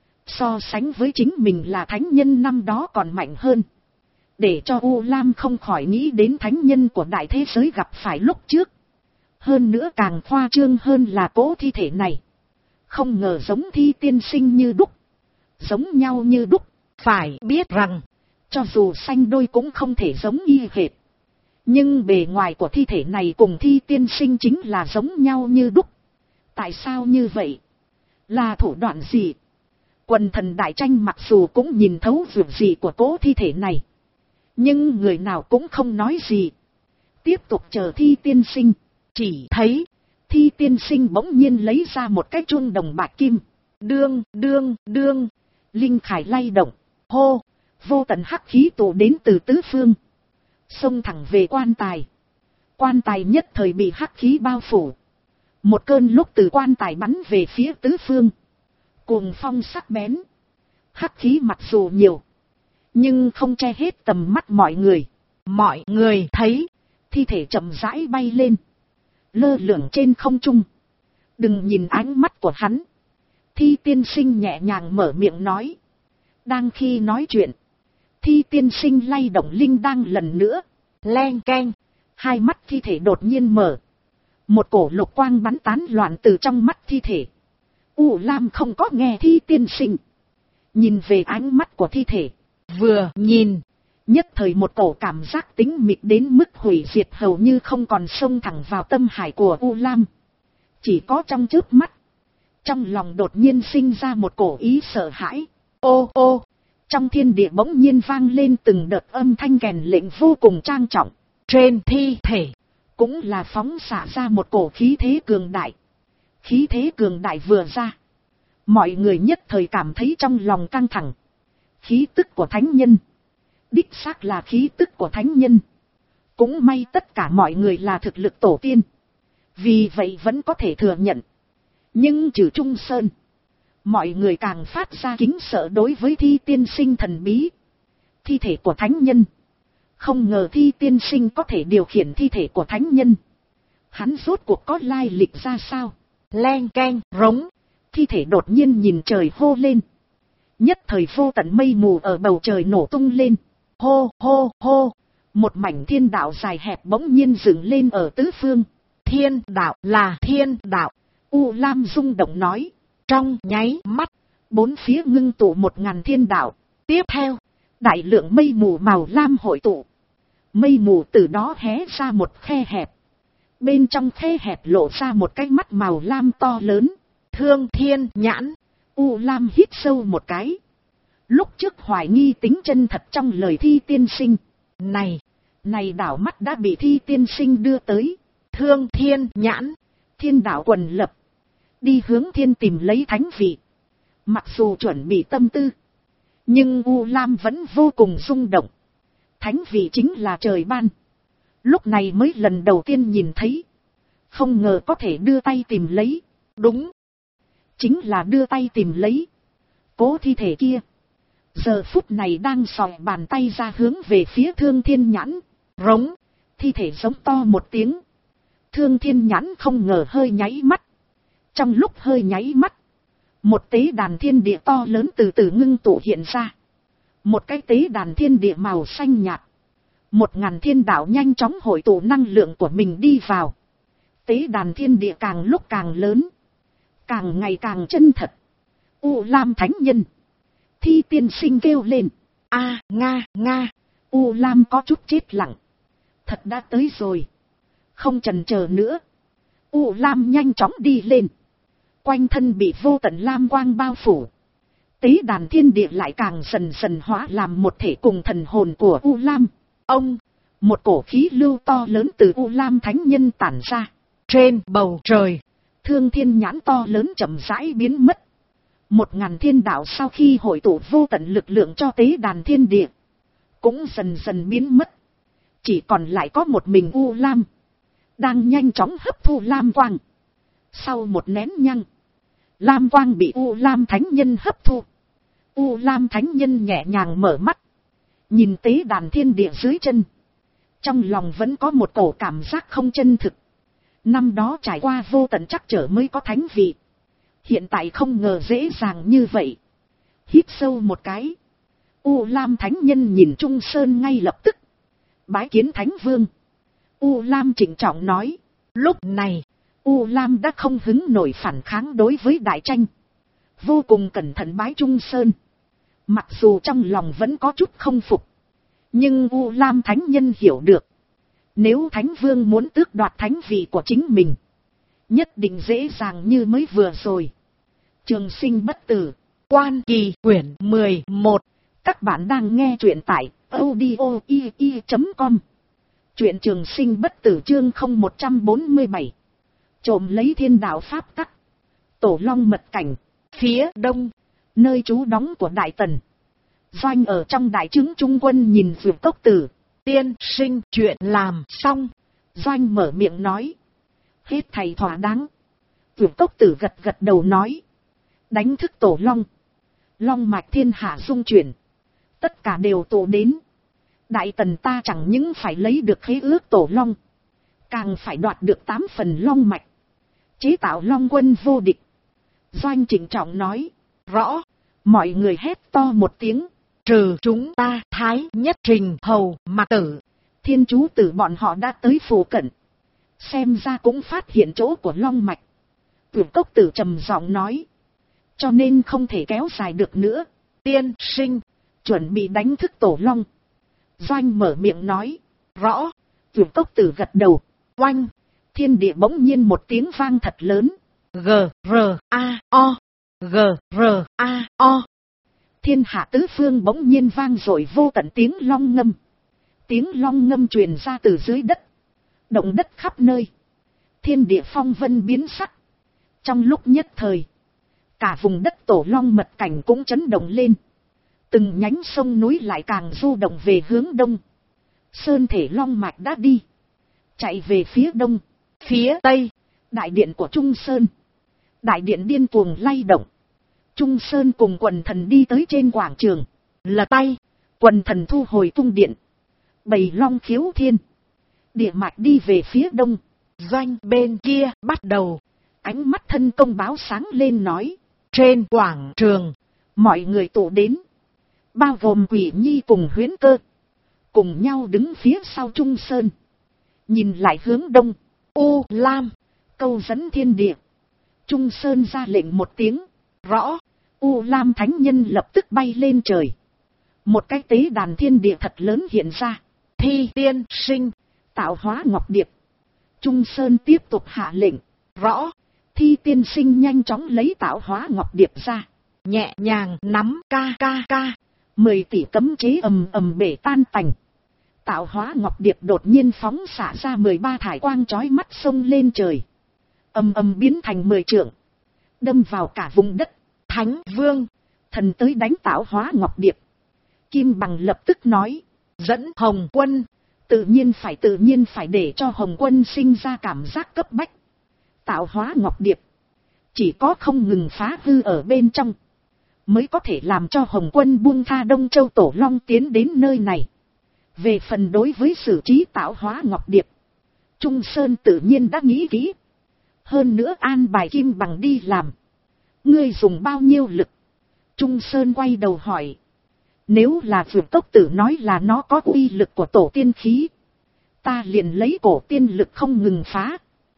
So sánh với chính mình là thánh nhân năm đó còn mạnh hơn. Để cho U Lam không khỏi nghĩ đến thánh nhân của đại thế giới gặp phải lúc trước. Hơn nữa càng khoa trương hơn là cỗ thi thể này. Không ngờ giống Thi tiên sinh như đúc. Giống nhau như đúc. Phải biết rằng, cho dù sanh đôi cũng không thể giống y hệt. Nhưng bề ngoài của thi thể này cùng Thi tiên sinh chính là giống nhau như đúc. Tại sao như vậy? Là thủ đoạn gì? Quần thần Đại Tranh mặc dù cũng nhìn thấu việc gì của cỗ thi thể này. Nhưng người nào cũng không nói gì. Tiếp tục chờ Thi tiên sinh. Chỉ thấy Thi tiên sinh bỗng nhiên lấy ra một cái chuông đồng bạc kim. Đương, đương, đương. Linh khải lay động. Hô. Vô tận hắc khí tụ đến từ tứ phương. Xông thẳng về quan tài. Quan tài nhất thời bị hắc khí bao phủ. Một cơn lúc từ quan tài bắn về phía tứ phương. Cuồng phong sắc bén. Hắc khí mặc dù nhiều, nhưng không che hết tầm mắt mọi người. Mọi người thấy thi thể chậm rãi bay lên, lơ lửng trên không trung. Đừng nhìn ánh mắt của hắn. Thi tiên sinh nhẹ nhàng mở miệng nói. Đang khi nói chuyện, Thi tiên sinh lay động linh đang lần nữa. len keng. Hai mắt thi thể đột nhiên mở. Một cổ lục quang bắn tán loạn từ trong mắt thi thể. U Lam không có nghe Thi tiên sinh. Nhìn về ánh mắt của thi thể. Vừa nhìn, nhất thời một cổ cảm giác tính mịch đến mức hủy diệt hầu như không còn xông thẳng vào tâm hải của U Lam. Chỉ có trong chớp mắt, trong lòng đột nhiên sinh ra một cổ ý sợ hãi. Ô ô, trong thiên địa bỗng nhiên vang lên từng đợt âm thanh kèn lệnh vô cùng trang trọng. Trên thi thể cũng là phóng xạ ra một cổ khí thế cường đại. Khí thế cường đại vừa ra, mọi người nhất thời cảm thấy trong lòng căng thẳng. Khí tức của thánh nhân. Đích xác là khí tức của thánh nhân. Cũng may tất cả mọi người là thực lực tổ tiên, vì vậy vẫn có thể thừa nhận. Nhưng trừ Trung Sơn, mọi người càng phát ra kính sợ đối với Thi tiên sinh thần bí. Thi thể của thánh nhân. Không ngờ Thi tiên sinh có thể điều khiển thi thể của thánh nhân. Hắn rốt cuộc có lai lịch ra sao? Len keng rống. Thi thể đột nhiên nhìn trời hô lên. Nhất thời vô tận mây mù ở bầu trời nổ tung lên. Hô hô hô. Một mảnh thiên đạo dài hẹp bỗng nhiên dựng lên ở tứ phương. Thiên đạo là thiên đạo. U Lam rung động nói. Trong nháy mắt, bốn phía ngưng tụ 1000 thiên đạo. Tiếp theo, đại lượng mây mù màu lam hội tụ. Mây mù từ đó hé ra một khe hẹp. Bên trong khe hẹp lộ ra một cái mắt màu lam to lớn. Thương Thiên Nhãn. U Lam hít sâu một cái. Lúc trước hoài nghi tính chân thật trong lời Thi tiên sinh. Này đảo mắt đã bị Thi tiên sinh đưa tới. Thương Thiên Nhãn. Thiên đạo quần lập. Đi hướng thiên tìm lấy thánh vị. Mặc dù chuẩn bị tâm tư, nhưng U Lam vẫn vô cùng rung động. Thánh vị chính là trời ban. Lúc này mới lần đầu tiên nhìn thấy. Không ngờ có thể đưa tay tìm lấy. Đúng, chính là đưa tay tìm lấy. Cố thi thể kia giờ phút này đang sòi bàn tay ra hướng về phía Thương Thiên Nhãn. Rống. Thi thể giống to một tiếng. Thương Thiên Nhãn không ngờ hơi nháy mắt. Trong lúc hơi nháy mắt, một tế đàn thiên địa to lớn từ từ ngưng tụ hiện ra. Một cái tế đàn thiên địa màu xanh nhạt. 1000 thiên đạo nhanh chóng hội tụ năng lượng của mình đi vào. Tế đàn thiên địa càng lúc càng lớn, càng ngày càng chân thật. U Lam thánh nhân. Thi tiên sinh kêu lên. A nga nga. U Lam có chút chết lặng. Thật đã tới rồi. Không chần chờ nữa. U Lam nhanh chóng đi lên. Quanh thân bị vô tận lam quang bao phủ. Tế đàn thiên địa lại càng dần dần hóa làm một thể cùng thần hồn của U Lam. Ông, một cổ khí lưu to lớn từ U Lam thánh nhân tản ra. Trên bầu trời, Thương Thiên Nhãn to lớn chậm rãi biến mất. 1000 thiên đạo sau khi hội tụ vô tận lực lượng cho tế đàn thiên địa, cũng dần dần biến mất. Chỉ còn lại có một mình U Lam, đang nhanh chóng hấp thu lam quang. Sau một nén nhăng, lam quang bị U Lam thánh nhân hấp thu. U Lam thánh nhân nhẹ nhàng mở mắt, nhìn tế đàn thiên địa dưới chân. Trong lòng vẫn có một cổ cảm giác không chân thực. Năm đó trải qua vô tận trắc trở mới có thánh vị. Hiện tại không ngờ dễ dàng như vậy. Hít sâu một cái, U Lam thánh nhân nhìn Trung Sơn ngay lập tức. Bái kiến thánh vương. U Lam trịnh trọng nói. Lúc này, U Lam đã không hứng nổi phản kháng đối với đại tranh. Vô cùng cẩn thận bái Trung Sơn. Mặc dù trong lòng vẫn có chút không phục, nhưng U Lam thánh nhân hiểu được. Nếu thánh vương muốn tước đoạt thánh vị của chính mình, nhất định dễ dàng như mới vừa rồi. Trường sinh bất tử. Quan Kỳ quyển 11. Các bạn đang nghe truyện tại audio.com. Truyện Trường Sinh bất tử chương 0147. Trộm lấy thiên đạo pháp tắc. Tổ Long mật cảnh. Phía đông, nơi trú đóng của Đại Tần. Doanh ở trong đại trướng trung quân nhìn Dược Cốc Tử. Tiên sinh chuyện làm xong. Doanh mở miệng nói. Hết thầy thỏa đáng. Vượt cốc tử gật gật đầu nói. Đánh thức tổ long. Long mạch thiên hạ dung chuyển. Tất cả đều tụ đến. Đại tần ta chẳng những phải lấy được khế ước tổ long. Càng phải đoạt được 8 phần long mạch. Chế tạo long quân vô địch. Doanh trịnh trọng nói. Rõ. Mọi người hét to một tiếng. Trừ chúng ta Thái Nhất Trình Hầu Mạc Tử. Thiên chú tử bọn họ đã tới phủ cận. Xem ra cũng phát hiện chỗ của long mạch. Vượt cốc tử trầm giọng nói. Cho nên không thể kéo dài được nữa. Tiên sinh. Chuẩn bị đánh thức tổ long. Doanh mở miệng nói. Rõ. Vượt cốc tử gật đầu. Oanh. Thiên địa bỗng nhiên một tiếng vang thật lớn. G-R-A-O. G-R-A-O. Thiên hạ tứ phương bỗng nhiên vang rồi vô tận tiếng long ngâm. Tiếng long ngâm truyền ra từ dưới đất. Động đất khắp nơi. Thiên địa phong vân biến sắc. Trong lúc nhất thời. Cả vùng đất tổ long mật cảnh cũng chấn động lên. Từng nhánh sông núi lại càng du động về hướng đông. Sơn thể long mạch đã đi. Chạy về phía đông. Phía tây. Đại điện của Trung Sơn. Đại điện điên cuồng lay động. Trung Sơn cùng quần thần đi tới trên quảng trường. Là tay. Quần thần thu hồi cung điện. Bầy long khiếu thiên. Địa mạch đi về phía đông. Doanh bên kia bắt đầu. Ánh mắt thân công báo sáng lên nói. Trên quảng trường. Mọi người tụ đến. Bao gồm Quỷ Nhi cùng Huyễn Cơ. Cùng nhau đứng phía sau Trung Sơn. Nhìn lại hướng đông. U Lam. Câu dẫn thiên địa. Trung Sơn ra lệnh một tiếng. Rõ. U Lam thánh nhân lập tức bay lên trời. Một cái tế đàn thiên địa thật lớn hiện ra. Thi tiên sinh. Tạo hóa ngọc điệp. Trung Sơn tiếp tục hạ lệnh. Rõ. Thi tiên sinh nhanh chóng lấy tạo hóa ngọc điệp ra. Nhẹ nhàng nắm ca ca ca. 10 tỷ cấm chế ầm ầm bể tan tành. Tạo hóa ngọc điệp đột nhiên phóng xạ ra 13 thải quang chói mắt sông lên trời. Ầm ầm biến thành 10 trượng. Đâm vào cả vùng đất. Thánh vương. Thần tới đánh tạo hóa ngọc điệp. Kim Bằng lập tức nói. Dẫn Hồng Quân. Tự nhiên phải để cho Hồng Quân sinh ra cảm giác cấp bách. Tạo hóa ngọc điệp. Chỉ có không ngừng phá hư ở bên trong. Mới có thể làm cho Hồng Quân buông tha Đông Châu Tổ Long tiến đến nơi này. Về phần đối với xử trí tạo hóa ngọc điệp. Trung Sơn tự nhiên đã nghĩ kỹ. Hơn nữa an bài Kim Bằng đi làm. Ngươi dùng bao nhiêu lực? Trung Sơn quay đầu hỏi. Nếu là Vượt Cốc Tử nói là nó có uy lực của tổ tiên khí. Ta liền lấy cổ tiên lực không ngừng phá.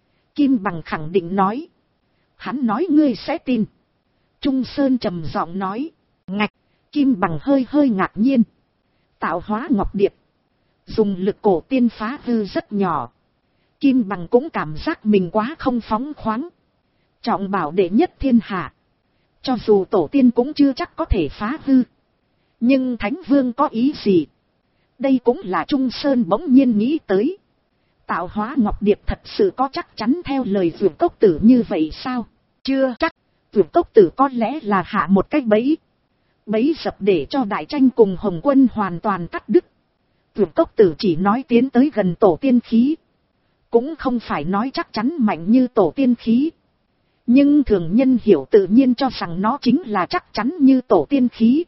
Kim Bằng khẳng định nói. Hắn nói ngươi sẽ tin. Trung Sơn trầm giọng nói. Ngạch. Kim Bằng hơi ngạc nhiên. Tạo hóa ngọc điệp. Dùng lực cổ tiên phá hư rất nhỏ. Kim Bằng cũng cảm giác mình quá không phóng khoáng. Trọng bảo đệ nhất thiên hạ. Cho dù tổ tiên cũng chưa chắc có thể phá hư. Nhưng Thánh Vương có ý gì? Đây cũng là Trung Sơn bỗng nhiên nghĩ tới. Tạo hóa ngọc điệp thật sự có chắc chắn theo lời Vượt Cốc Tử như vậy sao? Chưa chắc. Vượt Cốc Tử có lẽ là hạ một cách bẫy. Bẫy dập để cho Đại Tranh cùng Hồng Quân hoàn toàn cắt đứt. Vượt Cốc Tử chỉ nói tiến tới gần tổ tiên khí. Cũng không phải nói chắc chắn mạnh như tổ tiên khí. Nhưng thường nhân hiểu tự nhiên cho rằng nó chính là chắc chắn như tổ tiên khí.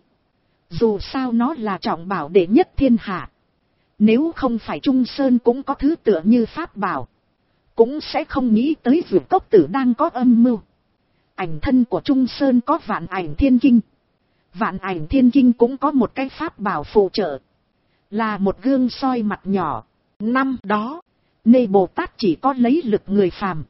Dù sao nó là trọng bảo đệ nhất thiên hạ. Nếu không phải Trung Sơn cũng có thứ tựa như pháp bảo. Cũng sẽ không nghĩ tới Vượt Cốc Tử đang có âm mưu. Ảnh thân của Trung Sơn có Vạn Ảnh Thiên Kinh. Vạn Ảnh Thiên Kinh cũng có một cái pháp bảo phụ trợ. Là một gương soi mặt nhỏ. Năm đó, Nê Bồ Tát chỉ có lấy lực người phàm.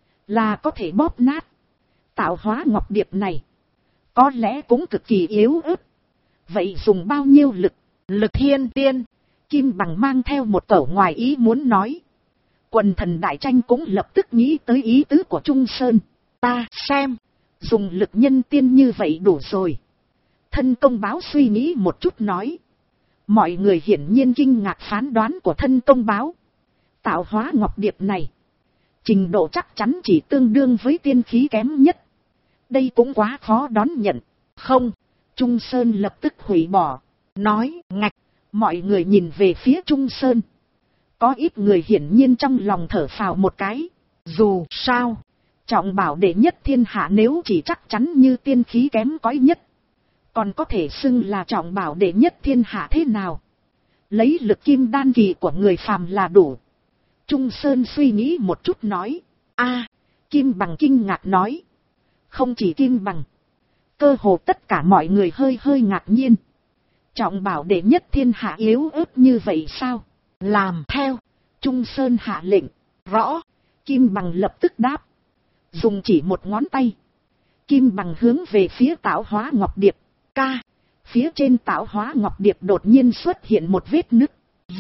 Là có thể bóp nát. Tạo hóa ngọc điệp này. Có lẽ cũng cực kỳ yếu ớt. Vậy dùng bao nhiêu lực? Lực thiên tiên. Kim Bằng mang theo một tẩu ngoài ý muốn nói. Quần thần Đại Tranh cũng lập tức nghĩ tới ý tứ của Trung Sơn. Ta xem. Dùng lực nhân tiên như vậy đủ rồi. Thân công báo suy nghĩ một chút nói. Mọi người hiển nhiên kinh ngạc phán đoán của thân công báo. Tạo hóa ngọc điệp này. Trình độ chắc chắn chỉ tương đương với tiên khí kém nhất. Đây cũng quá khó đón nhận. Không. Trung Sơn lập tức hủy bỏ. Nói ngạch. Mọi người nhìn về phía Trung Sơn. Có ít người hiển nhiên trong lòng thở phào một cái. Dù sao. Trọng bảo đệ nhất thiên hạ nếu chỉ chắc chắn như tiên khí kém cỏi nhất, còn có thể xưng là trọng bảo đệ nhất thiên hạ thế nào? Lấy lực kim đan kỳ của người phàm là đủ. Trung Sơn suy nghĩ một chút nói. Kim Bằng kinh ngạc nói. Không chỉ Kim Bằng, cơ hồ tất cả mọi người hơi ngạc nhiên. Trọng bảo đệ nhất thiên hạ yếu ớt như vậy sao? Làm theo. Trung Sơn hạ lệnh. Rõ. Kim Bằng lập tức đáp. Dùng chỉ một ngón tay. Kim Bằng hướng về phía Tạo Hóa Ngọc Điệp. Phía trên Tạo Hóa Ngọc Điệp đột nhiên xuất hiện một vết nứt.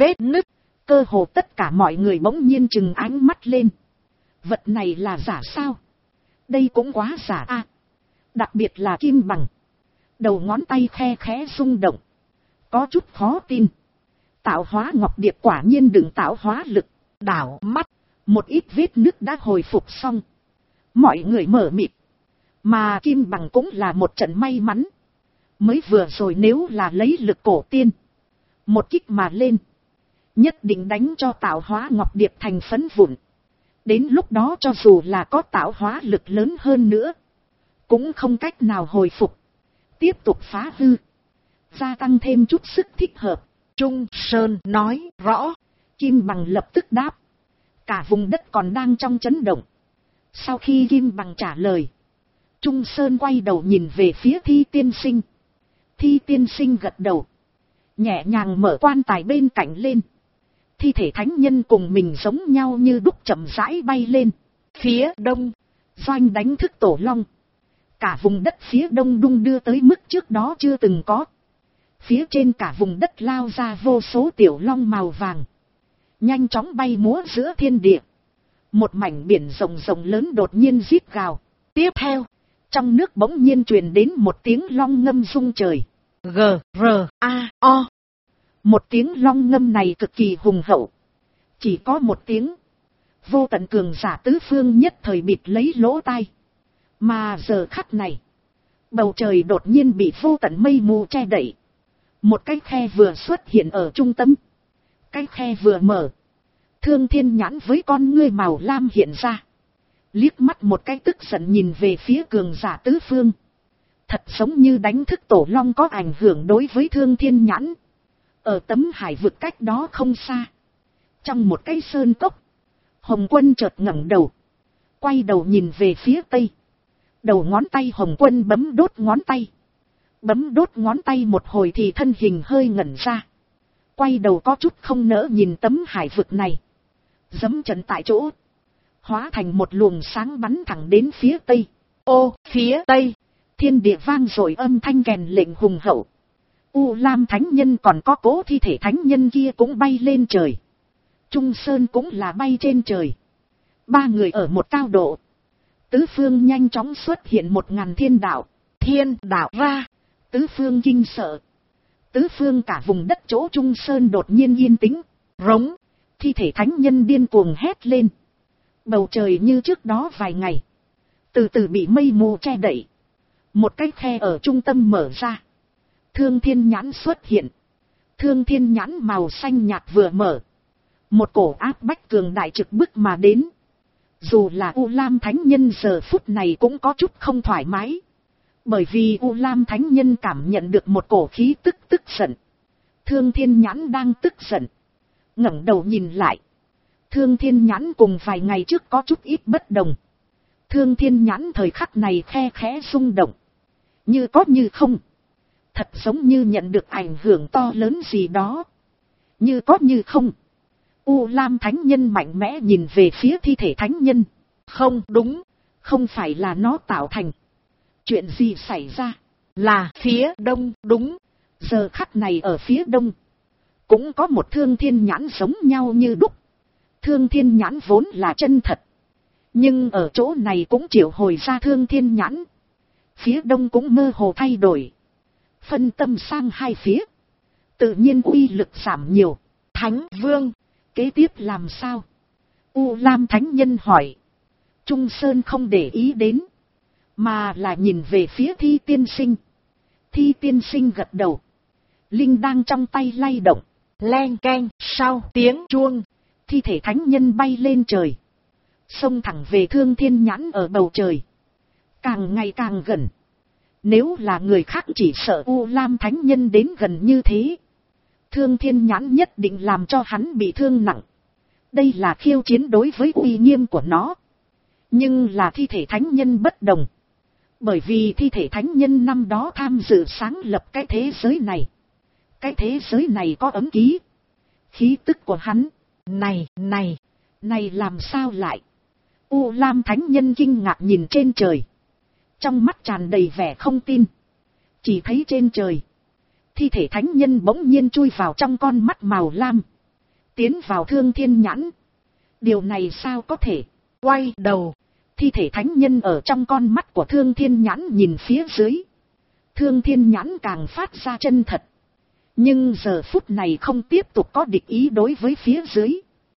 Cơ hồ tất cả mọi người bỗng nhiên trừng ánh mắt lên. Vật này là giả sao? Đây cũng quá giả a. Đặc biệt là Kim Bằng. Đầu ngón tay khe khẽ rung động. Có chút khó tin. Tạo Hóa Ngọc Điệp quả nhiên đựng tạo hóa lực. Đảo mắt. Một ít vết nứt đã hồi phục xong. Mọi người mở mịt. Mà Kim Bằng cũng là một trận may mắn. Mới vừa rồi nếu là lấy lực cổ tiên, một kích mà lên, nhất định đánh cho tạo hóa Ngọc Điệp thành phấn vụn. Đến lúc đó cho dù là có tạo hóa lực lớn hơn nữa, cũng không cách nào hồi phục. Tiếp tục phá hư, gia tăng thêm chút sức thích hợp. Trung Sơn nói rõ. Kim Bằng lập tức đáp. Cả vùng đất còn đang trong chấn động. Sau khi Kim Bằng trả lời, Trung Sơn quay đầu nhìn về phía Thi Tiên Sinh. Thi Tiên Sinh gật đầu, nhẹ nhàng mở quan tài bên cạnh lên. Thi thể thánh nhân cùng mình giống nhau như đúc chậm rãi bay lên. Phía đông, doanh đánh thức tổ long. Cả vùng đất phía đông đung đưa tới mức trước đó chưa từng có. Phía trên cả vùng đất lao ra vô số tiểu long màu vàng, nhanh chóng bay múa giữa thiên địa. Một mảnh biển rộng rộng lớn đột nhiên rít gào. Tiếp theo, trong nước bỗng nhiên truyền đến một tiếng long ngâm rung trời. G-R-A-O. Một tiếng long ngâm này cực kỳ hùng hậu. Chỉ có một tiếng, vô tận cường giả tứ phương nhất thời bịt lấy lỗ tai. Mà giờ khắc này, bầu trời đột nhiên bị vô tận mây mù che đậy. Một cái khe vừa xuất hiện ở trung tâm. Cái khe vừa mở, Thương Thiên Nhãn với con ngươi màu lam hiện ra. Liếc mắt một cái tức giận nhìn về phía cường giả tứ phương. Thật giống như đánh thức tổ long có ảnh hưởng đối với Thương Thiên Nhãn. Ở tấm hải vực cách đó không xa, trong một cái sơn cốc, Hồng Quân chợt ngẩng đầu, quay đầu nhìn về phía tây. Đầu ngón tay Hồng Quân bấm đốt ngón tay. Bấm đốt ngón tay một hồi thì thân hình hơi ngẩn ra. Quay đầu có chút không nỡ nhìn tấm hải vực này. Giẫm chân tại chỗ, hóa thành một luồng sáng bắn thẳng đến phía tây. Phía tây, thiên địa vang rồi âm thanh kèn lệnh hùng hậu. U Lam Thánh Nhân còn có Cố thi thể Thánh Nhân kia cũng bay lên trời. Trung Sơn cũng là bay trên trời. Ba người ở một cao độ. Tứ phương nhanh chóng xuất hiện 1000 thiên đạo. thiên đạo ra. Tứ phương kinh sợ. Tứ phương cả vùng đất chỗ Trung Sơn đột nhiên yên tĩnh. Rống. Thi thể Thánh Nhân điên cuồng hét lên. Bầu trời như trước đó vài ngày, từ từ bị mây mù che đậy. Một cái khe ở trung tâm mở ra. Thương Thiên Nhãn xuất hiện. Thương Thiên Nhãn màu xanh nhạt vừa mở, một cổ áp bách cường đại trực bức mà đến. Dù là U Lam Thánh Nhân giờ phút này cũng có chút không thoải mái. Bởi vì U Lam Thánh Nhân cảm nhận được một cổ khí tức giận. Thương Thiên Nhãn đang tức giận. Ngẩng đầu nhìn lại. Thương Thiên Nhãn cùng vài ngày trước có chút ít bất đồng. Thương Thiên Nhãn thời khắc này khe khẽ rung động. Như có như không. Thật giống như nhận được ảnh hưởng to lớn gì đó. Như có như không. U Lam Thánh Nhân mạnh mẽ nhìn về phía thi thể Thánh Nhân. Không đúng, không phải là nó tạo thành. Chuyện gì xảy ra? Là phía đông, đúng. Giờ khắc này ở phía đông, cũng có một Thương Thiên Nhãn giống nhau như đúc. Thương Thiên Nhãn vốn là chân thật, nhưng ở chỗ này cũng triệu hồi ra Thương Thiên Nhãn. Phía đông cũng mơ hồ thay đổi, phân tâm sang hai phía, tự nhiên uy lực giảm nhiều. Thánh Vương, kế tiếp làm sao? U Lam Thánh Nhân hỏi. Trung Sơn không để ý đến, mà là nhìn về phía Thi Tiên Sinh. Thi Tiên Sinh gật đầu. Linh đang trong tay lay động. Len keng, sau tiếng chuông, thi thể Thánh Nhân bay lên trời. xông thẳng về Thương Thiên Nhãn ở bầu trời. Càng ngày càng gần. Nếu là người khác chỉ sợ U Lam Thánh Nhân đến gần như thế. Thương Thiên Nhãn nhất định làm cho hắn bị thương nặng. Đây là khiêu chiến đối với uy nghiêm của nó. Nhưng là thi thể thánh nhân bất đồng. Bởi vì thi thể thánh nhân năm đó tham dự sáng lập cái thế giới này. Cái thế giới này có ấm ký. Khí tức của hắn. Này làm sao lại? U Lam Thánh Nhân kinh ngạc nhìn trên trời. Trong mắt tràn đầy vẻ không tin. Chỉ thấy trên trời. Thi thể thánh nhân bỗng nhiên chui vào trong con mắt màu lam. Tiến vào Thương Thiên Nhãn. Điều này sao có thể? Quay đầu. Thi thể thánh nhân ở trong con mắt của Thương Thiên Nhãn nhìn phía dưới. Thương Thiên Nhãn càng phát ra chân thật. Nhưng giờ phút này không tiếp tục có địch ý đối với phía dưới.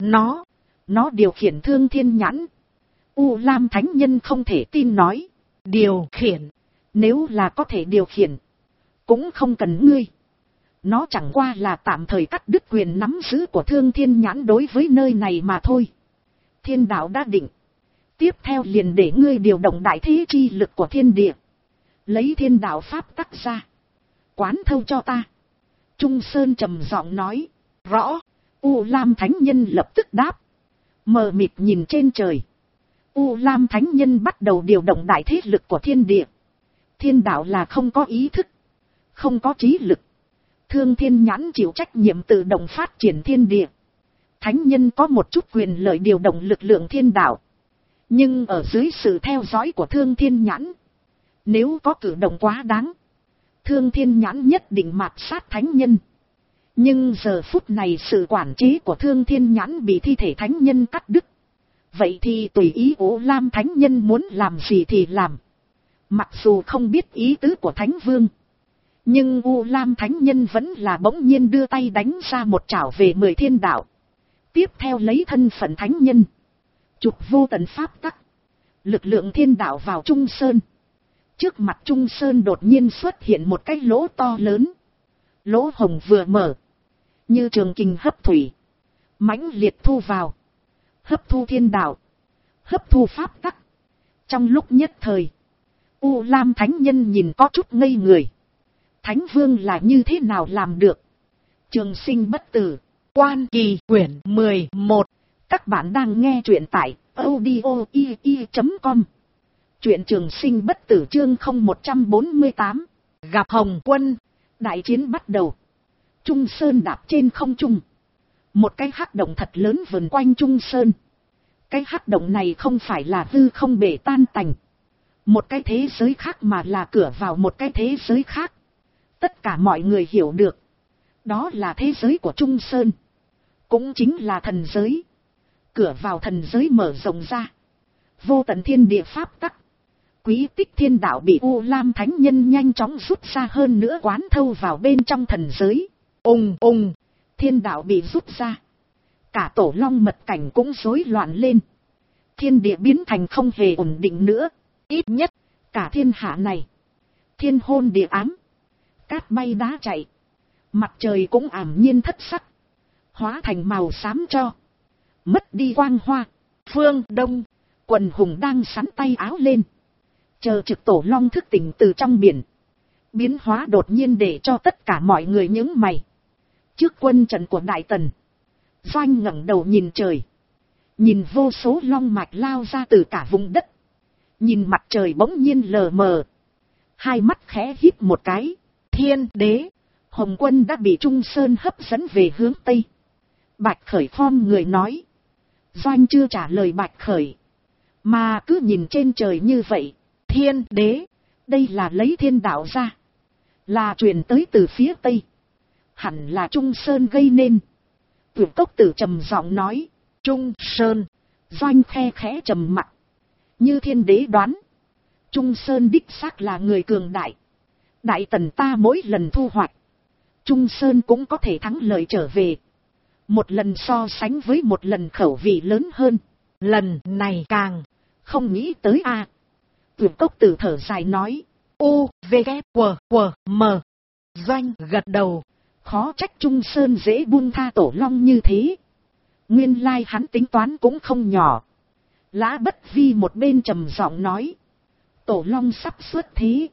Nó điều khiển Thương Thiên Nhãn. U Lam Thánh Nhân không thể tin nói. Điều khiển. Nếu là có thể điều khiển. Cũng không cần ngươi. Nó chẳng qua là tạm thời cắt đứt quyền nắm giữ của Thương Thiên Nhãn đối với nơi này mà thôi. Thiên đạo đã định. Tiếp theo liền để ngươi điều động đại thế chi lực của thiên địa. Lấy thiên đạo pháp tắc ra. Quán thâu cho ta. Trung Sơn trầm giọng nói. Rõ. U Lam Thánh Nhân lập tức đáp. Mờ mịt nhìn trên trời. U Lam Thánh Nhân bắt đầu điều động đại thế lực của thiên địa. Thiên đạo là không có ý thức. Không có trí lực. Thương Thiên Nhãn chịu trách nhiệm tự động phát triển thiên địa. Thánh Nhân có một chút quyền lợi điều động lực lượng thiên đạo. Nhưng ở dưới sự theo dõi của Thương Thiên Nhãn. Nếu có cử động quá đáng. Thương Thiên Nhãn nhất định mạt sát Thánh Nhân. Nhưng giờ phút này sự quản chế của Thương Thiên Nhãn bị thi thể Thánh Nhân cắt đứt. Vậy thì tùy ý U Lam Thánh Nhân muốn làm gì thì làm. Mặc dù không biết ý tứ của Thánh Vương. Nhưng U Lam Thánh Nhân vẫn là bỗng nhiên đưa tay đánh ra một chảo về 10 thiên đạo. Tiếp theo lấy thân phận Thánh Nhân. Chụp vô tận pháp tắc. Lực lượng thiên đạo vào Trung Sơn. Trước mặt Trung Sơn đột nhiên xuất hiện một cái lỗ to lớn. Lỗ hồng vừa mở. Như trường kình hấp thủy. Mãnh liệt thu vào. Hấp thu thiên đạo. Hấp thu pháp tắc. Trong lúc nhất thời. U Lam Thánh Nhân nhìn có chút ngây người. Thánh Vương là như thế nào làm được? Trường Sinh Bất Tử. Quan Kỳ quyển 11. Các bạn đang nghe truyện tại audio.com. Truyện Trường Sinh Bất Tử chương 0148. Gặp Hồng Quân. Đại chiến bắt đầu. Trung Sơn đạp trên không trung. Một cái hắc động thật lớn vần quanh Trung Sơn. Cái hắc động này không phải là hư không bể tan tành. Một cái thế giới khác mà là cửa vào một cái thế giới khác. Tất cả mọi người hiểu được. Đó là thế giới của Trung Sơn. Cũng chính là thần giới. Cửa vào thần giới mở rộng ra. Vô tận thiên địa pháp tắc. Quý tích thiên đạo bị U Lam Thánh Nhân nhanh chóng rút ra hơn nữa quán thâu vào bên trong thần giới. Ùng, thiên đạo bị rút ra. Cả tổ long mật cảnh cũng rối loạn lên. Thiên địa biến thành không hề ổn định nữa. Ít nhất, cả thiên hạ này. Thiên hôn địa ám. Cát bay đá chạy. Mặt trời cũng ảm nhiên thất sắc. Hóa thành màu xám cho. Mất đi quang hoa. Phương Đông. Quần hùng đang sắn tay áo lên. Chờ trực tổ long thức tỉnh từ trong biển. Biến hóa đột nhiên để cho tất cả mọi người nhướng mày. Trước quân trận của Đại Tần. Doanh ngẩng đầu nhìn trời. Nhìn vô số long mạch lao ra từ cả vùng đất. Nhìn mặt trời bỗng nhiên lờ mờ. Hai mắt khẽ híp một cái. Thiên đế. Hồng Quân đã bị Trung Sơn hấp dẫn về hướng Tây. Bạch Khởi khom người nói. Doanh chưa trả lời Bạch Khởi. Mà cứ nhìn trên trời như vậy. Thiên đế. Đây là lấy thiên đạo ra. Là truyền tới từ phía Tây. Hẳn là Trung Sơn gây nên. Tuyển Cốc Tử trầm giọng nói. Trung Sơn. Doanh khe khẽ trầm mặt. Như thiên đế đoán. Trung Sơn đích xác là người cường đại. Đại Tần ta mỗi lần thu hoạch. Trung Sơn cũng có thể thắng lợi trở về. Một lần so sánh với một lần khẩu vị lớn hơn. Lần này càng không nghĩ tới a. Tuyển Cốc Tử thở dài nói. U, V, K, W, W, M. Doanh gật đầu. Khó trách Trung Sơn dễ buông tha tổ long như thế. Nguyên lai hắn tính toán cũng không nhỏ. Lã Bất Vi một bên trầm giọng nói. Tổ Long sắp xuất thế.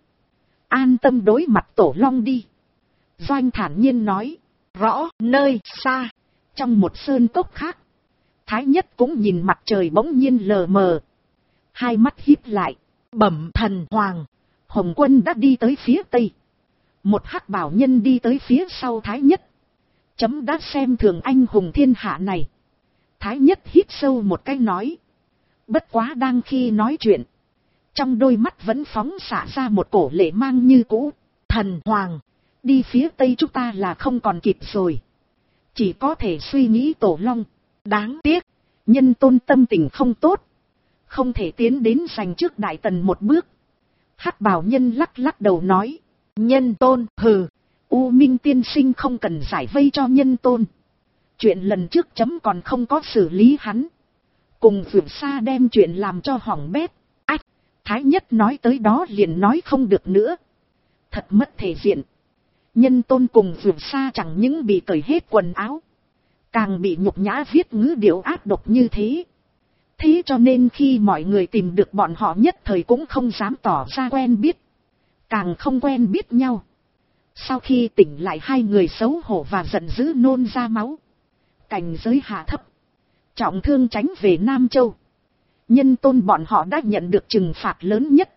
An tâm đối mặt Tổ Long đi. Doanh thản nhiên nói. Rõ, nơi xa. Trong một sơn cốc khác. Thái Nhất cũng nhìn mặt trời bỗng nhiên lờ mờ. Hai mắt híp lại. Bẩm thần hoàng. Hồng Quân đã đi tới phía tây. Một hắc bảo nhân đi tới phía sau Thái Nhất. Chấm đã xem thường anh hùng thiên hạ này. Thái Nhất hít sâu một cái nói. Bất quá đang khi nói chuyện. Trong đôi mắt vẫn phóng xạ ra một cổ lệ mang như cũ. Thần hoàng. Đi phía tây chúng ta là không còn kịp rồi. Chỉ có thể suy nghĩ Tổ Long. Đáng tiếc. Nhân Tôn tâm tình không tốt. Không thể tiến đến giành trước Đại Tần một bước. Hắc bào nhân lắc lắc đầu nói. Nhân Tôn, hừ. U Minh tiên sinh không cần giải vây cho Nhân Tôn. Chuyện lần trước chấm còn không có xử lý hắn. Cùng Vượt Xa đem chuyện làm cho hỏng bét. Ách, Thái Nhất nói tới đó liền nói không được nữa. Thật mất thể diện. Nhân Tôn cùng Vượt Xa chẳng những bị cởi hết quần áo. Càng bị nhục nhã viết ngữ điệu ác độc như thế. Thế cho nên khi mọi người tìm được bọn họ nhất thời cũng không dám tỏ ra quen biết. Càng không quen biết nhau. Sau khi tỉnh lại hai người xấu hổ và giận dữ nôn ra máu. Cảnh giới hạ thấp. Trọng thương tránh về Nam Châu. Nhân Tôn bọn họ đã nhận được trừng phạt lớn nhất.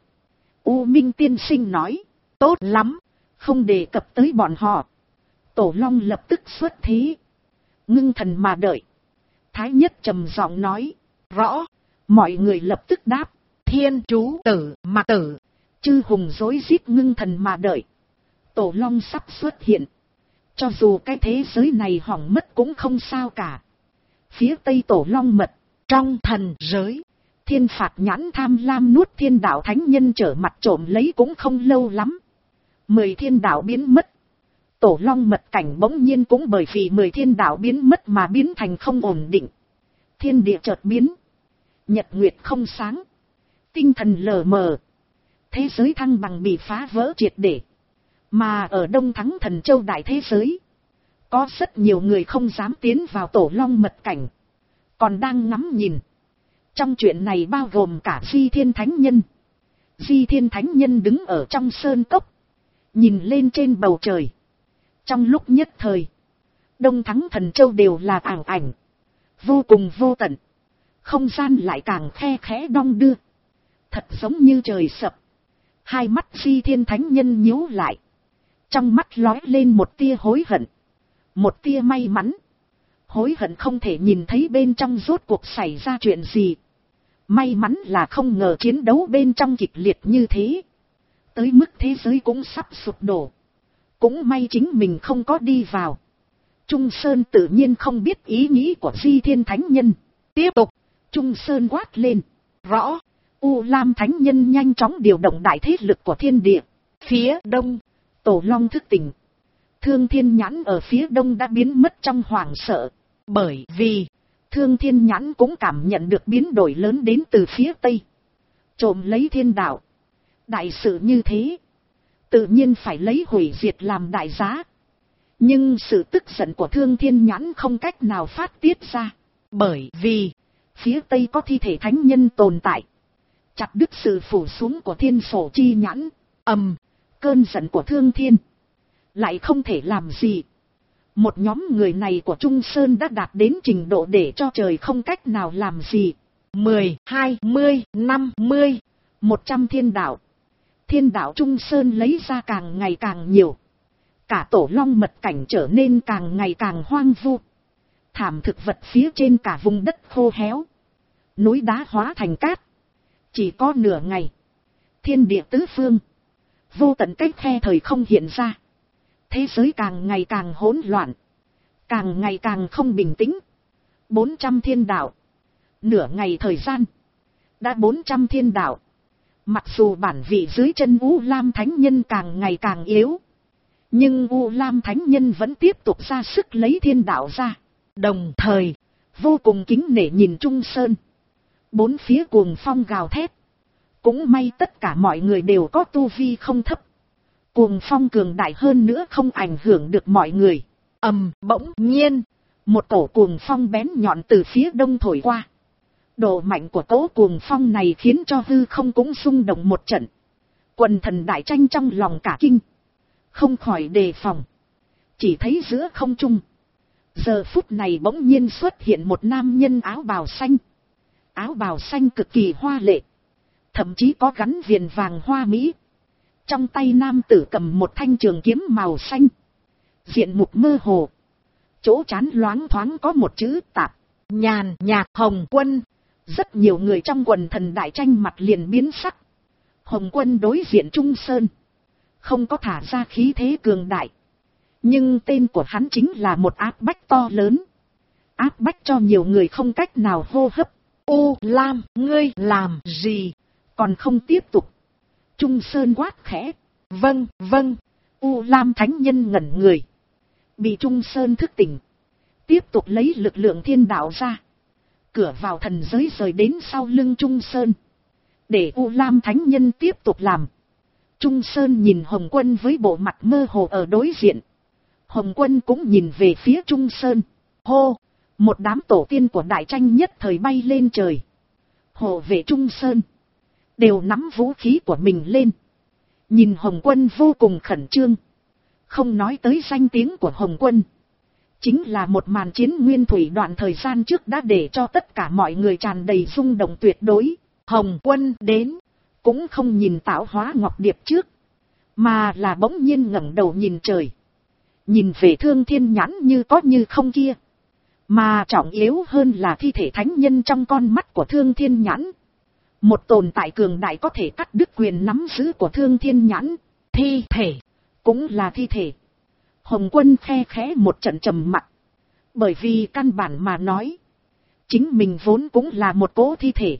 U Minh tiên sinh nói. Tốt lắm. Không đề cập tới bọn họ. Tổ Long lập tức xuất thế. Ngưng thần mà đợi. Thái Nhất trầm giọng nói. Rõ. Mọi người lập tức đáp. Thiên chú tử mà tử. Chư hùng rối rít ngưng thần mà đợi. Tổ Long sắp xuất hiện. Cho dù cái thế giới này hỏng mất cũng không sao cả. Phía tây Tổ Long mật. Trong thần giới. Thiên phạt nhãn tham lam nuốt thiên đạo thánh nhân trở mặt trộm lấy cũng không lâu lắm. 10 thiên đạo biến mất. Tổ Long mật cảnh bỗng nhiên cũng bởi vì 10 thiên đạo biến mất mà biến thành không ổn định. Thiên địa chợt biến. Nhật nguyệt không sáng. Tinh thần lờ mờ. Thế giới thăng bằng bị phá vỡ triệt để. Mà ở Đông Thắng Thần Châu đại thế giới. Có rất nhiều người không dám tiến vào Tổ Long mật cảnh. Còn đang ngắm nhìn. Trong chuyện này bao gồm cả Di Thiên Thánh Nhân. Di Thiên Thánh Nhân đứng ở trong sơn cốc. Nhìn lên trên bầu trời. Trong lúc nhất thời. Đông Thắng Thần Châu đều là ảo ảnh. Vô cùng vô tận. Không gian lại càng khe khẽ đong đưa. Thật giống như trời sập. Hai mắt Di Thiên Thánh Nhân nhíu lại. Trong mắt lóe lên một tia hối hận. Một tia may mắn. Hối hận không thể nhìn thấy bên trong rốt cuộc xảy ra chuyện gì. May mắn là không ngờ chiến đấu bên trong kịch liệt như thế. Tới mức thế giới cũng sắp sụp đổ. Cũng may chính mình không có đi vào. Trung Sơn tự nhiên không biết ý nghĩ của Di Thiên Thánh Nhân. Tiếp tục. Trung Sơn quát lên. Rõ. U Lam Thánh Nhân nhanh chóng điều động đại thế lực của thiên địa. Phía đông. Tổ Long thức tỉnh. Thương Thiên Nhãn ở phía đông đã biến mất trong hoảng sợ. Bởi vì Thương Thiên Nhãn cũng cảm nhận được biến đổi lớn đến từ phía tây. Trộm lấy thiên đạo. Đại sự như thế. Tự nhiên phải lấy hủy diệt làm đại giá. Nhưng sự tức giận của Thương Thiên Nhãn không cách nào phát tiết ra. Bởi vì phía tây có thi thể thánh nhân tồn tại. Chặt đứt sự phủ xuống của thiên phổ chi nhãn. Cơn giận của Thương Thiên lại không thể làm gì. Một nhóm người này của Trung Sơn đã đạt đến trình độ để cho trời không cách nào làm gì. 10, 20, 50, 100 thiên đạo. Thiên đạo Trung Sơn lấy ra càng ngày càng nhiều. Cả Tổ Long mật cảnh trở nên càng ngày càng hoang vu. Thảm thực vật phía trên cả vùng đất khô héo. Núi đá hóa thành cát. Chỉ có nửa ngày. Thiên địa tứ phương. Vô tận cách khe thời không hiện ra. Thế giới càng ngày càng hỗn loạn. Càng ngày càng không bình tĩnh. 400 thiên đạo. Nửa ngày thời gian. Đã 400 thiên đạo. Mặc dù bản vị dưới chân U Lam Thánh Nhân càng ngày càng yếu. Nhưng U Lam Thánh Nhân vẫn tiếp tục ra sức lấy thiên đạo ra. Đồng thời, vô cùng kính nể nhìn Trung Sơn. Bốn phía cuồng phong gào thét. Cũng may tất cả mọi người đều có tu vi không thấp. Cuồng phong cường đại hơn nữa không ảnh hưởng được mọi người. Bỗng nhiên, một cổ cuồng phong bén nhọn từ phía đông thổi qua. Độ mạnh của cỗ cuồng phong này khiến cho hư không cũng rung động một trận. Quần thần đại tranh trong lòng cả kinh, không khỏi đề phòng. Chỉ thấy giữa không trung, giờ phút này bỗng nhiên xuất hiện một nam nhân áo bào xanh. Áo bào xanh cực kỳ hoa lệ, thậm chí có gắn viền vàng hoa mỹ. Trong tay nam tử cầm một thanh trường kiếm màu xanh, diện mục mơ hồ, chỗ trán loáng thoáng có một chữ Tạp. Nhàn nhạt Hồng Quân. Rất nhiều người trong quần thần đại tranh mặt liền biến sắc. Hồng Quân đối diện Trung Sơn, không có thả ra khí thế cường đại, nhưng tên của hắn chính là một áp bách to lớn, áp bách cho nhiều người không cách nào hô hấp. U Lam, ngươi làm gì? Còn không tiếp tục? Trung Sơn quát khẽ. Vâng, vâng. U Lam thánh nhân ngẩn người, bị Trung Sơn thức tỉnh, tiếp tục lấy lực lượng thiên đạo ra. Cửa vào thần giới rời đến sau lưng Trung Sơn, để U Lam thánh nhân tiếp tục làm. Trung Sơn nhìn Hồng Quân với bộ mặt mơ hồ ở đối diện. Hồng Quân cũng nhìn về phía Trung Sơn. Hô! Một đám tổ tiên của đại tranh nhất thời bay lên trời. Hộ vệ Trung Sơn đều nắm vũ khí của mình lên. Nhìn Hồng Quân vô cùng khẩn trương. Không nói tới danh tiếng của Hồng Quân, chính là một màn chiến nguyên thủy đoạn thời gian trước đã để cho tất cả mọi người tràn đầy rung động tuyệt đối. Hồng Quân đến, cũng không nhìn Tạo Hóa Ngọc Điệp trước, mà là bỗng nhiên ngẩng đầu nhìn trời. Nhìn về Thương Thiên Nhãn như có như không kia. Mà trọng yếu hơn là thi thể thánh nhân trong con mắt của Thương Thiên Nhãn. Một tồn tại cường đại có thể cắt đứt quyền nắm giữ của Thương Thiên Nhãn. Thi thể, cũng là thi thể. Hồng Quân khe khẽ một trận trầm mặc. Bởi vì căn bản mà nói, chính mình vốn cũng là một cỗ thi thể.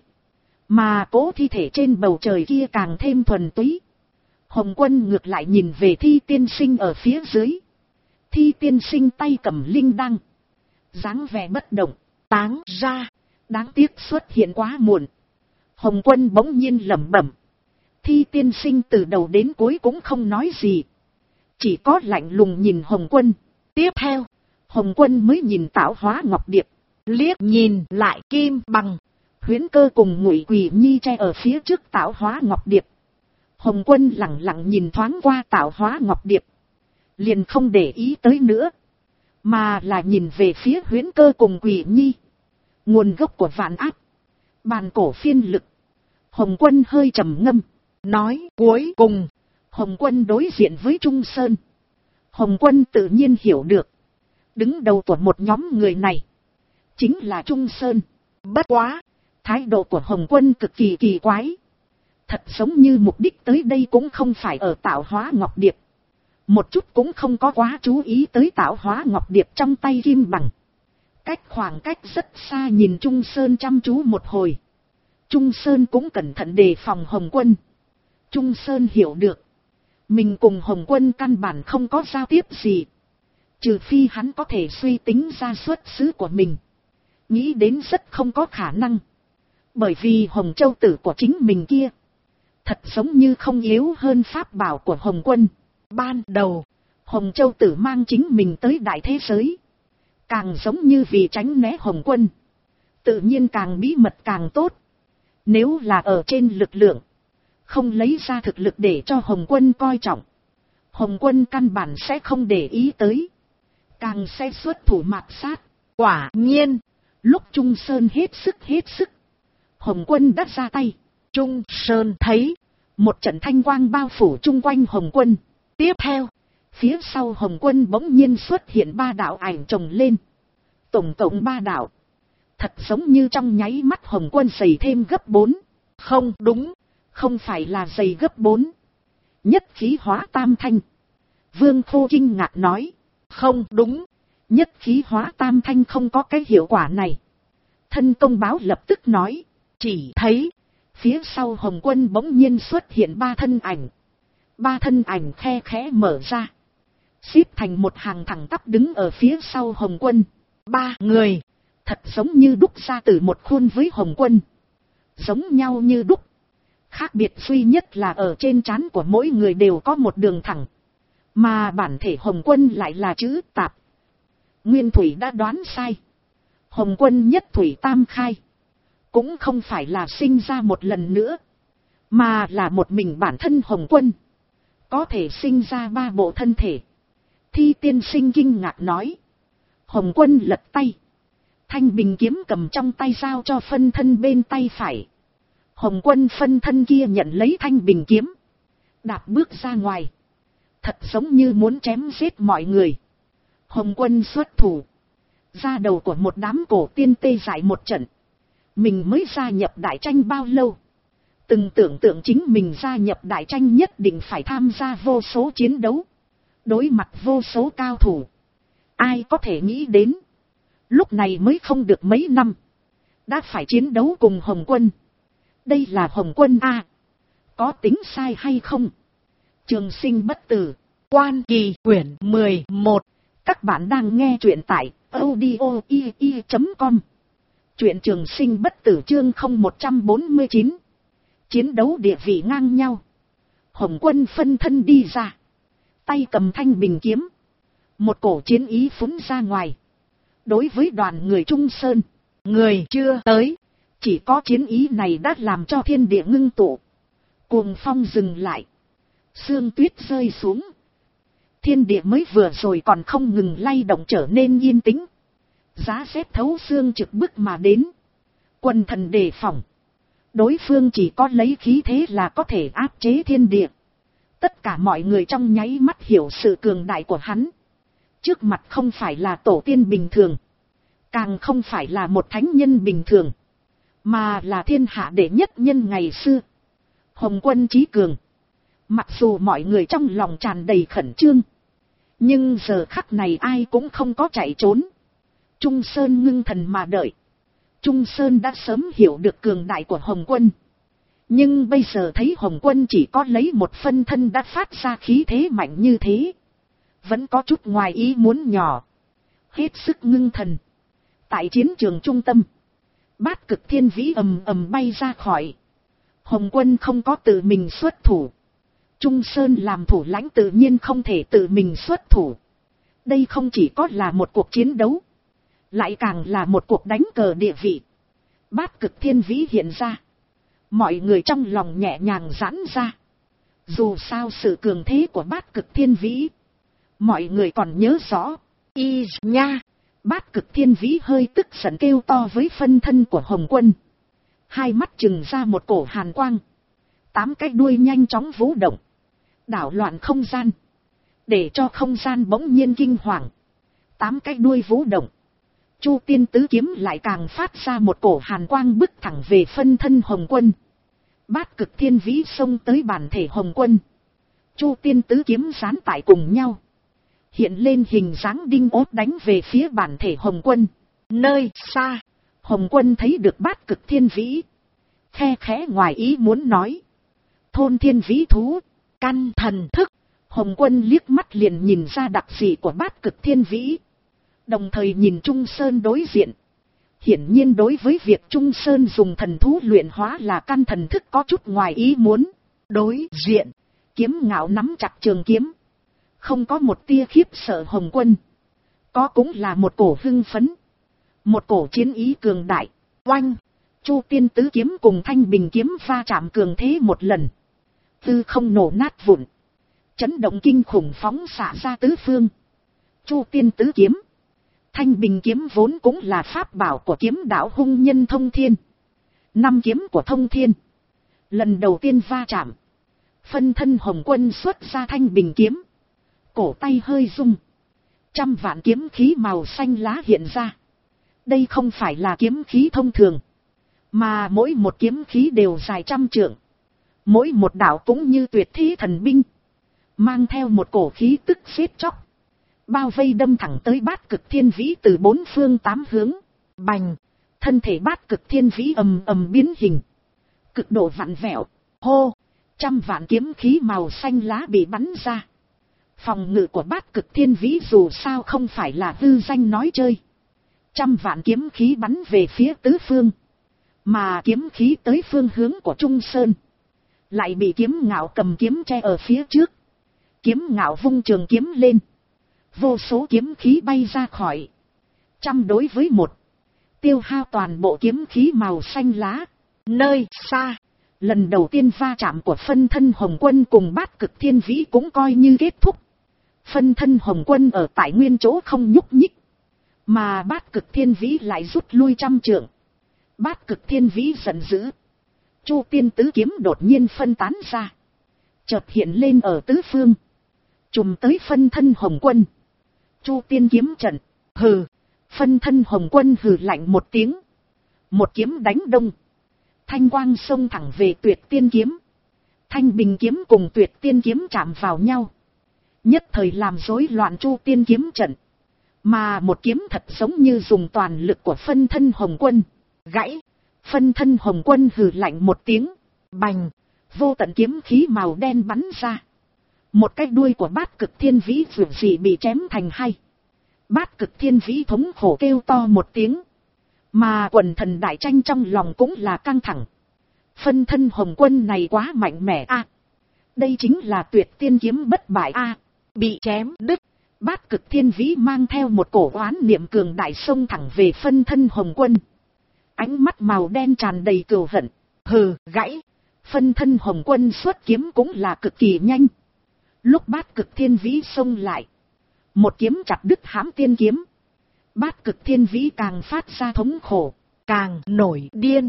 Mà cỗ thi thể trên bầu trời kia càng thêm thuần túy. Hồng Quân ngược lại nhìn về Thi tiên sinh ở phía dưới. Thi tiên sinh tay cầm linh đăng, dáng vẻ bất động, táng ra. Đáng tiếc xuất hiện quá muộn. Hồng Quân bỗng nhiên lẩm bẩm. Thi tiên sinh từ đầu đến cuối cũng không nói gì, chỉ có lạnh lùng nhìn Hồng Quân. Tiếp theo, Hồng Quân mới nhìn Tạo Hóa Ngọc Điệp, liếc nhìn lại Kim Bằng. Huyễn Cơ cùng Ngụy Quỳ Nhi che ở phía trước Tạo Hóa Ngọc Điệp. Hồng Quân lặng lặng nhìn thoáng qua Tạo Hóa Ngọc Điệp, liền không để ý tới nữa, mà là nhìn về phía Huyễn Cơ cùng Quỳ Nhi. Nguồn gốc của vạn áp, bàn cổ phiên lực. Hồng Quân hơi trầm ngâm, nói cuối cùng. Hồng Quân đối diện với Trung Sơn. Hồng Quân tự nhiên hiểu được, đứng đầu của một nhóm người này chính là Trung Sơn. Bất quá, thái độ của Hồng Quân cực kỳ kỳ quái. Thật giống như mục đích tới đây cũng không phải ở Tạo Hóa Ngọc Điệp. Một chút cũng không có quá chú ý tới Tạo Hóa Ngọc Điệp trong tay Kim Bằng. Khoảng cách rất xa nhìn Trung Sơn chăm chú một hồi. Trung Sơn cũng cẩn thận đề phòng Hồng Quân. Trung Sơn hiểu được, mình cùng Hồng Quân căn bản không có giao tiếp gì. Trừ phi hắn có thể suy tính ra xuất xứ của mình. Nghĩ đến rất không có khả năng. Bởi vì Hồng Châu Tử của chính mình kia, thật giống như không yếu hơn pháp bảo của Hồng Quân. Ban đầu, Hồng Châu Tử mang chính mình tới đại thế giới, càng giống như vì tránh né Hồng Quân. Tự nhiên càng bí mật càng tốt. Nếu là ở trên lực lượng, không lấy ra thực lực để cho Hồng Quân coi trọng, Hồng Quân căn bản sẽ không để ý tới, càng sẽ xuất thủ mạt sát. Quả nhiên, lúc Trung Sơn hết sức, Hồng Quân đã ra tay. Trung Sơn thấy một trận thanh quang bao phủ chung quanh Hồng Quân. Tiếp theo, phía sau Hồng Quân bỗng nhiên xuất hiện 3 đạo ảnh chồng lên. Tổng cộng 3 đạo. Thật giống như trong nháy mắt Hồng Quân dày thêm gấp 4. Không đúng, không phải là dày gấp 4. Nhất khí hóa tam thanh. Vương Khô kinh ngạc nói. Không đúng, nhất khí hóa tam thanh không có cái hiệu quả này. Thân công báo lập tức nói. Chỉ thấy phía sau Hồng Quân bỗng nhiên xuất hiện 3 thân ảnh. 3 thân ảnh khe khẽ mở ra, xếp thành một hàng thẳng tắp đứng ở phía sau Hồng Quân. 3 người, thật giống như đúc ra từ một khuôn với Hồng Quân. Giống nhau như đúc. Khác biệt duy nhất là ở trên trán của mỗi người đều có một đường thẳng. Mà bản thể Hồng Quân lại là chữ Tạp. Nguyên Thủy đã đoán sai. Hồng Quân nhất thủy tam khai. cũng không phải là sinh ra một lần nữa, mà là một mình bản thân Hồng Quân, có thể sinh ra 3 bộ thân thể. Thi tiên sinh kinh ngạc nói. Hồng Quân lật tay, thanh bình kiếm cầm trong tay giao cho phân thân bên tay phải. Hồng Quân phân thân kia nhận lấy thanh bình kiếm, đạp bước ra ngoài, thật giống như muốn chém giết mọi người. Hồng Quân xuất thủ, ra đầu của một đám cổ tiên tê dại một trận. Mình mới gia nhập đại tranh bao lâu, từng tưởng tượng chính mình gia nhập đại tranh nhất định phải tham gia vô số chiến đấu, đối mặt vô số cao thủ. Ai có thể nghĩ đến, lúc này mới không được mấy năm, đã phải chiến đấu cùng Hồng Quân. Đây là Hồng Quân A, có tính sai hay không? Trường sinh bất tử, Quan Kỳ quyển 11. Các bạn đang nghe truyện tại audio.com. Truyện Trường sinh bất tử chương 0149. Chiến đấu địa vị ngang nhau. Hồng Quân phân thân đi ra, tay cầm thanh bình kiếm, một cổ chiến ý phúng ra ngoài. Đối với đoàn người Trung Sơn, người chưa tới, chỉ có chiến ý này đã làm cho thiên địa ngưng tụ. Cuồng phong dừng lại, sương tuyết rơi xuống. Thiên địa mới vừa rồi còn không ngừng lay động trở nên yên tĩnh. Giá rét thấu xương trực bức mà đến. Quần thần đề phòng, đối phương chỉ có lấy khí thế là có thể áp chế thiên địa. Tất cả mọi người trong nháy mắt hiểu sự cường đại của hắn. Trước mặt không phải là tổ tiên bình thường, càng không phải là một thánh nhân bình thường, mà là thiên hạ đệ nhất nhân ngày xưa, Hồng Quân chí cường. Mặc dù mọi người trong lòng tràn đầy khẩn trương, nhưng giờ khắc này ai cũng không có chạy trốn. Trung Sơn ngưng thần mà đợi. Trung Sơn đã sớm hiểu được cường đại của Hồng Quân, nhưng bây giờ thấy Hồng Quân chỉ có lấy một phân thân đã phát ra khí thế mạnh như thế, vẫn có chút ngoài ý muốn nhỏ. Hết sức ngưng thần. Tại chiến trường trung tâm, Bát Cực Thiên Vĩ ầm ầm bay ra khỏi. Hồng Quân không có tự mình xuất thủ, Trung Sơn làm thủ lãnh tự nhiên không thể tự mình xuất thủ. Đây không chỉ có là một cuộc chiến đấu, lại càng là một cuộc đánh cờ địa vị. Bát Cực Thiên Vĩ hiện ra, mọi người trong lòng nhẹ nhàng giãn ra. Dù sao sự cường thế của Bát Cực Thiên Vĩ, mọi người còn nhớ rõ. Y nha! Bát Cực Thiên Vĩ hơi tức giận kêu to với phân thân của Hồng Quân. Hai mắt trừng ra một cổ hàn quang. 8 cái đuôi nhanh chóng vũ động, đảo loạn không gian, để cho không gian bỗng nhiên kinh hoàng. 8 cái đuôi vũ động, Chu Tiên Tứ Kiếm lại càng phát ra một cổ hàn quang bức thẳng về phân thân Hồng Quân. Bát Cực Thiên Vĩ xông tới bản thể Hồng Quân, Chu Tiên Tứ Kiếm dán tại cùng nhau, hiện lên hình dáng đinh ốt đánh về phía bản thể Hồng Quân. Nơi xa, Hồng Quân thấy được Bát Cực Thiên Vĩ, khe khẽ ngoài ý muốn nói: Thôn thiên vĩ thú, căn thần thức. Hồng Quân liếc mắt liền nhìn ra đặc dị của Bát Cực Thiên Vĩ, đồng thời nhìn Trung Sơn đối diện. Hiển nhiên đối với việc Trung Sơn dùng thần thú luyện hóa là căn thần thức có chút ngoài ý muốn. Đối diện, Kiếm Ngạo nắm chặt trường kiếm, không có một tia khiếp sợ. Hồng Quân có cũng là một cổ hưng phấn, một cổ chiến ý cường đại. Oanh! Chu Tiên Tứ Kiếm cùng Thanh Bình Kiếm va chạm cường thế một lần, tư không nổ nát vụn, chấn động kinh khủng phóng xạ ra tứ phương. Chu Tiên Tứ Kiếm, Thanh Bình Kiếm vốn cũng là pháp bảo của kiếm đạo hung nhân Thông Thiên. 5 kiếm của Thông Thiên lần đầu tiên va chạm, phân thân Hồng Quân xuất ra Thanh Bình Kiếm, cổ tay hơi rung, 100 vạn kiếm khí màu xanh lá hiện ra. Đây không phải là kiếm khí thông thường, mà mỗi một kiếm khí đều dài 100 trượng, mỗi một đạo cũng như tuyệt thế thần binh, mang theo một cổ khí tức giết chóc, bao vây đâm thẳng tới Bát Cực Thiên Vĩ từ 4 phương 8 hướng. Bành! Thân thể Bát Cực Thiên Vĩ ầm ầm biến hình, cực độ vặn vẹo. Hô! 100 vạn kiếm khí màu xanh lá bị bắn ra. Phòng ngự của Bát Cực Thiên Vĩ dù sao không phải là hư danh nói chơi. 100 vạn kiếm khí bắn về phía tứ phương, mà kiếm khí tới phương hướng của Trung Sơn lại bị Kiếm Ngạo cầm kiếm che ở phía trước. Kiếm Ngạo vung trường kiếm lên, vô số kiếm khí bay ra khỏi. 100 đối với 1, tiêu hao toàn bộ kiếm khí màu xanh lá. Nơi xa, lần đầu tiên va chạm của phân thân Hồng Quân cùng Bát Cực Thiên Vĩ cũng coi như kết thúc. Phân thân Hồng Quân ở tại nguyên chỗ không nhúc nhích, mà Bát Cực Thiên Vĩ lại rút lui 100 trượng. Bát Cực Thiên Vĩ giận dữ, Chu Tiên tứ kiếm đột nhiên phân tán ra, chợt hiện lên ở tứ phương, trùm tới phân thân Hồng Quân. Chu Tiên kiếm trận. Hừ. Phân thân Hồng Quân hừ lạnh một tiếng, một kiếm đánh đông. Thanh quang xông thẳng về Tuyệt Tiên kiếm. Thanh bình kiếm cùng Tuyệt Tiên kiếm chạm vào nhau, nhất thời làm rối loạn Chu Tiên kiếm trận. Mà một kiếm thật giống như dùng toàn lực của phân thân Hồng Quân. Gãy. Phân thân Hồng Quân hừ lạnh một tiếng. Bành. Vô tận kiếm khí màu đen bắn ra. Một cái đuôi của Bát Cực Thiên Vĩ vượt dị bị chém thành hai. Bát Cực Thiên Vĩ thống khổ kêu to một tiếng. Mà quần thần đại tranh trong lòng cũng là căng thẳng. Phân thân Hồng Quân này quá mạnh mẽ a. Đây chính là Tuyệt Tiên kiếm bất bại a. Bị chém đứt. Bát Cực Thiên Vĩ mang theo một cổ oán niệm cường đại xông thẳng về phân thân Hồng Quân. Ánh mắt màu đen tràn đầy cừu hận. Hừ. Gãy. Phân thân Hồng Quân xuất kiếm cũng là cực kỳ nhanh. Lúc Bát Cực Thiên Vĩ xông lại, một kiếm chặt đứt hãm tiên kiếm. Bát Cực Thiên Vĩ càng phát ra thống khổ, càng nổi điên.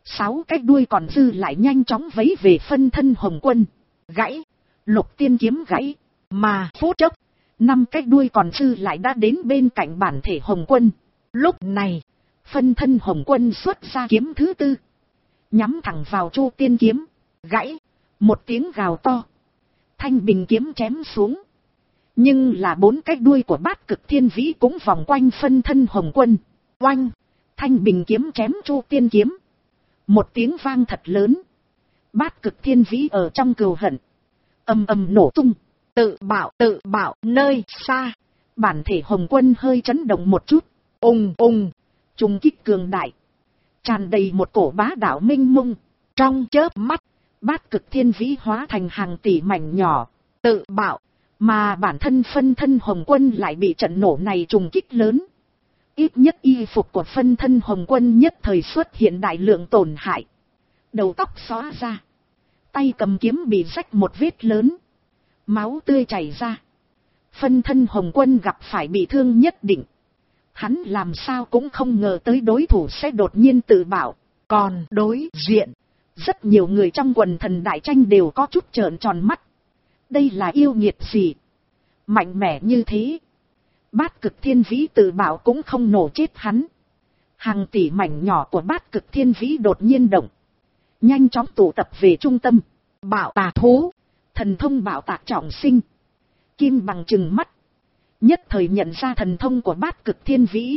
6 cái đuôi còn dư lại nhanh chóng vấy về phân thân Hồng Quân. Gãy. Lục tiên kiếm gãy. Mà phút chốc, 5 cái đuôi còn dư lại đã đến bên cạnh bản thể Hồng Quân. Lúc này, phân thân Hồng Quân xuất ra kiếm thứ tư, nhắm thẳng vào Chu Tiên kiếm. Gãy. Một tiếng gào to, thanh bình kiếm chém xuống. Nhưng là 4 cái đuôi của Bát Cực Thiên Vĩ cũng vòng quanh phân thân Hồng Quân. Oanh. Thanh bình kiếm chém Chu Tiên kiếm. Một tiếng vang thật lớn. Bát Cực Thiên Vĩ ở trong cừu hận ầm ầm nổ tung. Tự bạo nơi xa. Bản thể Hồng Quân hơi chấn động một chút. Ùng ùng. Trùng kích cường đại, tràn đầy một cổ bá đạo minh mông. Trong chớp mắt, Bát Cực Thiên Vĩ hóa thành hàng tỷ mảnh nhỏ. Tự bạo. Mà bản thân phân thân Hồng Quân lại bị trận nổ này trùng kích lớn. Ít nhất y phục của phân thân Hồng Quân nhất thời xuất hiện đại lượng tổn hại. Đầu tóc xóa ra, tay cầm kiếm bị rách một vết lớn, máu tươi chảy ra. Phân thân Hồng Quân gặp phải bị thương nhất định. Hắn làm sao cũng không ngờ tới đối thủ sẽ đột nhiên tự bạo. Còn đối diện, rất nhiều người trong quần thần đại tranh đều có chút trợn tròn mắt. Đây là yêu nghiệt gì? Mạnh mẽ như thế, Bát Cực Thiên Vĩ tự bạo cũng không nổ chết hắn. Hàng tỷ mảnh nhỏ của Bát Cực Thiên Vĩ đột nhiên động, nhanh chóng tụ tập về trung tâm. Bạo tà thú, thần thông bạo tạc trọng sinh. Kim Bằng trừng mắt, nhất thời nhận ra thần thông của Bát Cực Thiên Vĩ.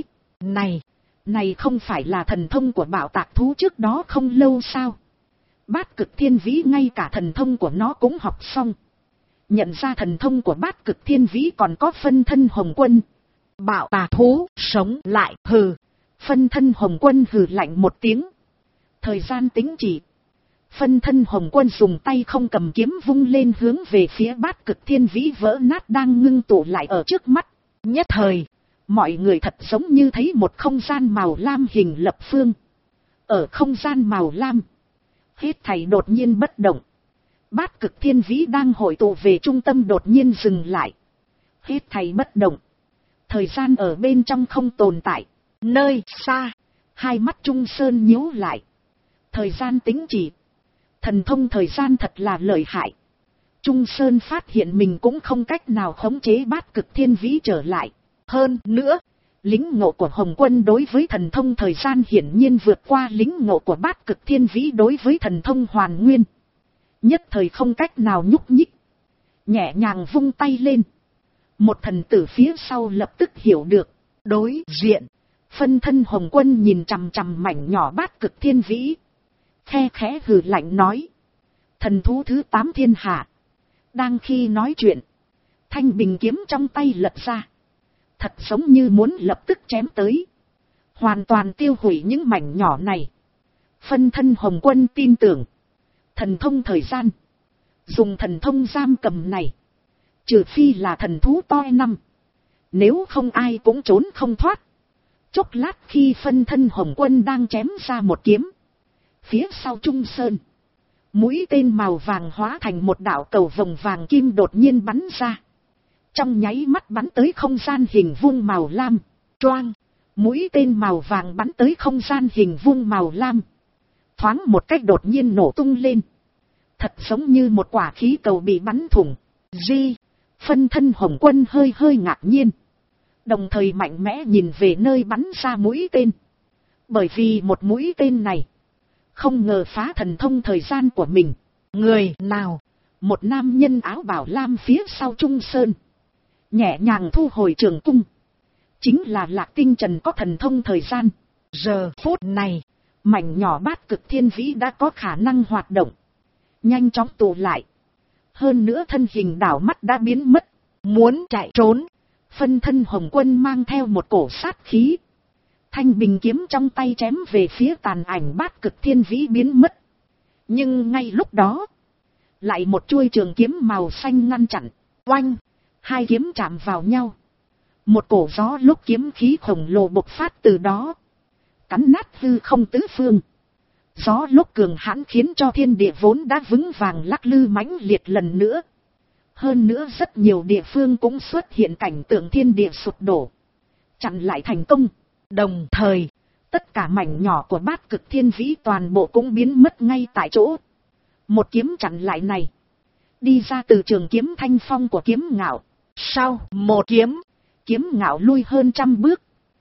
Này không phải là thần thông của bạo tạc thú trước đó không lâu sao? Bát Cực Thiên Vĩ ngay cả thần thông của nó cũng học xong. Nhận ra thần thông của Bát Cực Thiên Vĩ còn có phân thân Hồng Quân. Bạo tà thú sống lại. Hừ. Phân thân Hồng Quân hừ lạnh một tiếng. Thời gian tính chỉ. Phân thân Hồng Quân dùng tay không cầm kiếm vung lên hướng về phía Bát Cực Thiên Vĩ vỡ nát đang ngưng tụ lại ở trước mắt. Nhất thời, mọi người thật giống như thấy một không gian màu lam hình lập phương. Ở không gian màu lam, hết thảy đột nhiên bất động. Bát Cực Thiên Vĩ đang hội tụ về trung tâm đột nhiên dừng lại. Hết thảy bất động. Thời gian ở bên trong không tồn tại. Nơi xa, hai mắt Trung Sơn nhíu lại. Thời gian tính chỉ. Thần thông thời gian thật là lợi hại. Trung Sơn phát hiện mình cũng không cách nào khống chế Bát Cực Thiên Vĩ trở lại. Hơn nữa, lính ngộ của Hồng Quân đối với thần thông thời gian hiển nhiên vượt qua lính ngộ của Bát Cực Thiên Vĩ đối với thần thông hoàn nguyên. Nhất thời không cách nào nhúc nhích. Nhẹ nhàng vung tay lên. Một thần tử phía sau lập tức hiểu được. Đối diện, phân thân Hồng Quân nhìn chằm chằm mảnh nhỏ Bát Cực Thiên Vĩ. Khe khẽ hừ lạnh nói. Thần thú thứ 8 thiên hạ. Đang khi nói chuyện, thanh bình kiếm trong tay lật ra. Thật giống như muốn lập tức chém tới. Hoàn toàn tiêu hủy những mảnh nhỏ này. Phân thân Hồng Quân tin tưởng. Thần thông thời gian. Dùng thần thông giam cầm này. Trừ phi là thần thú toi năm. Nếu không ai cũng trốn không thoát. Chốc lát khi phân thân Hồng Quân đang chém ra một kiếm, phía sau Trung Sơn, mũi tên màu vàng hóa thành một đạo cầu vồng vàng kim đột nhiên bắn ra. Trong nháy mắt bắn tới không gian hình vuông màu lam. Choang, mũi tên màu vàng bắn tới không gian hình vuông màu lam. Thoáng một cách đột nhiên nổ tung lên. Thật giống như một quả khí cầu bị bắn thủng. Phân thân Hồng Quân hơi hơi ngạc nhiên. Đồng thời mạnh mẽ nhìn về nơi bắn ra mũi tên. Bởi vì một mũi tên này không ngờ phá thần thông thời gian của mình. Người nào? Một nam nhân áo bảo lam phía sau Trung Sơn, nhẹ nhàng thu hồi trường cung. Chính là Lạc Tinh Trần có thần thông thời gian. Giờ phút này, mảnh nhỏ bát cực thiên vĩ đã có khả năng hoạt động. Nhanh chóng tụ lại. Hơn nữa thân hình đảo mắt đã biến mất. Muốn chạy trốn. Phân thân Hồng Quân mang theo một cổ sát khí. Thanh bình kiếm trong tay chém về phía tàn ảnh bát cực thiên vĩ biến mất. Nhưng ngay lúc đó, lại một chuôi trường kiếm màu xanh ngăn chặn. Oanh! Hai kiếm chạm vào nhau. Một cổ gió lúc kiếm khí khổng lồ bộc phát từ đó, cắn nát hư không tứ phương. Gió lúc cường hãn khiến cho thiên địa vốn đã vững vàng lắc lư mãnh liệt lần nữa. Hơn nữa rất nhiều địa phương cũng xuất hiện cảnh tượng thiên địa sụp đổ. Chặn lại thành công. Đồng thời, tất cả mảnh nhỏ của bát cực thiên vĩ toàn bộ cũng biến mất ngay tại chỗ. Một kiếm chặn lại này, đi ra từ trường kiếm thanh phong của Kiếm Ngạo. Sau một kiếm, Kiếm Ngạo lui hơn 100 bước.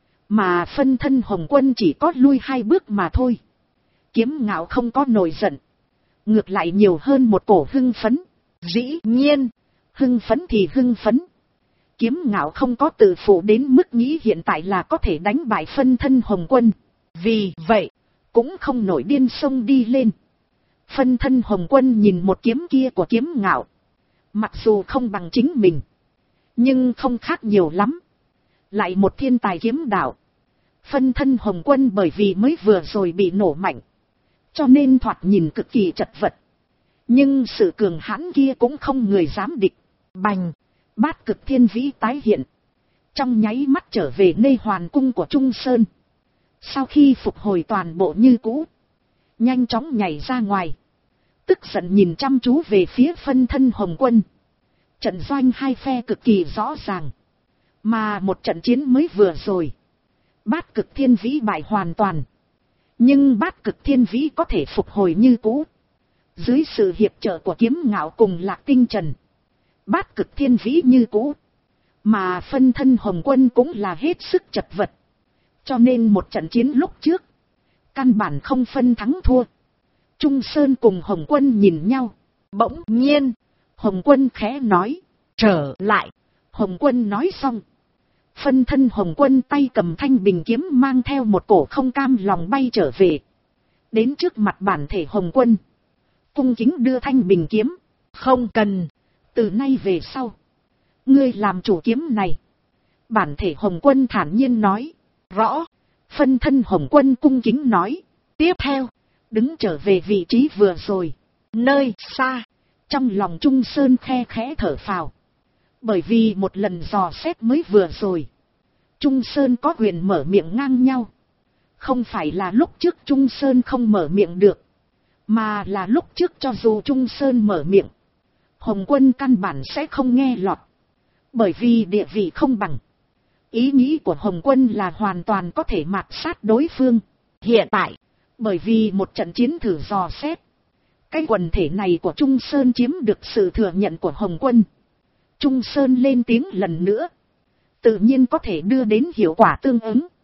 Mà phân thân Hồng Quân chỉ có lui 2 bước mà thôi. Kiếm Ngạo không có nổi giận. Ngược lại nhiều hơn một cổ hưng phấn. Dĩ nhiên, hưng phấn thì hưng phấn. Kiếm Ngạo không có tự phụ đến mức nghĩ hiện tại là có thể đánh bại phân thân Hồng Quân. Vì vậy, cũng không nổi điên xông đi lên. Phân thân Hồng Quân nhìn một kiếm kia của Kiếm Ngạo. Mặc dù không bằng chính mình, nhưng không khác nhiều lắm. Lại một thiên tài kiếm đạo. Phân thân Hồng Quân bởi vì mới vừa rồi bị nổ mạnh, cho nên thoạt nhìn cực kỳ chật vật. Nhưng sự cường hãn kia cũng không người dám địch. Bành! Bát cực thiên vĩ tái hiện. Trong nháy mắt trở về nơi hoàn cung của Trung Sơn. Sau khi phục hồi toàn bộ như cũ, nhanh chóng nhảy ra ngoài. Tức giận nhìn chăm chú về phía phân thân Hồng Quân. Trận doanh hai phe cực kỳ rõ ràng. Mà một trận chiến mới vừa rồi, bát cực thiên vĩ bại hoàn toàn. Nhưng bát cực thiên vĩ có thể phục hồi như cũ. Dưới sự hiệp trợ của Kiếm Ngạo cùng Lạc Tinh Trần, bát cực thiên vĩ như cũ. Mà phân thân Hồng Quân cũng là hết sức chật vật. Cho nên một trận chiến lúc trước, căn bản không phân thắng thua. Trung Sơn cùng Hồng Quân nhìn nhau. Bỗng nhiên, Hồng Quân khẽ nói, trở lại. Hồng Quân nói xong, phân thân Hồng Quân tay cầm thanh bình kiếm mang theo một cổ không cam lòng bay trở về. Đến trước mặt bản thể Hồng Quân, cung kính đưa thanh bình kiếm. Không cần, từ nay về sau, ngươi làm chủ kiếm này. Bản thể Hồng Quân thản nhiên nói. Rõ. Phân thân Hồng Quân cung kính nói. Tiếp theo, đứng trở về vị trí vừa rồi. Nơi xa, trong lòng Trung Sơn khe khẽ thở phào. Bởi vì một lần dò xét mới vừa rồi, Trung Sơn có quyền mở miệng ngang nhau. Không phải là lúc trước Trung Sơn không mở miệng được, mà là lúc trước cho dù Trung Sơn mở miệng, Hồng Quân căn bản sẽ không nghe lọt. Bởi vì địa vị không bằng. Ý nghĩ của Hồng Quân là hoàn toàn có thể mạt sát đối phương. Hiện tại, bởi vì một trận chiến thử dò xét, cái quần thể này của Trung Sơn chiếm được sự thừa nhận của Hồng Quân. Trung Sơn lên tiếng lần nữa, tự nhiên có thể đưa đến hiệu quả tương ứng.